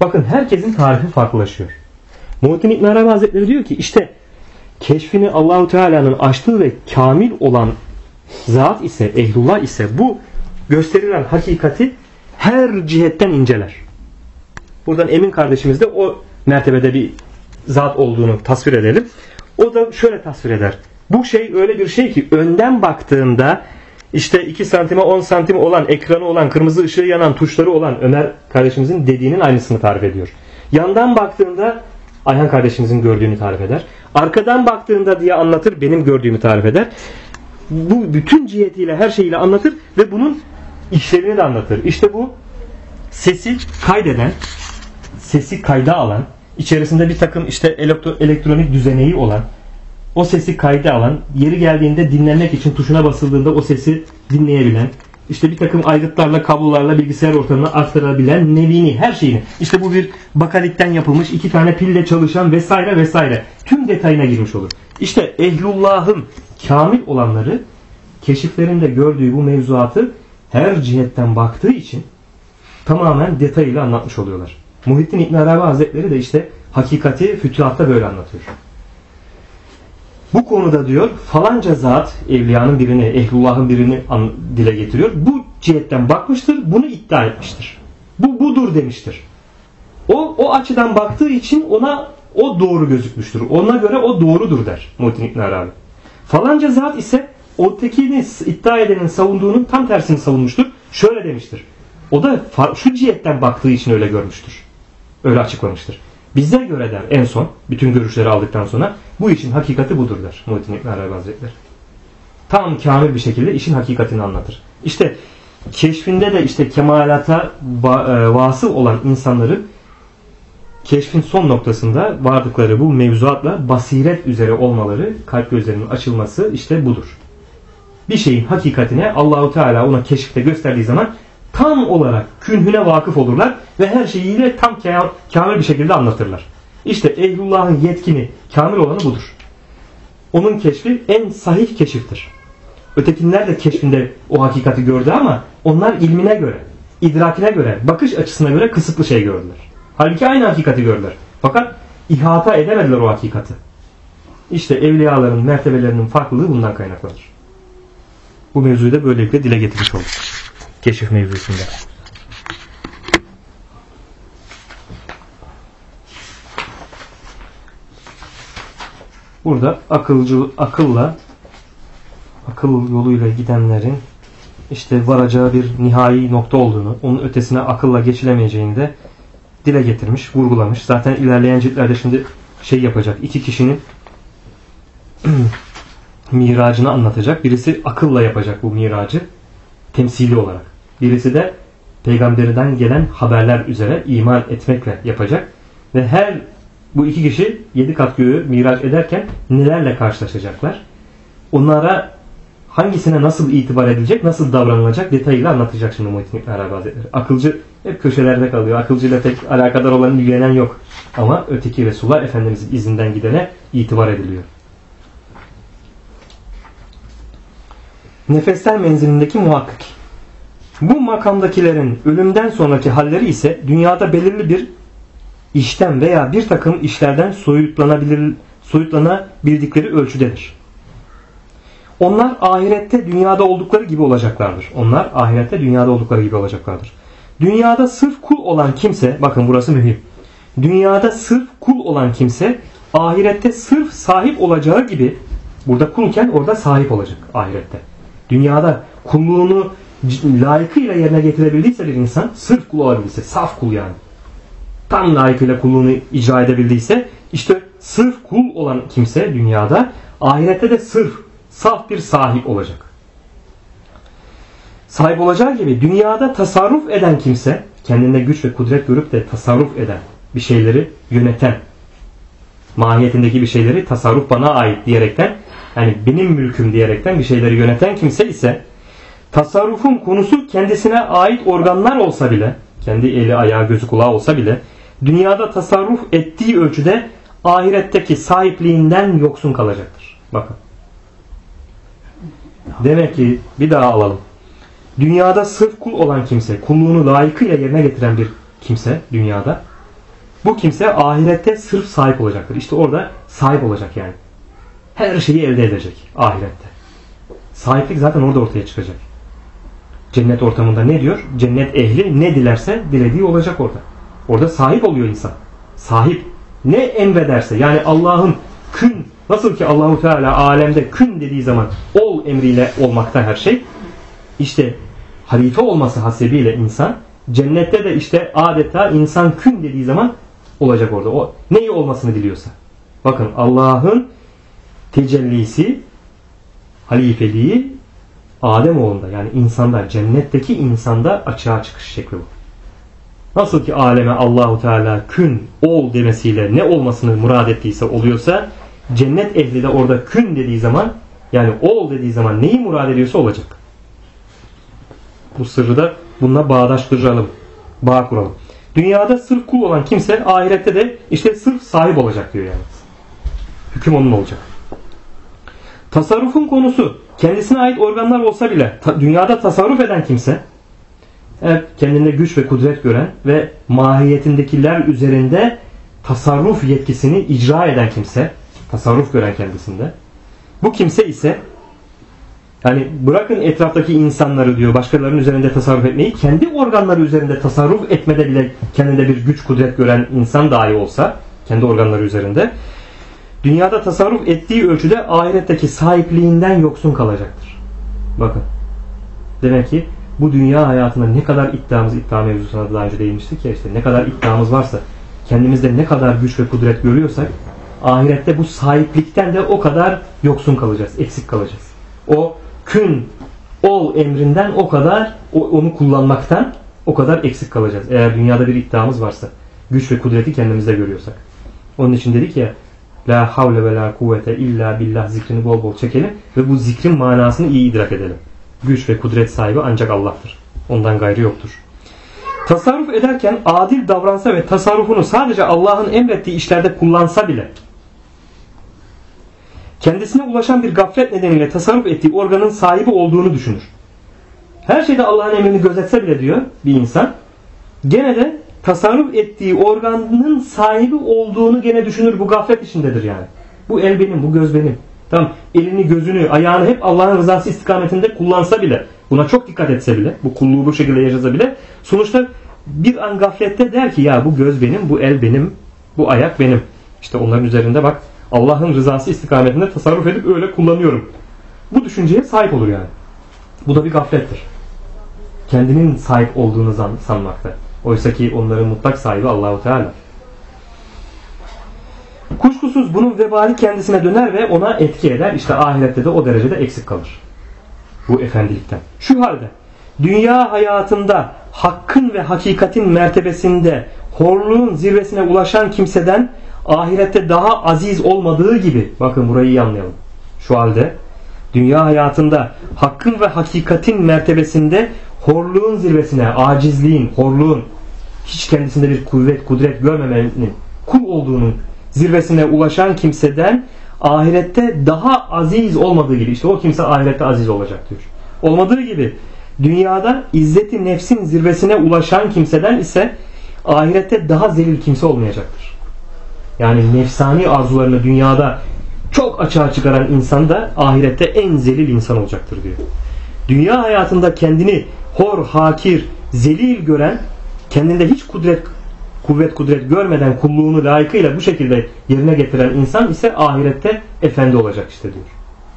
Bakın herkesin tarifi farklılaşıyor. Muhittin İbn Arabi Hazretleri diyor ki işte keşfini Allahu Teala'nın açtığı ve kamil olan zat ise, ehlullah ise bu gösterilen hakikati her cihetten inceler. Buradan Emin kardeşimiz de o mertebede bir zat olduğunu tasvir edelim. O da şöyle tasvir eder. Bu şey öyle bir şey ki önden baktığında işte 2 santime 10 santim olan, ekranı olan, kırmızı ışığı yanan, tuşları olan Ömer kardeşimizin dediğinin aynısını tarif ediyor. Yandan baktığında Ayhan kardeşimizin gördüğünü tarif eder. Arkadan baktığında diye anlatır, benim gördüğümü tarif eder. Bu bütün cihetiyle, her şeyiyle anlatır ve bunun işlevini de anlatır. İşte bu sesi kaydeden, sesi kayda alan, içerisinde bir takım işte elektronik düzeneği olan, o sesi kayda alan, yeri geldiğinde dinlemek için tuşuna basıldığında o sesi dinleyebilen, işte bir takım aygıtlarla, kablolarla bilgisayar ortamına aktarabilen nevini, her şeyini. İşte bu bir bakalitten yapılmış, 2 tane pille çalışan vesaire vesaire. Tüm detayına girmiş olur. İşte ehlullahın kamil olanları keşiflerinde gördüğü bu mevzuatı her cihetten baktığı için tamamen detayıyla anlatmış oluyorlar. Muhittin İbn Arabi Hazretleri de işte hakikati fütühatta böyle anlatıyor. Bu konuda diyor falanca zat evliyanın birini, ehlullahın birini dile getiriyor. Bu cihetten bakmıştır, bunu iddia etmiştir. Bu budur demiştir. O açıdan baktığı için ona o doğru gözükmüştür. Ona göre o doğrudur der Muhittin İbn Arabi. Falanca zat ise o tekini iddia edenin savunduğunun tam tersini savunmuştur. Şöyle demiştir. O da şu cihetten baktığı için öyle görmüştür. Öyle açıklamıştır. Bize göre der en son, bütün görüşleri aldıktan sonra bu işin hakikati budur der Muhittin İbn Arabi Hazretleri. Tam kamil bir şekilde işin hakikatini anlatır. İşte keşfinde de işte kemalata vasıl olan insanların keşfin son noktasında vardıkları bu mevzuatla basiret üzere olmaları, kalp gözlerinin açılması işte budur. Bir şeyin hakikatine Allahu Teala ona keşifte gösterdiği zaman tam olarak künhüne vakıf olurlar ve her şeyiyle tam kamil bir şekilde anlatırlar. İşte ehlullahın yetkini, kamil olanı budur. Onun keşfi en sahih keşiftir. Ötekiler de keşfinde o hakikati gördü ama onlar ilmine göre, idrakine göre, bakış açısına göre kısıtlı şey gördüler. Halbuki aynı hakikati gördüler. Fakat ihata edemediler o hakikati. İşte evliyaların mertebelerinin farklılığı bundan kaynaklanır. Bu mevzuyu da böylelikle dile getirmiş olduk. Keşif mevzusunda. Burada akıl yoluyla gidenlerin işte varacağı bir nihai nokta olduğunu, onun ötesine akılla geçilemeyeceğini de dile getirmiş, vurgulamış. Zaten ilerleyen ciltlerde şimdi yapacak. 2 kişinin miracını anlatacak. Birisi akılla yapacak bu miracı temsili olarak. Birisi de peygamberden gelen haberler üzere iman etmekle yapacak. Ve her bu 2 kişi 7 kat göğü miraç ederken nelerle karşılaşacaklar? Onlara hangisine nasıl itibar edilecek, nasıl davranılacak detayıyla anlatacak şimdi Muhittin İbn Arabi Hazretleri. Akılcı hep köşelerde kalıyor. Akılcıyla pek alakadar olan, ilgilenen yok. Ama öteki Resulullah Efendimiz'in izinden gidene itibar ediliyor. Nefesler menzilindeki muhakkik. Bu makamdakilerin ölümden sonraki halleri ise dünyada belirli bir işten veya bir takım işlerden soyutlanabildikleri ölçüdedir. Onlar ahirette dünyada oldukları gibi olacaklardır. Dünyada sırf kul olan kimse, bakın burası mühim. Dünyada sırf kul olan kimse ahirette sırf sahip olacağı gibi, burada kulken orada sahip olacak ahirette. Dünyada kulluğunu layıkıyla yerine getirebildiyse bir insan, sırf kul olabildiyse, saf kul yani, tam layıkıyla kulluğunu icra edebildiyse, işte sırf kul olan kimse dünyada, ahirette de sırf saf bir sahip olacak. Sahip olacağı gibi dünyada tasarruf eden kimse, kendinde güç ve kudret görüp de tasarruf eden, bir şeyleri yöneten, mahiyetindeki bir şeyleri tasarruf bana ait diyerekten, yani benim mülküm diyerekten bir şeyleri yöneten kimse ise, tasarrufun konusu kendisine ait organlar olsa bile, kendi eli, ayağı, gözü, kulağı olsa bile, dünyada tasarruf ettiği ölçüde ahiretteki sahipliğinden yoksun kalacaktır. Bakın. Demek ki bir daha alalım. Dünyada sırf kul olan kimse, kulluğunu layıkıyla yerine getiren bir kimse dünyada, Bu kimse ahirette sırf sahip olacaktır. İşte orada sahip olacak yani. Her şeyi elde edecek ahirette. Sahiplik zaten orada ortaya çıkacak. Cennet ortamında ne diyor? Cennet ehli ne dilerse dilediği olacak orada. Orada sahip oluyor insan. Sahip. Ne emrederse, yani Allah'ın kün, nasıl ki Allahu Teala alemde kün dediği zaman ol emriyle olmakta her şey. İşte halife olması hasebiyle insan, cennette de işte adeta insan kün dediği zaman olacak orada. O neyi olmasını diliyorsa. Bakın Allah'ın tecellisi, halifeliği Ademoğlunda, yani insanda, cennetteki insanda açığa çıkış şekli bu. Nasıl ki aleme Allahu Teala kün ol demesiyle ne olmasını murad ettiyse oluyorsa, cennet ehli de orada kün dediği zaman, yani ol dediği zaman neyi murad ediyorsa olacak. Bu sırrı da bununla bağdaştıralım, bağ kuralım. Dünyada sırf kul olan kimse ahirette de işte sırf sahip olacak diyor yani. Hüküm onun olacak. Tasarrufun konusu kendisine ait organlar olsa bile dünyada tasarruf eden kimse, evet, kendinde güç ve kudret gören ve mahiyetindekiler üzerinde tasarruf yetkisini icra eden kimse, tasarruf gören kendisinde. Bu kimse ise, yani bırakın etraftaki insanları diyor, başkalarının üzerinde tasarruf etmeyi, kendi organları üzerinde tasarruf etmede bile kendinde bir güç kudret gören insan dahi olsa, kendi organları üzerinde, dünyada tasarruf ettiği ölçüde ahiretteki sahipliğinden yoksun kalacaktır. Bakın. Demek ki bu dünya hayatında ne kadar iddia mevzusuna daha önce değinmiştik ya, işte ne kadar iddiamız varsa, kendimizde ne kadar güç ve kudret görüyorsak, ahirette bu sahiplikten de o kadar yoksun kalacağız, eksik kalacağız. O kün, ol emrinden o kadar, onu kullanmaktan o kadar eksik kalacağız. Eğer dünyada bir iddiamız varsa, güç ve kudreti kendimizde görüyorsak. Onun için dedik ya, la havle ve la kuvvete illa billah zikrini bol bol çekelim ve bu zikrin manasını iyi idrak edelim. Güç ve kudret sahibi ancak Allah'tır. Ondan gayrı yoktur. Tasarruf ederken adil davransa ve tasarrufunu sadece Allah'ın emrettiği işlerde kullansa bile, kendisine ulaşan bir gaflet nedeniyle tasarruf ettiği organın sahibi olduğunu düşünür. Her şeyde Allah'ın emrini gözetse bile diyor bir insan, gene de tasarruf ettiği organın sahibi olduğunu gene düşünür, bu gaflet içindedir yani. Bu el benim, bu göz benim. Tamam, elini, gözünü, ayağını hep Allah'ın rızası istikametinde kullansa bile, buna çok dikkat etse bile, bu kulluğu bu şekilde yaşasa bile, sonuçta bir an gaflette der ki ya bu göz benim, bu el benim, bu ayak benim. İşte onların üzerinde bak, Allah'ın rızası istikametinde tasarruf edip öyle kullanıyorum. Bu düşünceye sahip olur yani. Bu da bir gaflettir. Kendinin sahip olduğunu sanmakta. Oysa ki onların mutlak sahibi Allahu Teala. Kuşkusuz bunun vebali kendisine döner ve ona etki eder. İşte ahirette de o derecede eksik kalır. Bu efendilikten. Şu halde dünya hayatında hakkın ve hakikatin mertebesinde horluğun zirvesine ulaşan kimseden ahirette daha aziz olmadığı gibi, bakın burayı iyi anlayalım. Şu halde dünya hayatında hakkın ve hakikatin mertebesinde horluğun zirvesine, acizliğin, horluğun, hiç kendisinde bir kuvvet, kudret görmemenin, kul olduğunun zirvesine ulaşan kimseden ahirette daha aziz olmadığı gibi, işte o kimse ahirette aziz olacak diyor. Olmadığı gibi dünyada izzeti nefsin zirvesine ulaşan kimseden ise ahirette daha zelil kimse olmayacaktır. Yani nefsani arzularını dünyada çok açığa çıkaran insan da ahirette en zelil insan olacaktır diyor. Dünya hayatında kendini hor, hakir, zelil gören, kendinde hiç kuvvet kudret görmeden kulluğunu layıkıyla bu şekilde yerine getiren insan ise ahirette efendi olacak işte diyor.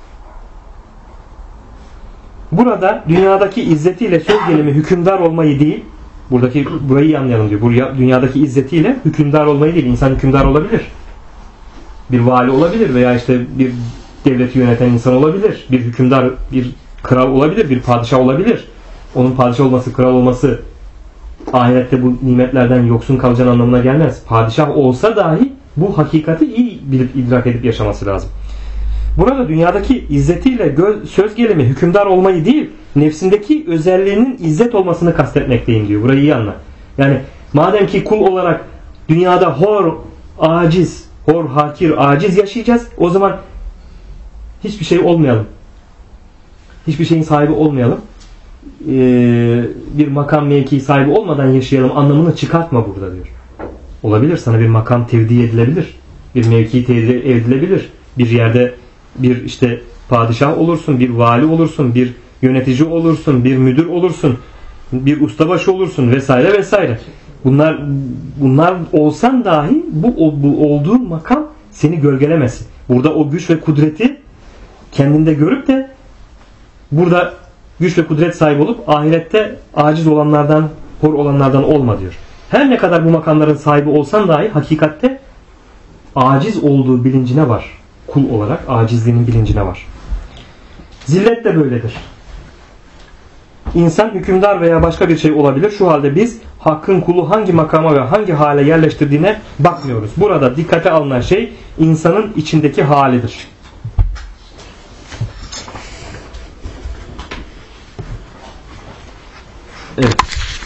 Burada dünyadaki izzetiyle söz gelimi hükümdar olmayı değil, burayı iyi anlayalım diyor. Dünyadaki izzetiyle hükümdar olmayı değil. İnsan hükümdar olabilir. Bir vali olabilir veya işte bir devleti yöneten insan olabilir. Bir hükümdar, bir kral olabilir, bir padişah olabilir. Onun padişah olması, kral olması ahirette bu nimetlerden yoksun kalacağın anlamına gelmez. Padişah olsa dahi bu hakikati iyi bilip idrak edip yaşaması lazım. Burada dünyadaki izzetiyle söz gelimi hükümdar olmayı değil, nefsindeki özelliğinin izzet olmasını kastetmekteyim diyor. Burayı iyi anla. Yani madem ki kul olarak dünyada hor, hakir, aciz yaşayacağız, o zaman hiçbir şey olmayalım. Hiçbir şeyin sahibi olmayalım. Bir makam mevki sahibi olmadan yaşayalım anlamını çıkartma burada diyor. Olabilir. Sana bir makam tevdi edilebilir. Bir mevki tevdi edilebilir. Bir yerde bir işte padişah olursun, bir vali olursun, bir yönetici olursun, bir müdür olursun, bir ustabaşı olursun vesaire vesaire. Bunlar olsan dahi bu olduğun makam seni gölgelemesin. Burada o güç ve kudreti kendinde görüp de burada güç ve kudret sahibi olup ahirette aciz olanlardan, hor olanlardan olma diyor. Her ne kadar bu makamların sahibi olsan dahi hakikatte aciz olduğu bilincine var. Kul olarak acizliğinin bilincine var. Zillet de böyledir. İnsan hükümdar veya başka bir şey olabilir. Şu halde biz Hakk'ın kulu hangi makama ve hangi hale yerleştirdiğine bakmıyoruz. Burada dikkate alınan şey insanın içindeki halidir. Evet.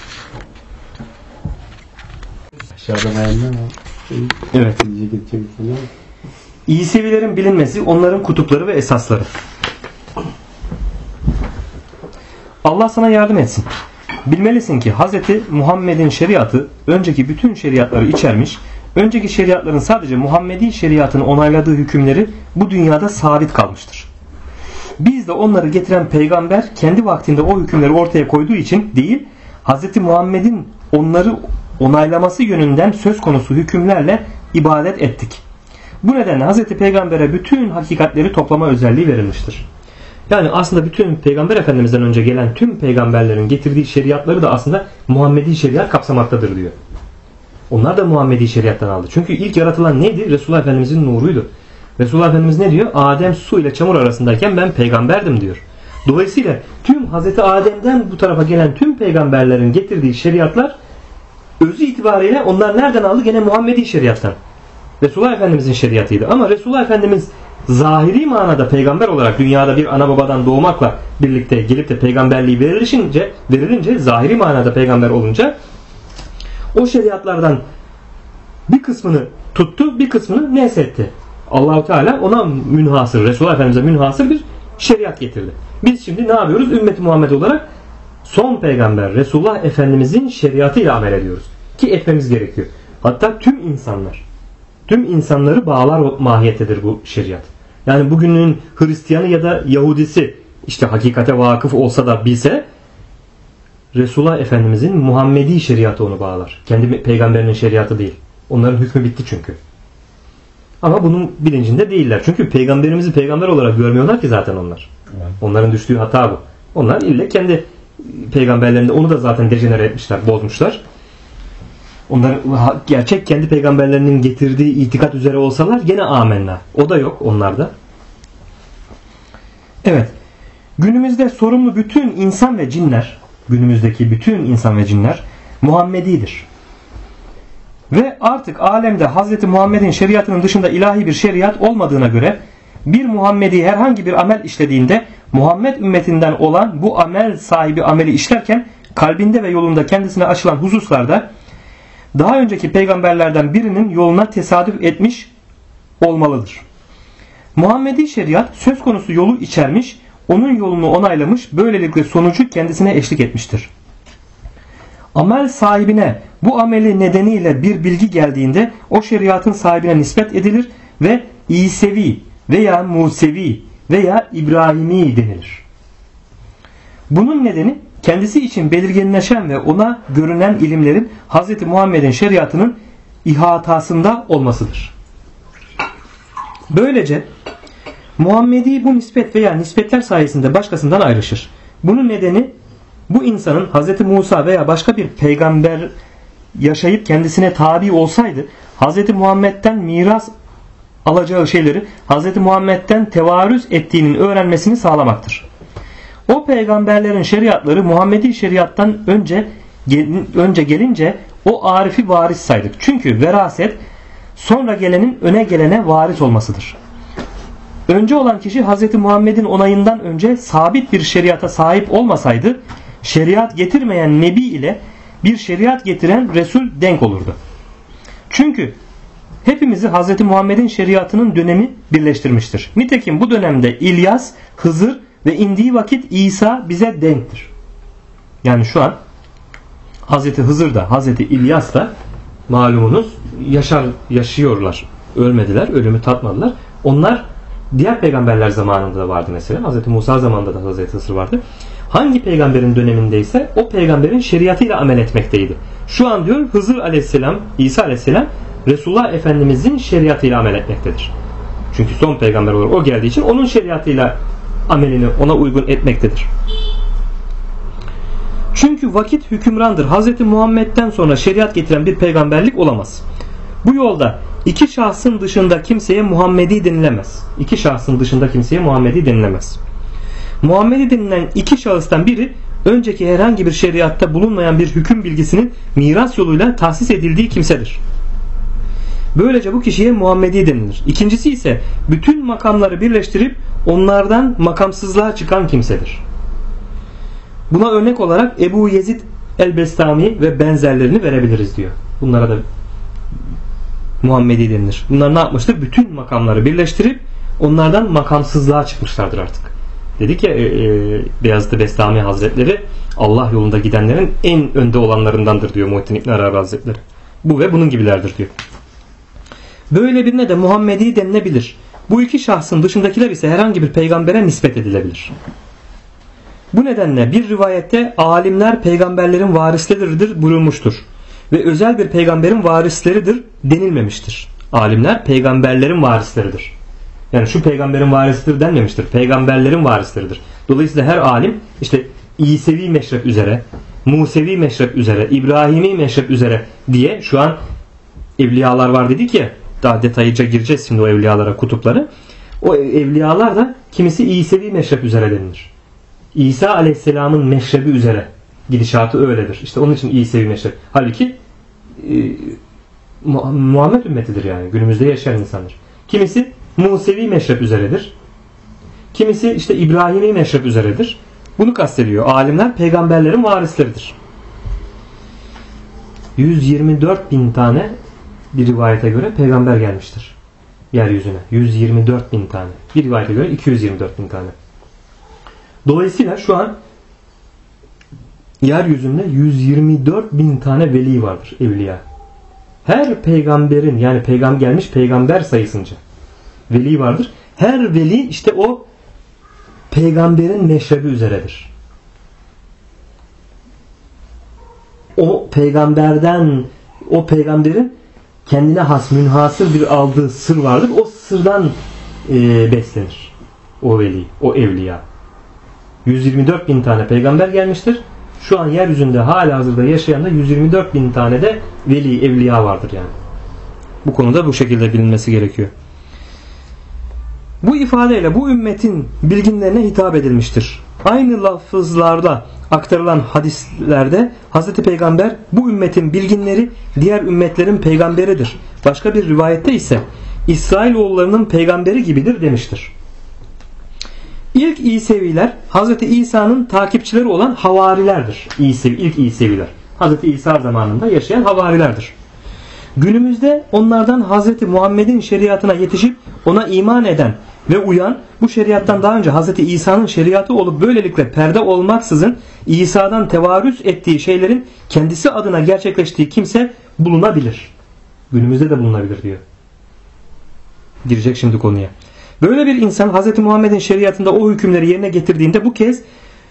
Aşağıda bayanlar var. Evet. İyi sevilerin bilinmesi onların kutupları ve esasları. Allah sana yardım etsin. Bilmelisin ki Hz. Muhammed'in şeriatı önceki bütün şeriatları içermiş, önceki şeriatların sadece Muhammedi şeriatını onayladığı hükümleri bu dünyada sabit kalmıştır. Biz de onları getiren peygamber kendi vaktinde o hükümleri ortaya koyduğu için değil, Hz. Muhammed'in onları onaylaması yönünden söz konusu hükümlerle ibadet ettik. Bu nedenle Hz. Peygamber'e bütün hakikatleri toplama özelliği verilmiştir. Yani aslında bütün Peygamber Efendimiz'den önce gelen tüm peygamberlerin getirdiği şeriatları da aslında Muhammedi şeriat kapsamaktadır diyor. Onlar da Muhammedi şeriattan aldı. Çünkü ilk yaratılan neydi? Resulullah Efendimiz'in nuruydu. Resulullah Efendimiz ne diyor? Adem su ile çamur arasındayken ben peygamberdim diyor. Dolayısıyla tüm Hazreti Adem'den bu tarafa gelen tüm peygamberlerin getirdiği şeriatlar özü itibariyle onlar nereden aldı? Gene Muhammedi şeriattan. Resulullah Efendimiz'in şeriatıydı. Ama Resulullah Efendimiz zahiri manada peygamber olarak dünyada bir ana babadan doğmakla birlikte gelip de peygamberliği verilince zahiri manada peygamber olunca o şeriatlardan bir kısmını tuttu, bir kısmını neshetti. Allah-u Teala ona münhasır, Resulullah Efendimiz'e münhasır bir şeriat getirdi. Biz şimdi ne yapıyoruz? Ümmeti Muhammed olarak son peygamber Resulullah Efendimiz'in şeriatıyla amel ediyoruz. Ki etmemiz gerekiyor. Hatta tüm insanları bağlar mahiyettedir bu şeriat. Yani bugünün Hristiyanı ya da Yahudisi işte hakikate vakıf olsa da bilse Resulullah Efendimiz'in Muhammedi şeriatı onu bağlar. Kendi peygamberinin şeriatı değil. Onların hükmü bitti çünkü. Ama bunun bilincinde değiller. Çünkü peygamberimizi peygamber olarak görmüyorlar ki zaten onlar. Evet. Onların düştüğü hata bu. Onlar ille kendi peygamberlerinde onu da zaten dejenere etmişler, bozmuşlar. Onlar gerçek kendi peygamberlerinin getirdiği itikat üzere olsalar gene amenna. O da yok onlarda. Evet. Günümüzde sorumlu bütün insan ve cinler, günümüzdeki bütün insan ve cinler Muhammedidir. Ve artık alemde Hz. Muhammed'in şeriatının dışında ilahi bir şeriat olmadığına göre bir Muhammedi herhangi bir amel işlediğinde Muhammed ümmetinden olan bu amel sahibi ameli işlerken kalbinde ve yolunda kendisine açılan hususlarda daha önceki peygamberlerden birinin yoluna tesadüf etmiş olmalıdır. Muhammedi şeriat söz konusu yolu içermiş, onun yolunu onaylamış, böylelikle sonucu kendisine eşlik etmiştir. Amel sahibine bu ameli nedeniyle bir bilgi geldiğinde o şeriatın sahibine nispet edilir ve İsevi veya Musevi veya İbrahimi denilir. Bunun nedeni kendisi için belirginleşen ve ona görünen ilimlerin Hz. Muhammed'in şeriatının ihatasında olmasıdır. Böylece Muhammedi bu nispet veya nispetler sayesinde başkasından ayrışır. Bunun nedeni bu insanın Hz. Musa veya başka bir peygamber yaşayıp kendisine tabi olsaydı Hz. Muhammed'den miras alacağı şeyleri Hz. Muhammed'den tevarüz ettiğinin öğrenmesini sağlamaktır. O peygamberlerin şeriatları Muhammedi şeriattan önce gelince o arifi varis saydık. Çünkü veraset sonra gelenin öne gelene varis olmasıdır. Önce olan kişi Hz. Muhammed'in onayından önce sabit bir şeriata sahip olmasaydı şeriat getirmeyen nebi ile bir şeriat getiren Resul denk olurdu. Çünkü hepimizi Hz. Muhammed'in şeriatının dönemi birleştirmiştir. Nitekim bu dönemde İlyas, Hızır ve indiği vakit İsa bize denktir. Yani şu an Hz. Hızır da Hz. İlyas da malumunuz yaşıyorlar. Ölmediler, ölümü tatmadılar. Onlar diğer peygamberler zamanında da vardı mesela. Hz. Musa zamanında da Hz. Hızır vardı. Hangi peygamberin dönemindeyse o peygamberin şeriatıyla amel etmekteydi. Şu an diyor Hızır aleyhisselam, İsa aleyhisselam Resulullah Efendimizin şeriatıyla amel etmektedir. Çünkü son peygamber olarak o geldiği için onun şeriatıyla amelini ona uygun etmektedir. Çünkü vakit hükümrandır. Hz. Muhammed'den sonra şeriat getiren bir peygamberlik olamaz. Bu yolda iki şahsın dışında kimseye Muhammedi denilemez. İki şahsın dışında kimseye Muhammedi denilemez. Muhammedi denilen iki şahıstan biri önceki herhangi bir şeriatta bulunmayan bir hüküm bilgisinin miras yoluyla tahsis edildiği kimsedir. Böylece bu kişiye Muhammedi denilir. İkincisi ise bütün makamları birleştirip onlardan makamsızlığa çıkan kimsedir. Buna örnek olarak Ebu Yezid el-Bestami ve benzerlerini verebiliriz diyor. Bunlara da Muhammedi denilir. Bunlar ne yapmıştır? Bütün makamları birleştirip onlardan makamsızlığa çıkmışlardır artık. Dedik ya Beyazıt Bestami Hazretleri Allah yolunda gidenlerin en önde olanlarındandır diyor Muhittin İbn Arabi Hazretleri. Bu ve bunun gibilerdir diyor. Böyle birine de Muhammedi denilebilir. Bu iki şahsın dışındakiler ise herhangi bir peygambere nispet edilebilir. Bu nedenle bir rivayette alimler peygamberlerin varisleridir buyurulmuştur. Ve özel bir peygamberin varisleridir denilmemiştir. Alimler peygamberlerin varisleridir. Yani şu peygamberin varisidir denmemiştir. Peygamberlerin varisleridir. Dolayısıyla her alim işte İsevi meşrep üzere, Musevi meşrep üzere, İbrahimi meşrep üzere diye şu an evliyalar var dedik ya, daha detaylıca gireceğiz şimdi o evliyalara, kutupları. O evliyalar da kimisi İsevi meşrep üzere denilir. İsa Aleyhisselam'ın meşrebi üzere gidişatı öyledir. İşte onun için İsevi meşrep. Halbuki Muhammed ümmetidir yani. Günümüzde yaşayan insandır. Kimisi Musevi meşrep üzeredir. Kimisi işte İbrahimi meşrep üzeredir. Bunu kastediyor. Alimler peygamberlerin varisleridir. 124 bin tane bir rivayete göre peygamber gelmiştir yeryüzüne. 124 bin tane. Bir rivayete göre 224 bin tane. Dolayısıyla şu an yeryüzünde 124 bin tane veli vardır, evliya. Her peygamberin yani gelmiş peygamber sayısınca veli vardır. Her veli işte o peygamberin meşrebi üzeredir. O peygamberin kendine has, münhasır bir aldığı sır vardır. O sırdan beslenir o veli, o evliya. 124 bin tane peygamber gelmiştir. Şu an yeryüzünde halihazırda yaşayan da 124 bin tane de veli, evliya vardır yani. Bu konuda bu şekilde bilinmesi gerekiyor. Bu ifadeyle bu ümmetin bilginlerine hitap edilmiştir. Aynı lafızlarda aktarılan hadislerde Hz. Peygamber bu ümmetin bilginleri diğer ümmetlerin peygamberidir. Başka bir rivayette ise İsrailoğullarının peygamberi gibidir demiştir. İlk İseviler Hz. İsa'nın takipçileri olan havarilerdir. İlk İseviler Hz. İsa zamanında yaşayan havarilerdir. Günümüzde onlardan Hz. Muhammed'in şeriatına yetişip ona iman eden ve uyan, bu şeriattan daha önce Hz. İsa'nın şeriatı olup böylelikle perde olmaksızın İsa'dan tevarüz ettiği şeylerin kendisi adına gerçekleştiği kimse bulunabilir. Günümüzde de bulunabilir diyor. Girecek şimdi konuya. Böyle bir insan Hz. Muhammed'in şeriatında o hükümleri yerine getirdiğinde bu kez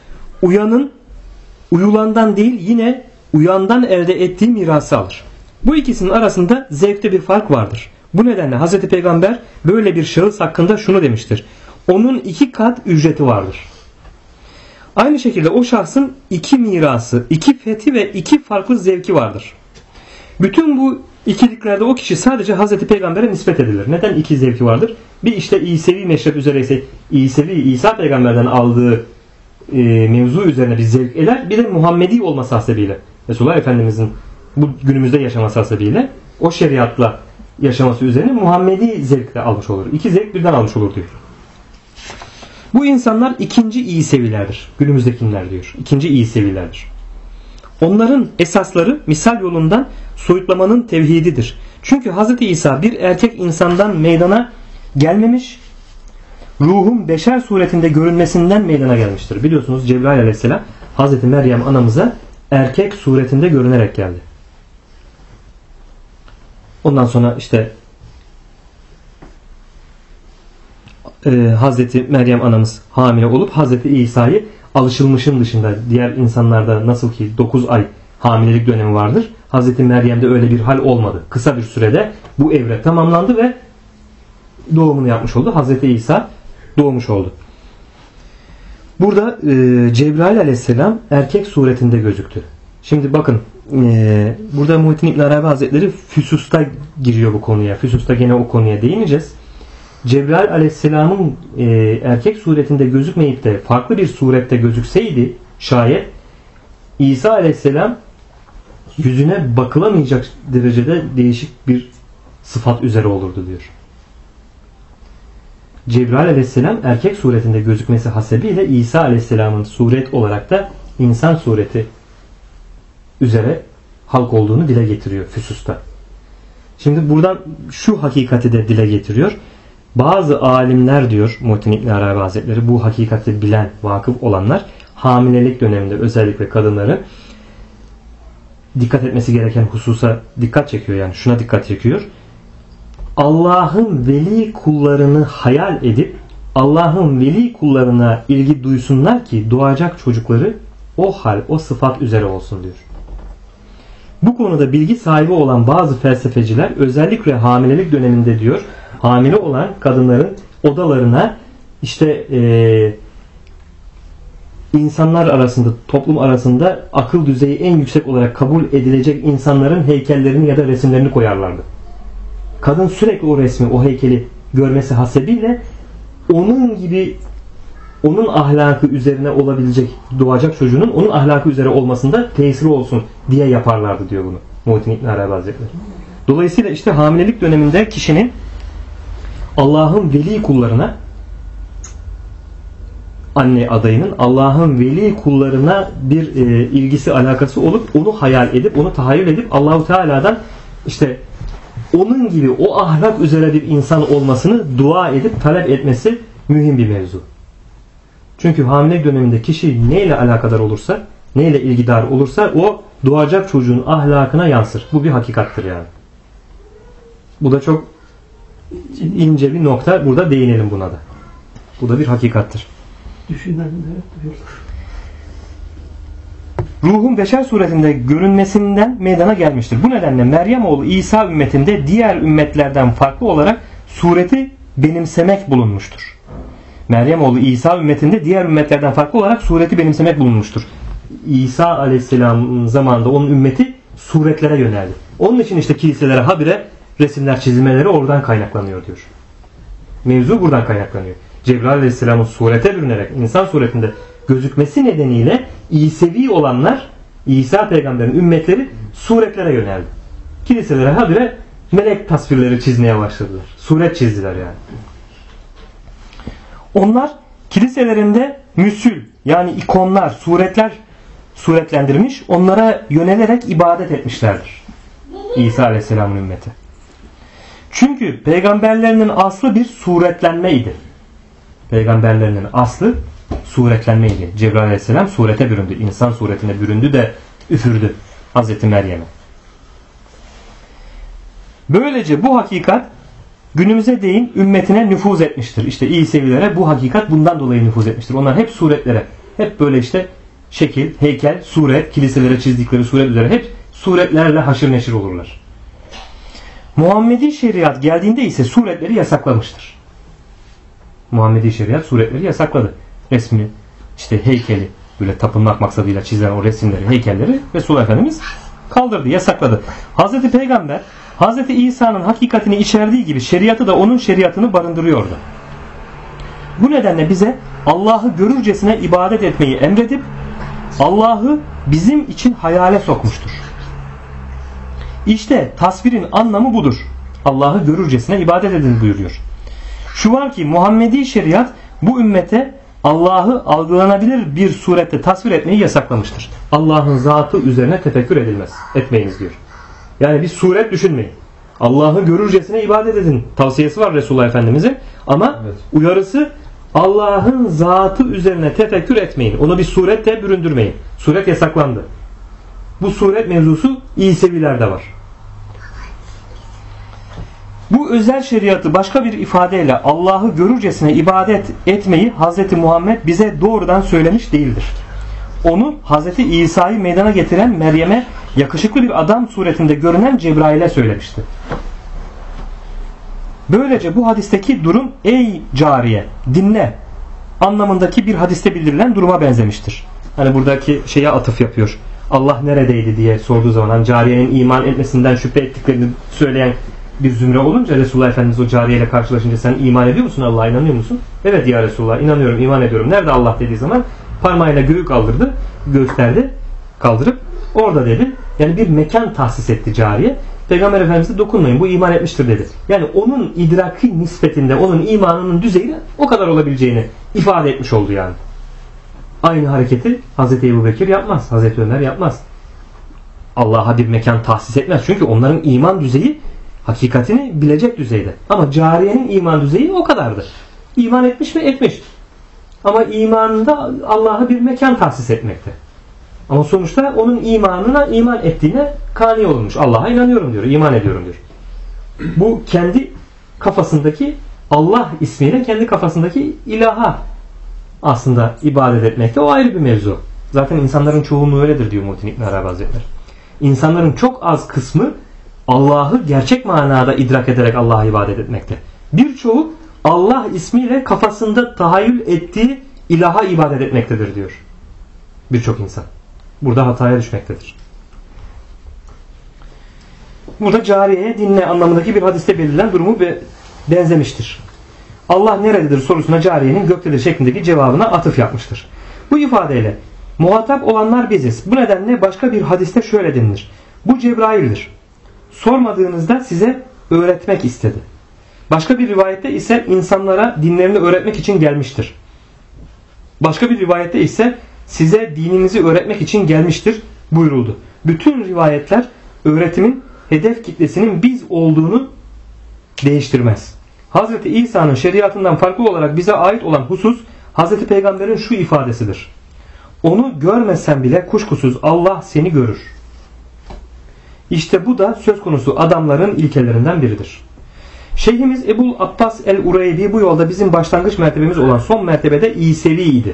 uyulandan değil yine uyandan elde ettiği mirası alır. Bu ikisinin arasında zevkte bir fark vardır. Bu nedenle Hz. Peygamber böyle bir şahıs hakkında şunu demiştir. Onun 2 kat ücreti vardır. Aynı şekilde o şahsın 2 mirası, 2 fethi ve 2 farklı zevki vardır. Bütün bu ikiliklerde o kişi sadece Hz. Peygamber'e nispet edilir. Neden 2 zevki vardır? Bir işte İsevi meşrep üzere ise İsa Peygamber'den aldığı mevzu üzerine bir zevk eder. Bir de Muhammedi olması hasebiyle Resulullah Efendimizin bu günümüzde yaşaması hasebiyle o şeriatla yaşaması üzerine Muhammedi zevkle almış olur. 2 zevk birden almış olur diyor. Bu insanlar ikinci İsevilerdir. Günümüzdekiler diyor. İkinci İsevilerdir. Onların esasları misal yolundan soyutlamanın tevhididir. Çünkü Hz. İsa bir erkek insandan meydana gelmemiş, ruhun beşer suretinde görünmesinden meydana gelmiştir. Biliyorsunuz Cebrail aleyhisselam Hz. Meryem anamıza erkek suretinde görünerek geldi. Ondan sonra işte Hazreti Meryem anamız hamile olup Hazreti İsa'yı alışılmışın dışında, diğer insanlarda nasıl ki 9 ay hamilelik dönemi vardır, Hazreti Meryem'de öyle bir hal olmadı. Kısa bir sürede bu evre tamamlandı ve doğumunu yapmış oldu. Hazreti İsa doğmuş oldu. Burada Cebrail aleyhisselam erkek suretinde gözüktü. Şimdi bakın burada Muhittin İbn Arabi Hazretleri Füsus'ta giriyor bu konuya. Füsus'ta gene o konuya değineceğiz. Cebrail aleyhisselamın erkek suretinde gözükmeyip de farklı bir surette gözükseydi şayet İsa aleyhisselam yüzüne bakılamayacak derecede değişik bir sıfat üzere olurdu diyor. Cebrail aleyhisselam erkek suretinde gözükmesi hasebiyle İsa aleyhisselamın suret olarak da insan sureti üzere halk olduğunu dile getiriyor Füsus'ta. Şimdi buradan şu hakikati de dile getiriyor. Bazı alimler diyor Muhittin İbn Arabi Hazretleri, bu hakikati bilen, vakıf olanlar hamilelik döneminde özellikle kadınların dikkat etmesi gereken hususa dikkat çekiyor, yani şuna dikkat çekiyor. Allah'ın veli kullarını hayal edip Allah'ın veli kullarına ilgi duysunlar ki doğacak çocukları o hal, o sıfat üzere olsun diyor. Bu konuda bilgi sahibi olan bazı felsefeciler özellikle hamilelik döneminde diyor, hamile olan kadınların odalarına işte insanlar arasında, toplum arasında akıl düzeyi en yüksek olarak kabul edilecek insanların heykellerini ya da resimlerini koyarlardı. Kadın sürekli o resmi, o heykeli görmesi hasebiyle onun gibi, onun ahlakı üzerine olabilecek doğacak çocuğunun onun ahlakı üzere olmasında tesiri olsun diye yaparlardı diyor bunu Muhittin İbn Arabi Hazretleri. Dolayısıyla işte hamilelik döneminde kişinin Allah'ın veli kullarına, anne adayının Allah'ın veli kullarına bir ilgisi, alakası olup onu hayal edip, onu tahayyül edip Allahu Teala'dan işte onun gibi o ahlak üzere bir insan olmasını dua edip talep etmesi mühim bir mevzu. Çünkü hamilelik döneminde kişi neyle alakadar olursa, neyle ilgidar olursa o doğacak çocuğun ahlakına yansır. Bu bir hakikattır yani. Bu da çok ince bir nokta. Burada değinelim buna da. Bu da bir hakikattır. Düşünenler duyulur. Ruhun beşer suretinde görünmesinden meydana gelmiştir. Bu nedenle Meryem oğlu İsa ümmetinde diğer ümmetlerden farklı olarak sureti benimsemek bulunmuştur. Meryem oğlu İsa ümmetinde diğer ümmetlerden farklı olarak sureti benimsemek bulunmuştur. İsa aleyhisselam zamanında onun ümmeti suretlere yöneldi. Onun için işte kiliselere habire resimler çizilmeleri oradan kaynaklanıyor diyor. Mevzu buradan kaynaklanıyor. Cebrail aleyhisselamın surete bürünerek insan suretinde gözükmesi nedeniyle İsevi olanlar, İsa peygamberin ümmetleri suretlere yöneldi. Kiliselere habire melek tasvirleri çizmeye başladılar. Suret çizdiler yani. Onlar kiliselerinde müsül, yani ikonlar, suretler suretlendirmiş, onlara yönelerek ibadet etmişlerdir. İsa aleyhisselamın ümmeti. Çünkü peygamberlerinin aslı bir suretlenmeydi. Peygamberlerinin aslı suretlenmeydi. Cebrail aleyhisselam surete büründü. İnsan suretine büründü de üfürdü Hazreti Meryem'e. Böylece bu hakikat günümüze değin ümmetine nüfuz etmiştir. İşte İsevilere bu hakikat bundan dolayı nüfuz etmiştir. Onlar hep suretlere, hep böyle işte şekil, heykel, suret, kiliselere çizdikleri suret üzere hep suretlerle haşır neşir olurlar. Muhammedi şeriat geldiğinde ise suretleri yasaklamıştır. Muhammedi şeriat suretleri yasakladı. Resmini, işte heykeli, böyle tapınmak maksadıyla çizilen o resimleri, heykelleri Resulullah Efendimiz kaldırdı, yasakladı. Hazreti Peygamber, Hazreti İsa'nın hakikatini içerdiği gibi şeriatı da onun şeriatını barındırıyordu. Bu nedenle bize Allah'ı görürcesine ibadet etmeyi emredip Allah'ı bizim için hayale sokmuştur. İşte tasvirin anlamı budur. Allah'ı görürcesine ibadet edin buyuruyor. Şu var ki Muhammedi şeriat bu ümmete Allah'ı algılanabilir bir surette tasvir etmeyi yasaklamıştır. Allah'ın zatı üzerine tefekkür edilmez. Etmeyiniz diyor. Yani bir suret düşünmeyin. Allah'ı görürcesine ibadet edin tavsiyesi var Resulullah Efendimiz'in. Ama evet, uyarısı Allah'ın zatı üzerine tefekkür etmeyin. Onu bir surette büründürmeyin. Suret yasaklandı. Bu suret mevzusu İsevilerde var. Bu özel şeriatı başka bir ifadeyle Allah'ı görürcesine ibadet etmeyi Hz. Muhammed bize doğrudan söylemiş değildir. Onu Hz. İsa'yı meydana getiren Meryem'e yakışıklı bir adam suretinde görünen Cebrail'e söylemişti. Böylece bu hadisteki durum ey cariye dinle anlamındaki bir hadiste bildirilen duruma benzemiştir. Hani buradaki şeye atıf yapıyor. Allah neredeydi diye sorduğu zaman hani cariyenin iman etmesinden şüphe ettiklerini söyleyen bir zümre olunca Resulullah Efendimiz o cariyeyle karşılaşınca sen iman ediyor musun? Allah'a inanıyor musun? Evet ya Resulullah inanıyorum, iman ediyorum. Nerede Allah dediği zaman parmağıyla göğü kaldırdı, gösterdi, kaldırıp orada dedi. Yani bir mekan tahsis etti cariye. Peygamber Efendimiz'e dokunmayın, bu iman etmiştir dedi. Yani onun idraki nispetinde, onun imanının düzeyi o kadar olabileceğini ifade etmiş oldu yani. Aynı hareketi Hz. Ebu Bekir yapmaz, Hz. Ömer yapmaz. Allah'a bir mekan tahsis etmez. Çünkü onların iman düzeyi hakikatini bilecek düzeyde. Ama cariyenin iman düzeyi o kadardı. İman etmiş mi? Etmiş. Ama imanında Allah'a bir mekan tahsis etmekte. Ama sonuçta onun imanına iman ettiğine kani olmuş. Allah'a inanıyorum diyor, iman ediyorum diyor. Bu kendi kafasındaki Allah ismiyle kendi kafasındaki ilaha aslında ibadet etmekte, o ayrı bir mevzu. Zaten insanların çoğunluğu öyledir diyor Muhittin İbn Arabi Hazretleri. İnsanların çok az kısmı Allah'ı gerçek manada idrak ederek Allah'a ibadet etmekte. Birçoğu Allah ismiyle kafasında tahayyül ettiği ilaha ibadet etmektedir diyor. Birçok insan. Burada hataya düşmektedir. Burada cariyeye dinle anlamındaki bir hadiste belirlen durumu benzemiştir. Allah nerededir sorusuna cariyenin göktedir şeklindeki cevabına atıf yapmıştır. Bu ifadeyle muhatap olanlar biziz. Bu nedenle başka bir hadiste şöyle denilir. Bu Cebrail'dir. Sormadığınızda size öğretmek istedi. Başka bir rivayette ise insanlara dinlerini öğretmek için gelmiştir. Başka bir rivayette ise size dininizi öğretmek için gelmiştir buyuruldu. Bütün rivayetler öğretimin hedef kitlesinin biz olduğunu değiştirmez. Hz. İsa'nın şeriatından farklı olarak bize ait olan husus Hz. Peygamber'in şu ifadesidir. Onu görmesen bile kuşkusuz Allah seni görür. İşte bu da söz konusu adamların ilkelerinden biridir. Şeyhimiz Ebul Abbas el-Ureybi bu yolda bizim başlangıç mertebemiz olan son mertebede İsevi idi.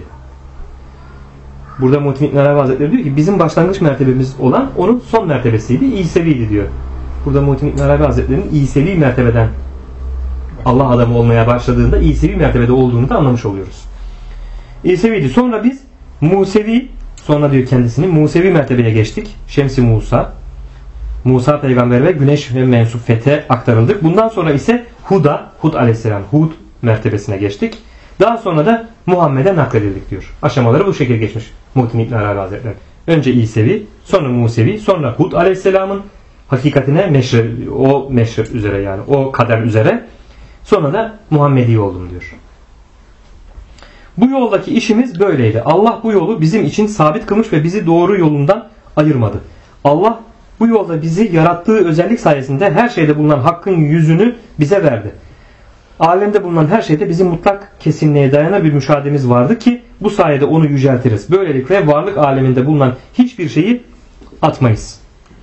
Burada Muhittin İbn Arabi Hazretleri diyor ki bizim başlangıç mertebemiz olan onun son mertebesiydi, İsevi'ydi diyor. Burada Muhittin İbn Arabi Hazretleri'nin İsevi mertebeden Allah adamı olmaya başladığında İsevi mertebede olduğunu da anlamış oluyoruz. İsevi'ydi. Sonra biz Musevi, sonra diyor kendisini Musevi mertebeye geçtik. Şems-i Musa, Musa peygamber ve güneş ve mensup fethe aktarıldık. Bundan sonra ise Hud aleyhisselam, Hud mertebesine geçtik. Daha sonra da Muhammed'e nakledildik diyor. Aşamaları bu şekilde geçmiş Muhittin İbn Arabi Hazretleri. Önce İsevi, sonra Musevi, sonra Hud aleyhisselamın hakikatine meşrep üzere yani o kader üzere. Sonra da Muhammedi oldum diyor. Bu yoldaki işimiz böyleydi. Allah bu yolu bizim için sabit kılmış ve bizi doğru yolundan ayırmadı. Allah bu yolda bizi yarattığı özellik sayesinde her şeyde bulunan hakkın yüzünü bize verdi. Alemde bulunan her şeyde bizim mutlak kesinliğe dayanan bir müşahedemiz vardı ki bu sayede onu yüceltiriz. Böylelikle varlık aleminde bulunan hiçbir şeyi atmayız.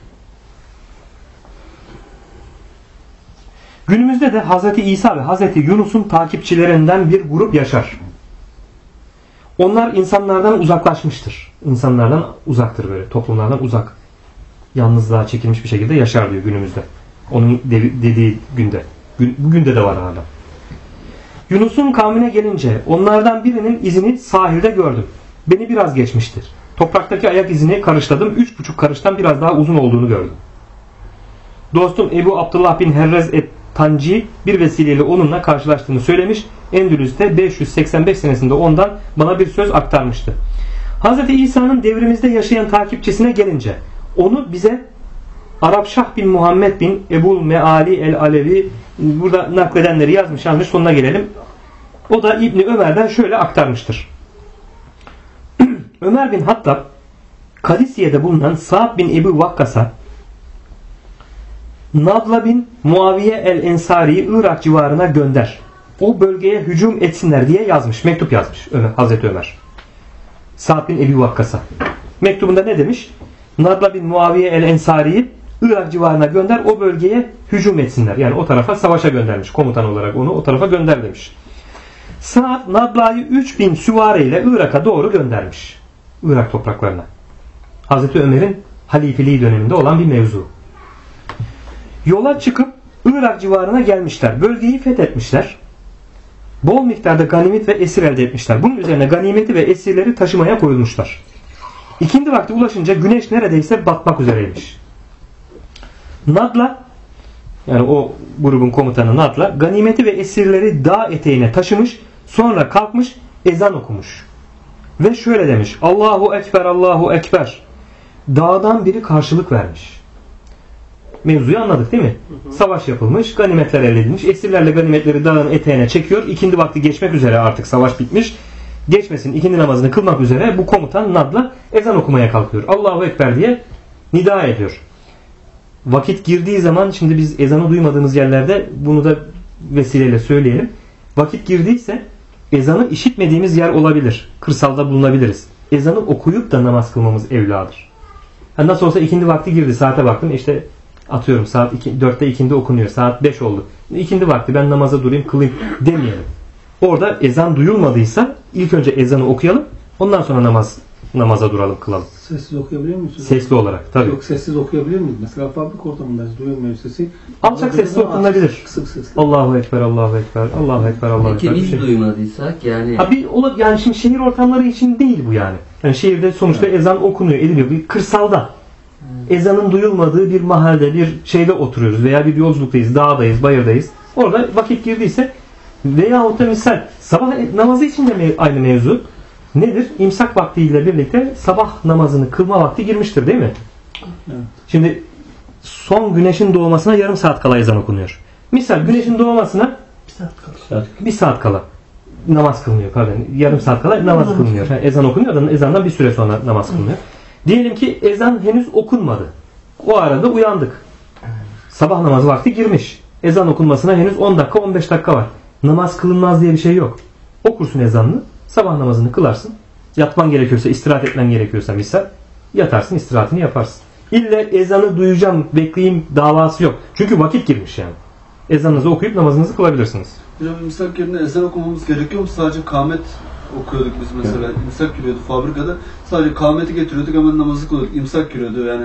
Günümüzde de Hz. İsa ve Hz. Yunus'un takipçilerinden bir grup yaşar. Onlar insanlardan uzaklaşmıştır. İnsanlardan uzaktır böyle. Toplumlardan uzak. Yalnızlığa çekilmiş bir şekilde yaşar diyor günümüzde. Onun dediği günde. Bugün de var hala. Yunus'un kavmine gelince onlardan birinin izini sahilde gördüm. Beni biraz geçmiştir. Topraktaki ayak izini karışladım. 3,5 karıştan biraz daha uzun olduğunu gördüm. Dostum Ebu Abdullah bin Herrez et-Tanci bir vesileyle onunla karşılaştığını söylemiş. Endülüs'te 585 senesinde ondan bana bir söz aktarmıştı. Hz. İsa'nın devrimizde yaşayan takipçisine gelince onu bize Arap Şah bin Muhammed bin Ebul Meali el-Alevi burada nakledenleri yazmış. Sonuna gelelim. O da İbni Ömer'den şöyle aktarmıştır. Ömer bin Hattab Kadisiye'de bulunan Sa'd bin Ebu Vakkas'a Nadla bin Muaviye el-Ensari'yi Irak civarına gönder. O bölgeye hücum etsinler diye yazmış. Mektup yazmış Hazreti Ömer. Sa'd bin Ebu Vakkas'a. Mektubunda ne demiş? Nadla bin Muaviye el-Ensari'yi Irak civarına gönder, o bölgeye hücum etsinler. Yani o tarafa savaşa göndermiş. Komutan olarak onu o tarafa gönder demiş. Sa'd Nadla'yı 3000 süvariyle Irak'a doğru göndermiş. Irak topraklarına. Hazreti Ömer'in halifeliği döneminde olan bir mevzu. Yola çıkıp Irak civarına gelmişler. Bölgeyi fethetmişler. Bol miktarda ganimet ve esir elde etmişler. Bunun üzerine ganimeti ve esirleri taşımaya koyulmuşlar. İkindi vakti ulaşınca güneş neredeyse batmak üzereymiş. Nadla, yani o grubun komutanı Nadla, ganimeti ve esirleri dağ eteğine taşımış, sonra kalkmış ezan okumuş. Ve şöyle demiş: Allahu Ekber, Allahu Ekber. Dağdan biri karşılık vermiş. Mevzuyu anladık değil mi? Savaş yapılmış, ganimetler elde edilmiş. Esirlerle ganimetleri dağın eteğine çekiyor. İkindi vakti geçmek üzere, artık savaş bitmiş. Geçmesin, ikindi namazını kılmak üzere bu komutan Nadla ezan okumaya kalkıyor. Allahu Ekber diye nida ediyor. Vakit girdiği zaman, şimdi biz ezanı duymadığımız yerlerde bunu da vesileyle söyleyelim. Vakit girdiyse ezanı işitmediğimiz yer olabilir. Kırsalda bulunabiliriz. Ezanı okuyup da namaz kılmamız evladır. Nasıl olsa ikindi vakti girdi, saate baktım, işte atıyorum saat 4'te ikindi okunuyor, saat 5 oldu. İkindi vakti, ben namaza durayım kılayım demeyelim. Orada ezan duyulmadıysa ilk önce ezanı okuyalım, ondan sonra namaza duralım, kılalım. Sessiz okuyabiliyor musunuz? Sesli olarak tabii. Yok, sessiz okuyabiliyor muyuz? Mesela fabrika ortamındayız, duyulmuyor sesi. Alçak sesli okunabilir. Kısık sesli. Allahu Ekber, Allahu Ekber, Allahu Ekber, Allahu Ekber. Peki biz duymadıysak yani... Yani şimdi şehir ortamları için değil bu yani. Yani şehirde sonuçta ezan okunuyor, ediliyor. Bir kırsalda ezanın duyulmadığı bir mahallede, bir şeyde oturuyoruz veya bir yolculuktayız, dağdayız, bayırdayız. Orada vakit girdiyse veyahut da misal sabah namazı için de aynı mevzu. Nedir? İmsak vaktiyle birlikte sabah namazını kılma vakti girmiştir değil mi? Evet. Şimdi son güneşin doğmasına yarım saat kala ezan okunuyor. Misal güneşin doğmasına bir saat kala namaz kılınıyor. Pardon, yarım saat kala namaz kılınıyor. Yani ezan okunuyor da ezandan bir süre sonra namaz kılınıyor. Diyelim ki ezan henüz okunmadı. O arada uyandık. Sabah namazı vakti girmiş. Ezan okunmasına henüz 10 dakika 15 dakika var. Namaz kılınmaz diye bir şey yok. Okursun ezanını, sabah namazını kılarsın. Yatman gerekiyorsa, istirahat etmen gerekiyorsa misal, yatarsın, istirahatini yaparsın. İlle ezanı duyacağım, bekleyeyim davası yok. Çünkü vakit girmiş yani. Ezanınızı okuyup namazınızı kılabilirsiniz. Hocam imsak yerine ezan okumamız gerekiyor mu? Sadece kâmet okuyorduk biz mesela. Evet. İmsak giriyordu fabrikada. Sadece kâmeti getiriyorduk, hemen namazı kılıyorduk. İmsak giriyordu yani.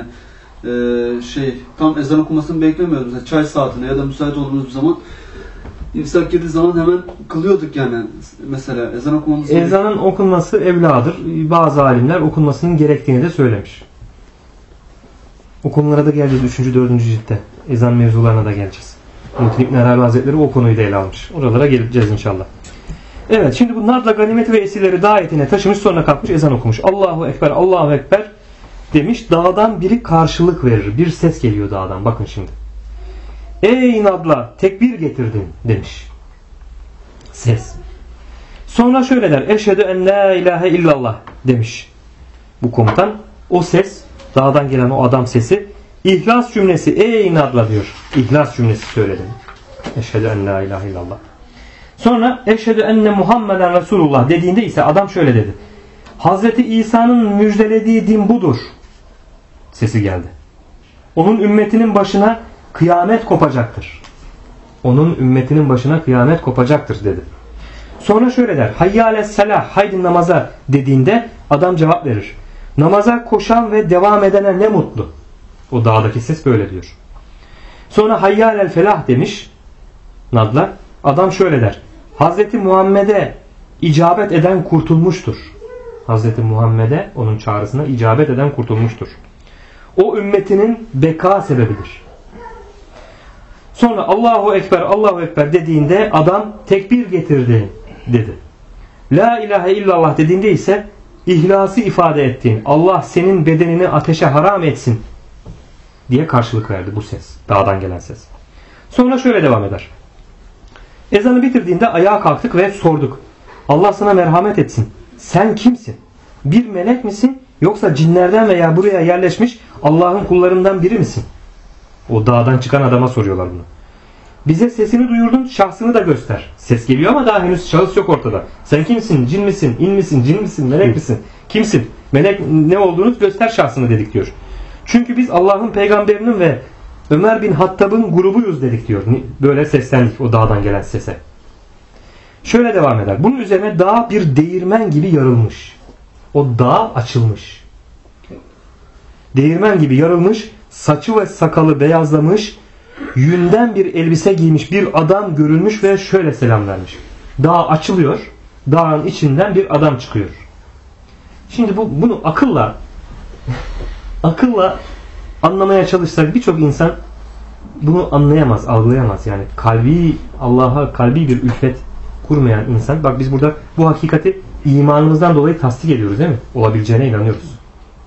Tam ezan okumasını beklemiyorduk. Mesela çay saatine ya da müsait olduğumuz bir zaman imsak girdiği zaman hemen kılıyorduk yani. Mesela ezan okumamız gerekiyor. Ezanın okunması evladır. Bazı alimler okunmasının gerektiğini de söylemiş. O konulara da geleceğiz 3. 4. ciltte. Ezan mevzularına da geleceğiz. Muhittin İbn Arabi Hazretleri o konuyu da ele almış. Oralara geleceğiz inşallah. Evet, şimdi bunlar da ganimeti ve esirleri dağ etine taşımış, sonra kalkmış ezan okumuş. Allahu Ekber, Allahu Ekber demiş. Dağdan biri karşılık verir. Bir ses geliyor dağdan. Bakın şimdi. Ey Nadla, tekbir getirdin demiş. Ses. Sonra şöyle der. Eşhedü en la ilahe illallah demiş. Bu komutan. O ses, dağdan gelen o adam sesi, İhlas cümlesi, ey Nadla diyor. İhlas cümlesi söyledim. Eşhedü en la ilahe illallah. Sonra eşhedü enne Muhammeden Resulullah dediğinde ise adam şöyle dedi. Hazreti İsa'nın müjdelediği din budur. Sesi geldi. Onun ümmetinin başına kıyamet kopacaktır. Onun ümmetinin başına kıyamet kopacaktır dedi. Sonra şöyle der. Hayyâles selah, haydi namaza dediğinde adam cevap verir. Namaza koşan ve devam edene ne mutlu. O dağdaki ses böyle diyor. Sonra hayyâlel felah demiş Nadla. Adam şöyle der. Hazreti Muhammed'e icabet eden kurtulmuştur. Hazreti Muhammed'e, onun çağrısına icabet eden kurtulmuştur. O ümmetinin beka sebebidir. Sonra Allahu Ekber, Allahu Ekber dediğinde adam tekbir getirdi dedi. La ilahe illallah dediğinde ise İhlası ifade ettiğin, Allah senin bedenini ateşe haram etsin diye karşılık verdi bu ses. Dağdan gelen ses. Sonra şöyle devam eder. Ezanı bitirdiğinde ayağa kalktık ve sorduk. Allah sana merhamet etsin. Sen kimsin? Bir melek misin? Yoksa cinlerden veya buraya yerleşmiş Allah'ın kullarından biri misin? O dağdan çıkan adama soruyorlar bunu. Bize sesini duyurdun, şahsını da göster. Ses geliyor ama daha henüz şahıs yok ortada. Sen kimsin? Cin misin? İn misin? Cin misin? Melek misin? Kimsin? Melek ne olduğunu göster şahsını dedik diyor. Çünkü biz Allah'ın peygamberinin ve Ömer bin Hattab'ın grubuyuz dedik diyor. Böyle seslendik o dağdan gelen sese. Şöyle devam eder. Bunun üzerine dağ bir değirmen gibi yarılmış. O dağ açılmış. Değirmen gibi yarılmış, saçı ve sakalı beyazlamış, yünden bir elbise giymiş bir adam görülmüş ve şöyle selam vermiş. Dağ açılıyor, dağın içinden bir adam çıkıyor. Şimdi bunu akılla anlamaya çalışsak birçok insan bunu anlayamaz, algılayamaz. Yani Allah'a kalbi bir ülfet kurmayan insan. Bak biz burada bu hakikati imanımızdan dolayı tasdik ediyoruz değil mi? Olabileceğine inanıyoruz.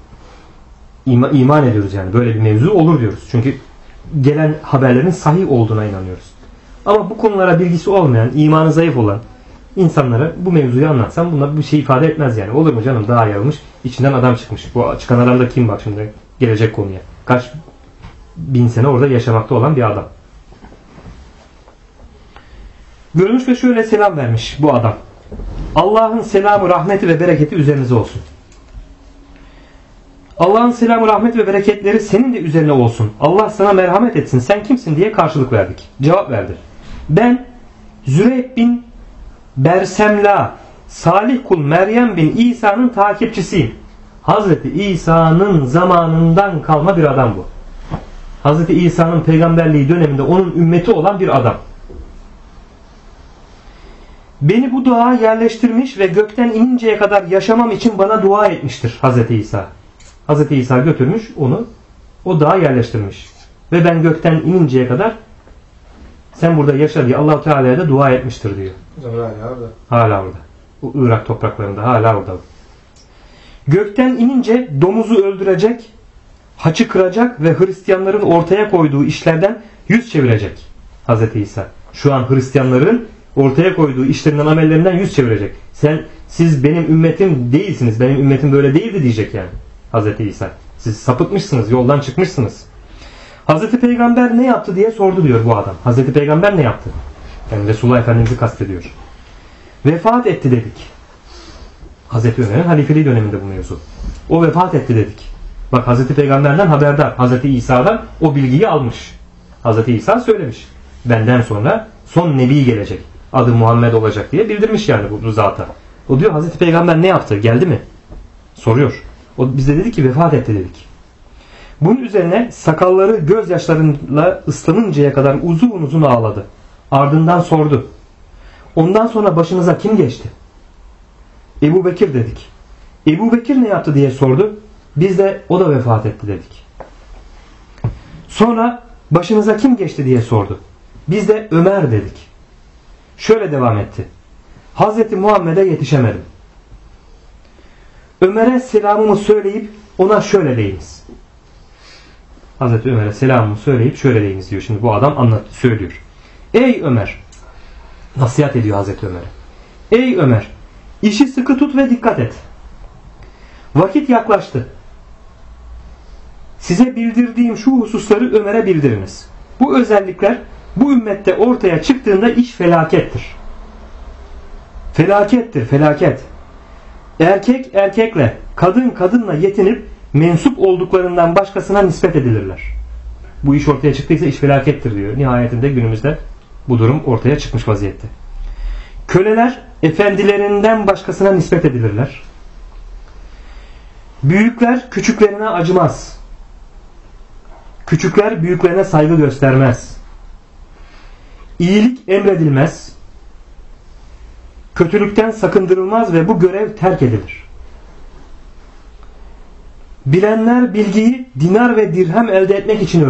İman ediyoruz yani. Böyle bir mevzu olur diyoruz. Çünkü gelen haberlerin sahih olduğuna inanıyoruz. Ama bu konulara bilgisi olmayan, imanı zayıf olan insanlara bu mevzuyu anlatsam bunlar bir şey ifade etmez yani. Olur mu canım? Dağa yarılmış, içinden adam çıkmış. Bu çıkan adam da kim bak şimdi gelecek konuya. Kaç bin sene orada yaşamakta olan bir adam. Görmüş ve şöyle selam vermiş bu adam. Allah'ın selamı, rahmeti ve bereketi üzerinize olsun. Allah'ın selamı, rahmeti ve bereketleri senin de üzerine olsun. Allah sana merhamet etsin. Sen kimsin diye karşılık verdik. Cevap verdi. Ben Züreyh bin Bersemla, Salih kul Meryem bin İsa'nın takipçisiyim. Hazreti İsa'nın zamanından kalma bir adam bu. Hazreti İsa'nın peygamberliği döneminde onun ümmeti olan bir adam. Beni bu dağa yerleştirmiş ve gökten ininceye kadar yaşamam için bana dua etmiştir Hazreti İsa. Hazreti İsa götürmüş onu o dağa yerleştirmiş. Ve ben gökten ininceye kadar sen burada yaşa diye Allah-u Teala'ya da dua etmiştir diyor. Hala orada. Bu Irak topraklarında hala orada. Gökten inince domuzu öldürecek, haçı kıracak ve Hristiyanların ortaya koyduğu işlerden yüz çevirecek Hazreti İsa. Şu an Hristiyanların ortaya koyduğu işlerinden, amellerinden yüz çevirecek. Siz benim ümmetim değilsiniz. Benim ümmetim böyle değildi diyecek yani Hazreti İsa. Siz sapıtmışsınız, yoldan çıkmışsınız. Hazreti Peygamber ne yaptı diye sordu diyor bu adam. Hazreti Peygamber ne yaptı? Yani Resulullah Efendimiz'i kastediyor. Vefat etti dedik. Hazreti Ömer'in halifeliği döneminde bu mevzu. O vefat etti dedik. Bak Hazreti Peygamber'den haberdar. Hazreti İsa'dan o bilgiyi almış. Hazreti İsa söylemiş. Benden sonra son nebi gelecek. Adı Muhammed olacak diye bildirmiş yani bu zata. O diyor Hazreti Peygamber ne yaptı? Geldi mi? Soruyor. O bize dedi ki vefat etti dedik. Bunun üzerine sakalları gözyaşlarıyla ıslanıncaya kadar uzun uzun ağladı. Ardından sordu. Ondan sonra başınıza kim geçti? Ebu Bekir dedik. Ebu Bekir ne yaptı diye sordu. Biz de o da vefat etti dedik. Sonra başınıza kim geçti diye sordu. Biz de Ömer dedik. Şöyle devam etti. Hazreti Muhammed'e yetişemedim. Ömer'e selamımı söyleyip ona şöyle deyiniz. Hazreti Ömer'e selamımı söyleyip şöyle deyiniz diyor. Şimdi bu adam söylüyor. Ey Ömer! Nasihat ediyor Hazreti Ömer'e. Ey Ömer! İşi sıkı tut ve dikkat et. Vakit yaklaştı. Size bildirdiğim şu hususları Ömer'e bildiriniz. Bu özellikler bu ümmette ortaya çıktığında iş felakettir. Felakettir, felaket. Erkek erkekle, kadın kadınla yetinip mensup olduklarından başkasına nispet edilirler. Bu iş ortaya çıktıysa iş felakettir diyor. Nihayetinde günümüzde bu durum ortaya çıkmış vaziyette. Köleler efendilerinden başkasına nispet edilirler. Büyükler küçüklerine acımaz. Küçükler büyüklerine saygı göstermez. İyilik emredilmez. Kötülükten sakındırılmaz ve bu görev terk edilir. Bilenler bilgiyi dinar ve dirhem elde etmek için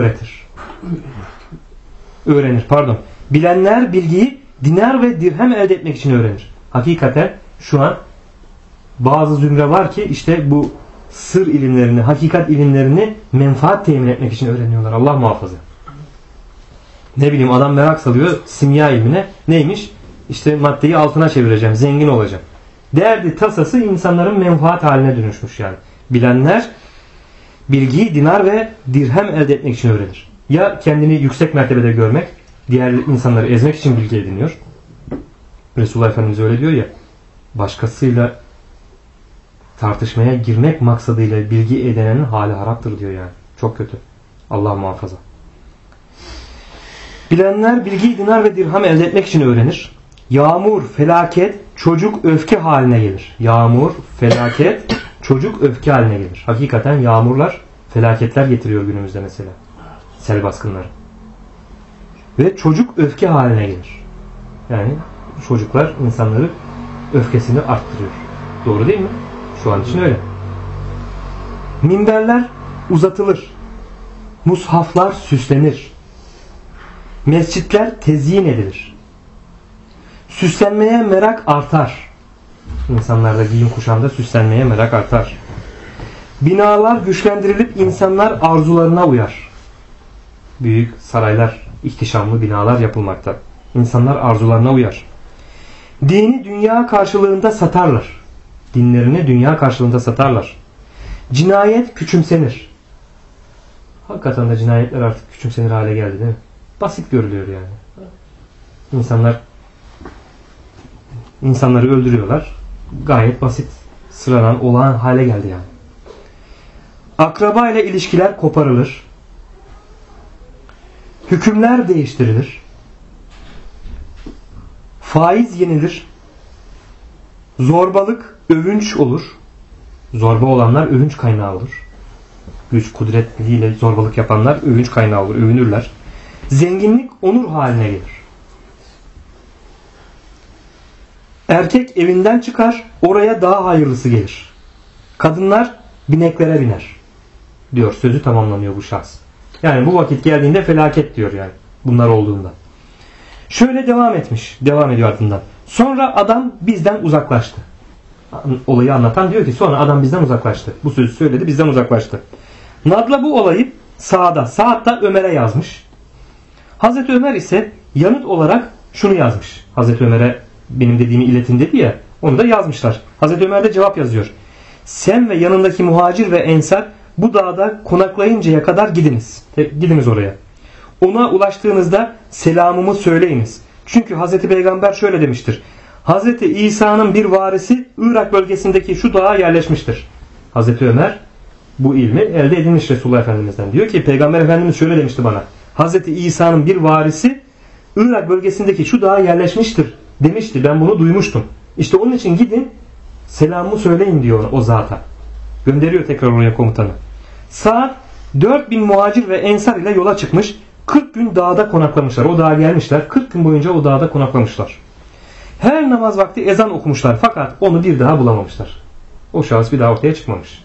öğrenir. Bilenler bilgiyi dinar ve dirhem elde etmek için öğrenir. Hakikaten şu an bazı zümre var ki işte bu sır ilimlerini, hakikat ilimlerini menfaat temin etmek için öğreniyorlar. Allah muhafaza. Ne bileyim adam merak salıyor simya ilmine. Neymiş? İşte maddeyi altına çevireceğim, zengin olacağım. Derdi tasası insanların menfaat haline dönüşmüş yani. Bilenler bilgiyi dinar ve dirhem elde etmek için öğrenir. Ya kendini yüksek mertebede görmek, diğer insanları ezmek için bilgi ediniyor. Resulullah Efendimiz öyle diyor ya, başkasıyla tartışmaya girmek maksadıyla bilgi edinenin hali haraptır diyor yani. Çok kötü. Allah muhafaza. Bilenler bilgiyi dinar ve dirham elde etmek için öğrenir. Yağmur, felaket, çocuk öfke haline gelir. Yağmur, felaket, çocuk öfke haline gelir. Hakikaten yağmurlar felaketler getiriyor günümüzde mesela. Sel baskınları. Ve çocuk öfke haline gelir. Yani çocuklar insanları öfkesini arttırıyor. Doğru değil mi? Şu an için öyle. Minberler uzatılır. Mushaflar süslenir. Mescitler tezyin edilir. Süslenmeye merak artar. İnsanlarda giyim kuşamda süslenmeye merak artar. Binalar güçlendirilip insanlar arzularına uyar. Büyük saraylar, ihtişamlı binalar yapılmakta. İnsanlar arzularına uyar. Dini dünya karşılığında satarlar. Dinlerini dünya karşılığında satarlar. Cinayet küçümsenir. Hakikaten de cinayetler artık küçümsenir hale geldi değil mi? Basit görülüyor yani. İnsanları öldürüyorlar. Gayet basit, sıradan, olağan hale geldi yani. Akraba ile ilişkiler koparılır. Hükümler değiştirilir. Faiz yenilir. Zorbalık övünç olur. Zorba olanlar övünç kaynağı olur. Güç, kudretiyle zorbalık yapanlar övünç kaynağı olur, övünürler. Zenginlik onur haline gelir. Erkek evinden çıkar, oraya daha hayırlısı gelir. Kadınlar bineklere biner. Diyor, sözü tamamlanıyor bu şahs. Yani bu vakit geldiğinde felaket diyor yani. Bunlar olduğunda. Şöyle devam ediyor ardından. Sonra adam bizden uzaklaştı. Olayı anlatan diyor ki sonra adam bizden uzaklaştı. Bu sözü söyledi, bizden uzaklaştı. Nadla bu olayı Sa'd da Ömer'e yazmış. Hazreti Ömer ise yanıt olarak şunu yazmış. Hazreti Ömer'e benim dediğimi iletin dedi ya, onu da yazmışlar. Hazreti Ömer de cevap yazıyor. Sen ve yanındaki muhacir ve ensar bu dağda konaklayıncaya kadar gidiniz. Gidiniz oraya. Ona ulaştığınızda selamımı söyleyiniz. Çünkü Hazreti Peygamber şöyle demiştir. Hazreti İsa'nın bir varisi Irak bölgesindeki şu dağa yerleşmiştir. Hazreti Ömer bu ilmi elde edilmiş Resulullah Efendimiz'den. Diyor ki Peygamber Efendimiz şöyle demişti bana. Hazreti İsa'nın bir varisi Irak bölgesindeki şu dağa yerleşmiştir demişti. Ben bunu duymuştum. İşte onun için gidin selamımı söyleyin diyor o zata. Gönderiyor tekrar oraya komutanı. Sa'd 4000 muhacir ve ensar ile yola çıkmış. 40 gün dağda konaklamışlar. O dağa gelmişler. 40 gün boyunca o dağda konaklamışlar. Her namaz vakti ezan okumuşlar. Fakat onu bir daha bulamamışlar. O şahıs bir daha ortaya çıkmamış.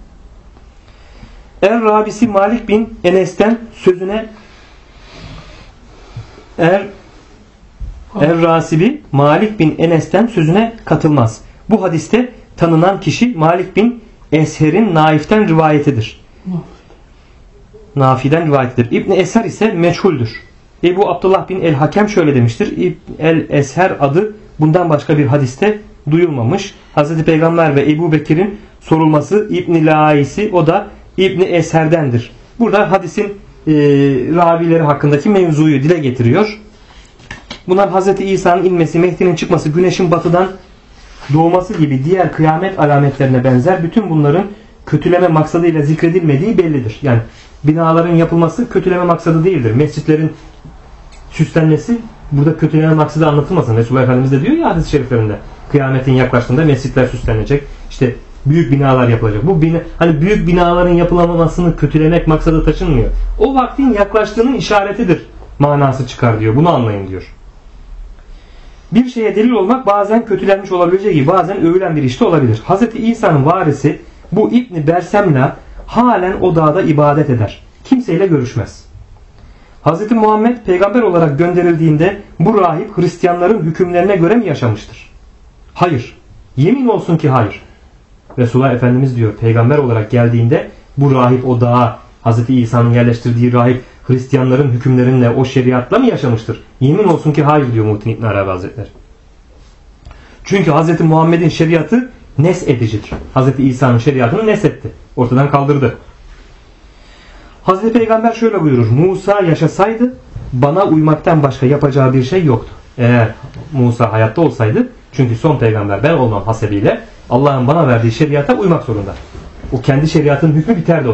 Er-Rabisi Malik bin Enes'ten sözüne Er-Rasibi Malik bin Enes'ten sözüne katılmaz. Bu hadiste tanınan kişi Malik bin Esher'in Naif'ten rivayetidir. Nafi'den rivayetidir. İbn Esher ise meçhuldür. Ebu Abdullah bin el-Hakem şöyle demiştir. İbn el-Esher adı bundan başka bir hadiste duyulmamış. Hazreti Peygamber ve Ebu Bekir'in sorulması İbn-i Laisi o da İbn-i Esher'dendir. Burada hadisin ravileri hakkındaki mevzuyu dile getiriyor. Bunlar Hazreti İsa'nın inmesi, Mehdi'nin çıkması, güneşin batıdan doğması gibi diğer kıyamet alametlerine benzer. Bütün bunların kötüleme maksadıyla zikredilmediği bellidir. Yani binaların yapılması kötüleme maksadı değildir. Mescitlerin süslenmesi burada kötüleme maksadı anlatılmasın. Resulullah Efendimiz de diyor ya hadis-i şeriflerinde kıyametin yaklaştığında mescitler süslenecek. İşte büyük binalar yapılacak. Bu hani büyük binaların yapılamamasını kötülemek maksadı taşınmıyor. O vaktin yaklaştığının işaretidir manası çıkar diyor. Bunu anlayın diyor. Bir şeye delil olmak bazen kötülenmiş olabileceği gibi bazen övülen bir işte olabilir. Hazreti İsa'nın varisi bu İbn Bersemla halen o dağda ibadet eder. Kimseyle görüşmez. Hazreti Muhammed peygamber olarak gönderildiğinde bu rahip Hristiyanların hükümlerine göre mi yaşamıştır? Hayır. Yemin olsun ki hayır. Resulullah Efendimiz diyor peygamber olarak geldiğinde bu rahip o dağa Hazreti İsa'nın yerleştirdiği rahip Hristiyanların hükümlerinle o şeriatla mı yaşamıştır? Yemin olsun ki hayır diyor Muhittin İbn Arabi Hazretleri. Çünkü Hazreti Muhammed'in şeriatı nes edicidir. Hazreti İsa'nın şeriatını nesetti. Ortadan kaldırdı. Hazreti Peygamber şöyle buyurur. Musa yaşasaydı bana uymaktan başka yapacağı bir şey yoktu. Eğer Musa hayatta olsaydı çünkü son peygamber ben olmam hasebiyle Allah'ın bana verdiği şeriata uymak zorunda. O kendi şeriatının hükmü biterdi onun.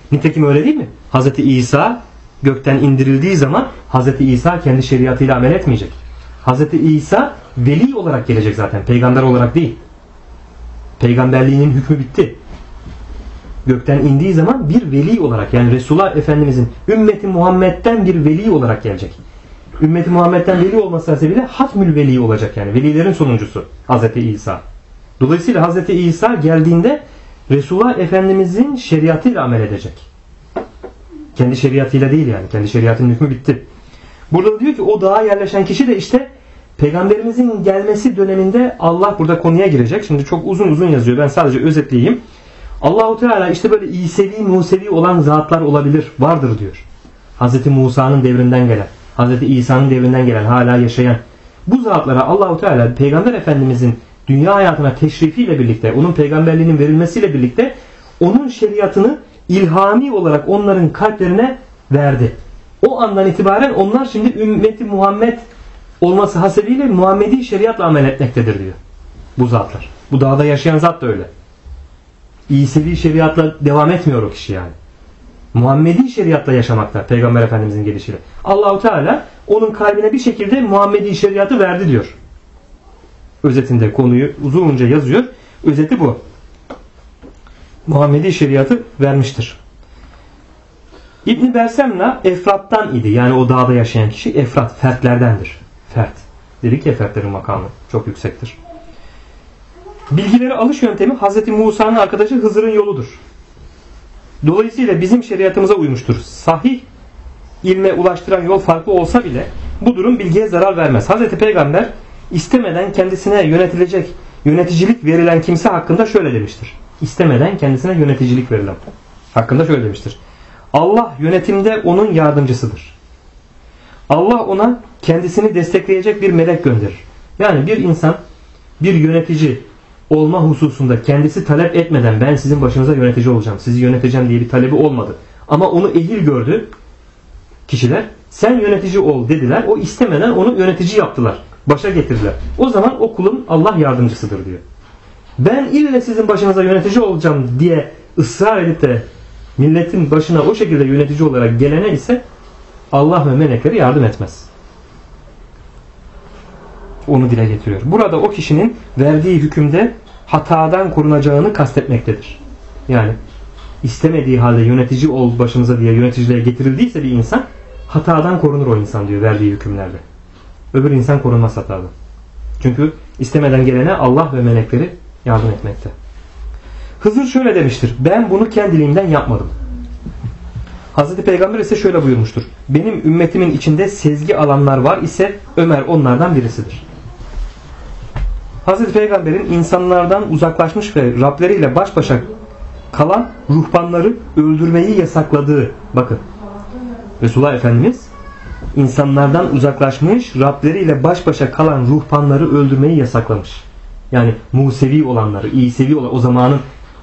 Nitekim öyle değil mi? Hazreti İsa gökten indirildiği zaman Hazreti İsa kendi şeriatıyla amel etmeyecek. Hazreti İsa veli olarak gelecek zaten. Peygamber olarak değil. Peygamberliğinin hükmü bitti. Gökten indiği zaman bir veli olarak, yani Resulullah Efendimizin ümmeti Muhammed'den bir veli olarak gelecek. Ümmeti Muhammed'den veli olması hasebiyle hatmül veli olacak, yani velilerin sonuncusu Hazreti İsa. Dolayısıyla Hazreti İsa geldiğinde Resulullah Efendimizin şeriatıyla amel edecek. Kendi şeriatıyla değil yani. Kendi şeriatının hükmü bitti. Burada da diyor ki o dağa yerleşen kişi de işte Peygamberimizin gelmesi döneminde, Allah burada konuya girecek. Şimdi çok uzun uzun yazıyor. Ben sadece özetleyeyim. Allah-u Teala işte böyle İsevi, Musevi olan zatlar olabilir, vardır diyor. Hz. Musa'nın devrinden gelen, Hz. İsa'nın devrinden gelen, hala yaşayan. Bu zatlara Allah-u Teala Peygamber Efendimizin dünya hayatına teşrifiyle birlikte, onun peygamberliğinin verilmesiyle birlikte onun şeriatını ilhami olarak onların kalplerine verdi. O andan itibaren onlar şimdi ümmeti Muhammed olması hasebiyle Muhammedi şeriatla amel etmektedir diyor. Bu zatlar. Bu dağda yaşayan zat da öyle. İsevi şeriatla devam etmiyor o kişi yani. Muhammedi şeriatla yaşamakta Peygamber Efendimizin gelişiyle. Allahu Teala onun kalbine bir şekilde Muhammedi şeriatı verdi diyor. Özetinde konuyu uzunca yazıyor. Özeti bu. Muhammedi şeriatı vermiştir. İbn Bersemna Efrat'tan idi. Yani o dağda yaşayan kişi Efrat, fertlerdendir. Fert. Dedik ya, fertlerin makamı çok yüksektir. Bilgileri alış yöntemi Hz. Musa'nın arkadaşı Hızır'ın yoludur. Dolayısıyla bizim şeriatımıza uymuştur. Sahih ilme ulaştıran yol farklı olsa bile bu durum bilgiye zarar vermez. Hz. Peygamber istemeden kendisine yöneticilik verilen kimse hakkında şöyle demiştir. İstemeden kendisine yöneticilik verilen hakkında şöyle demiştir. Allah yönetimde onun yardımcısıdır. Allah ona kendisini destekleyecek bir melek gönderir. Yani bir insan bir yönetici olma hususunda kendisi talep etmeden ben sizin başınıza yönetici olacağım, sizi yöneteceğim diye bir talebi olmadı. Ama onu ehil gördü kişiler. Sen yönetici ol dediler. O istemeden onu yönetici yaptılar. Başa getirdiler. O zaman o kulun Allah yardımcısıdır diyor. Ben ille sizin başınıza yönetici olacağım diye ısrar edip de milletin başına o şekilde yönetici olarak gelene ise Allah ve melekleri yardım etmez. Onu dile getiriyor. Burada o kişinin verdiği hükümde hatadan korunacağını kastetmektedir. Yani istemediği halde yönetici ol başımıza diye yöneticiliğe getirildiyse bir insan, hatadan korunur o insan diyor verdiği hükümlerde. Öbür insan korunmaz hatadan. Çünkü istemeden gelene Allah ve melekleri yardım etmekte. Hızır şöyle demiştir. Ben bunu kendiliğimden yapmadım. Hazreti Peygamber ise şöyle buyurmuştur. Benim ümmetimin içinde sezgi alanlar var ise Ömer onlardan birisidir. Hazreti Peygamber'in insanlardan uzaklaşmış ve Rableriyle baş başa kalan ruhbanları öldürmeyi yasakladığı, bakın, Resulullah Efendimiz insanlardan uzaklaşmış, Rableriyle baş başa kalan ruhbanları öldürmeyi yasaklamış. Yani Musevi olanları, İsevi olan o zamanın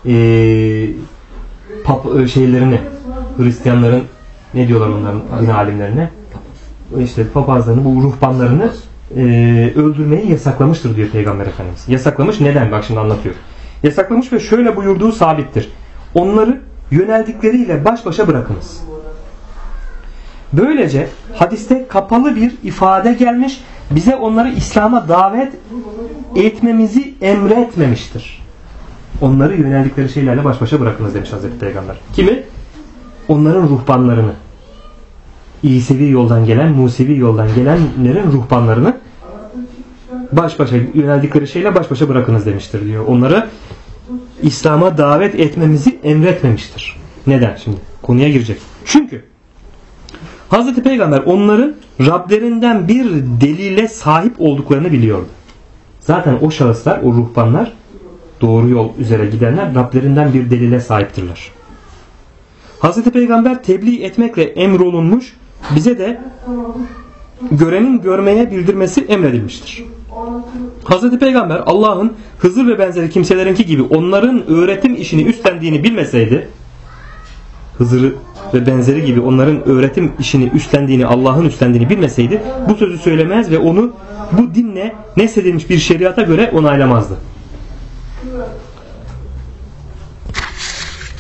şeylerini, Hristiyanların ne diyorlar onların din alimlerine? İşte papazlarını, bu ruhbanlarını öldürmeyi yasaklamıştır diyor Peygamber Efendimiz. Yasaklamış. Neden? Bak şimdi anlatıyor. Yasaklamış ve şöyle buyurduğu sabittir. Onları yöneldikleriyle baş başa bırakınız. Böylece hadiste kapalı bir ifade gelmiş, bize onları İslam'a davet etmemizi emretmemiştir. Onları yöneldikleri şeylerle baş başa bırakınız demiş Hazreti Peygamber. Kimi? Onların ruhbanlarını. İsevi yoldan gelen, Musevi yoldan gelenlerin ruhbanlarını baş başa yöneldikleri şeyle baş başa bırakınız demiştir diyor. Onları İslam'a davet etmemizi emretmemiştir. Neden? Şimdi konuya girecek. Çünkü Hazreti Peygamber onların Rablerinden bir delile sahip olduklarını biliyordu. Zaten o şahıslar, o ruhbanlar, doğru yol üzere gidenler Rablerinden bir delile sahiptirler. Hazreti Peygamber tebliğ etmekle emrolunmuş, bize de görenin görmeye bildirmesi emredilmiştir. Hazreti Peygamber Allah'ın Hızır ve benzeri kimselerinki gibi onların öğretim işini üstlendiğini bilmeseydi, Hızır ve benzeri gibi onların öğretim işini üstlendiğini, Allah'ın üstlendiğini bilmeseydi bu sözü söylemez ve onu bu dinle nesedilmiş bir şeriata göre onaylamazdı.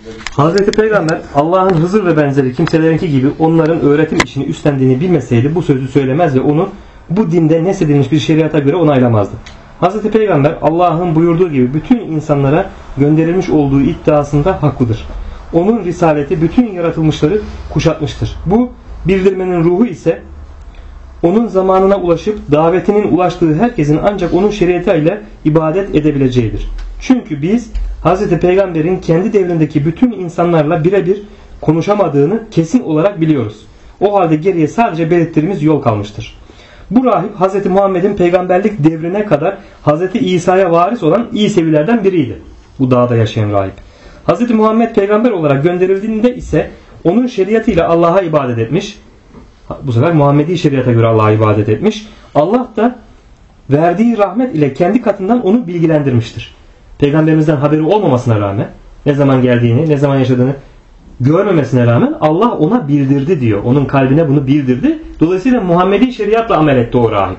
Hazreti Peygamber Allah'ın Hızır ve benzeri kimselerinki gibi onların öğretim işini üstlendiğini bilmeseydi bu sözü söylemez ve onu bu dinde nesedilmiş bir şeriata göre onaylamazdı. Hazreti Peygamber Allah'ın buyurduğu gibi bütün insanlara gönderilmiş olduğu iddiasında haklıdır. Onun risaleti bütün yaratılmışları kuşatmıştır. Bu bildirmenin ruhu ise onun zamanına ulaşıp davetinin ulaştığı herkesin ancak onun şeriatıyla ibadet edebileceğidir. Çünkü biz Hazreti Peygamber'in kendi devrindeki bütün insanlarla birebir konuşamadığını kesin olarak biliyoruz. O halde geriye sadece belirttiğimiz yol kalmıştır. Bu rahip Hazreti Muhammed'in peygamberlik devrine kadar Hazreti İsa'ya varis olan İsevilerden biriydi. Bu dağda yaşayan rahip. Hazreti Muhammed peygamber olarak gönderildiğinde ise onun şeriatıyla Allah'a ibadet etmiş. Bu sefer Muhammedi şeriata göre Allah'a ibadet etmiş. Allah da verdiği rahmet ile kendi katından onu bilgilendirmiştir. Peygamberimizden haberi olmamasına rağmen, ne zaman geldiğini, ne zaman yaşadığını görmemesine rağmen Allah ona bildirdi diyor. Onun kalbine bunu bildirdi. Dolayısıyla Muhammedi şeriatla amel etti o rahip.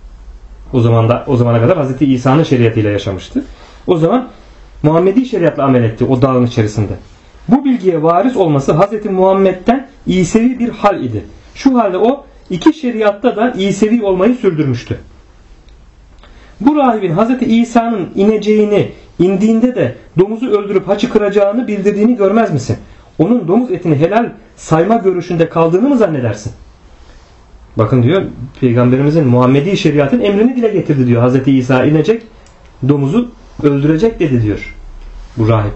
O zamana kadar Hazreti İsa'nın şeriatıyla yaşamıştı. O zaman Muhammedi şeriatla amel etti o dağın içerisinde. Bu bilgiye varis olması Hazreti Muhammed'den İsevi bir hal idi. Şu halde o iki şeriatta da İsevi olmayı sürdürmüştü. Bu rahibin Hazreti İsa'nın ineceğini, indiğinde de domuzu öldürüp haçı kıracağını bildirdiğini görmez misin? Onun domuz etini helal sayma görüşünde kaldığını mı zannedersin? Bakın diyor, Peygamberimizin Muhammedi şeriatın emrini dile getirdi diyor. Hazreti İsa inecek, domuzu öldürecek dedi diyor bu rahip.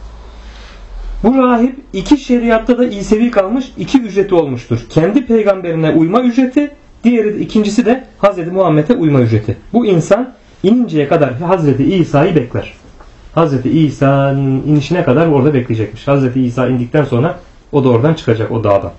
Bu rahip iki şeriatta da İsevi kalmış, iki ücreti olmuştur. Kendi peygamberine uyma ücreti, ikincisi de Hazreti Muhammed'e uyma ücreti. Bu insan ininceye kadar Hazreti İsa'yı bekler. Hazreti İsa'nın inişine kadar orada bekleyecekmiş. Hazreti İsa indikten sonra o da oradan çıkacak, o dağdan.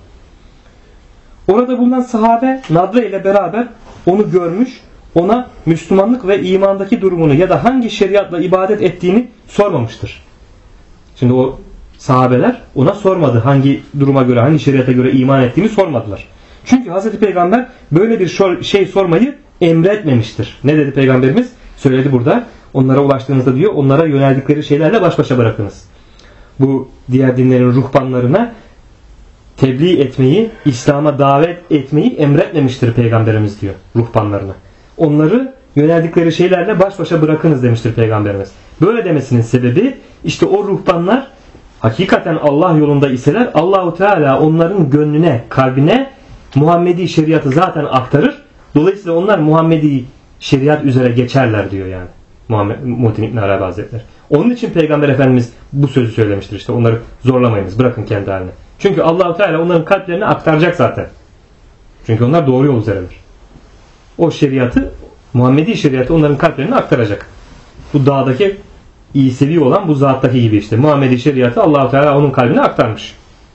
Orada bulunan sahabe Nadre ile beraber onu görmüş, ona Müslümanlık ve imandaki durumunu ya da hangi şeriatla ibadet ettiğini sormamıştır. Şimdi o sahabeler ona sormadı, hangi duruma göre, hangi şeriata göre iman ettiğini sormadılar. Çünkü Hazreti Peygamber böyle bir şey sormayı emretmemiştir. Ne dedi Peygamberimiz? Söyledi burada. Onlara ulaştığınızda diyor, onlara yöneldikleri şeylerle baş başa bırakınız. Bu diğer dinlerin ruhbanlarına tebliğ etmeyi, İslam'a davet etmeyi emretmemiştir Peygamberimiz diyor ruhbanlarına. Onları yöneldikleri şeylerle baş başa bırakınız demiştir Peygamberimiz. Böyle demesinin sebebi işte o ruhbanlar hakikaten Allah yolunda iseler Allahu Teala onların gönlüne, kalbine Muhammedi şeriatı zaten aktarır. Dolayısıyla onlar Muhammedi şeriat üzere geçerler diyor yani. Muhittin İbn Arabi Hazretleri. Onun için Peygamber Efendimiz bu sözü söylemiştir işte. Onları zorlamayınız, bırakın kendi haline. Çünkü Allah-u Teala onların kalplerini aktaracak zaten. Çünkü onlar doğru yol üzeredir. O şeriatı, Muhammedi şeriatı onların kalplerine aktaracak. Bu dağdaki İsevi olan bu zattaki gibi işte. Muhammedi şeriatı Allah-u Teala onun kalbine aktarmış.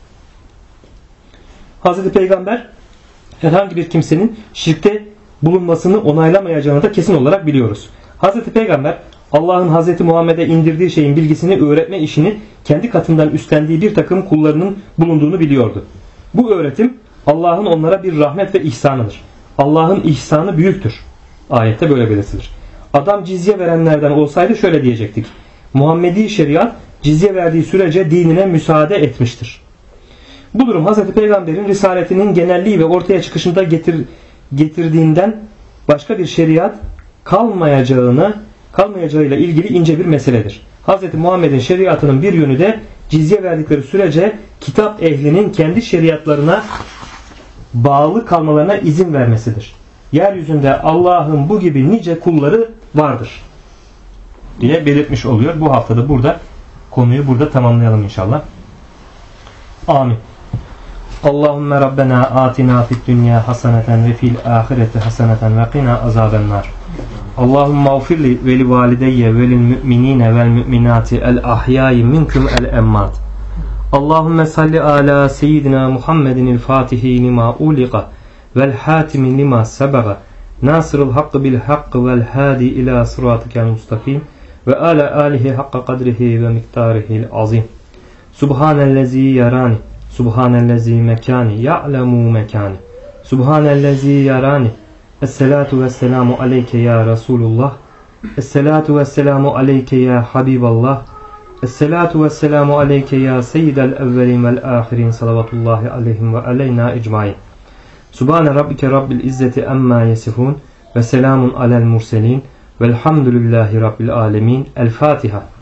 Hazreti Peygamber herhangi bir kimsenin şirkte bulunmasını onaylamayacağını da kesin olarak biliyoruz. Hazreti Peygamber Allah'ın Hazreti Muhammed'e indirdiği şeyin bilgisini öğretme işini kendi katından üstlendiği bir takım kullarının bulunduğunu biliyordu. Bu öğretim Allah'ın onlara bir rahmet ve ihsanıdır. Allah'ın ihsanı büyüktür. Ayette böyle belirtilir. Adam cizye verenlerden olsaydı şöyle diyecektik. Muhammedi şeriat cizye verdiği sürece dinine müsaade etmiştir. Bu durum Hazreti Peygamber'in risaletinin genelliği ve ortaya çıkışında getirdiğinden başka bir şeriat kalmayacağıyla ilgili ince bir meseledir. Hz. Muhammed'in şeriatının bir yönü de cizye verdikleri sürece kitap ehlinin kendi şeriatlarına bağlı kalmalarına izin vermesidir. Yeryüzünde Allah'ın bu gibi nice kulları vardır diye belirtmiş oluyor. Bu haftada burada konuyu burada tamamlayalım inşallah. Amin. Allahümme Rabbena atina fid dünya haseneten ve fil ahireti haseneten ve qina azabennar. Allahümme ağfirli ve li valideyye ve lil müminine vel müminati el ahyayi minkum el emmat. Allahümme salli ala seyyidina Muhammedin el fatihi lima uliqa vel hatimi lima sebaga nasırıl hakkı bil hakkı vel hadi ila sıratikel mustakim ve ala alihi hakka kadrihi ve miktarihil azim. Subhanellezi yarani Subhanellezi mekani ya'lemu mekani Subhanellezi yarani Esselatu vesselamu aleyke ya Resulullah Esselatu vesselamu aleyke ya Habiballah Esselatu vesselamu aleyke ya seyyidel evvelin vel ahirin salavatullahi aleyhim ve aleyna ecmain. Subhane rabbike rabbil izzeti emma yesifun ve selamun alel murselin velhamdülillahi rabbil alemin. El Fatiha.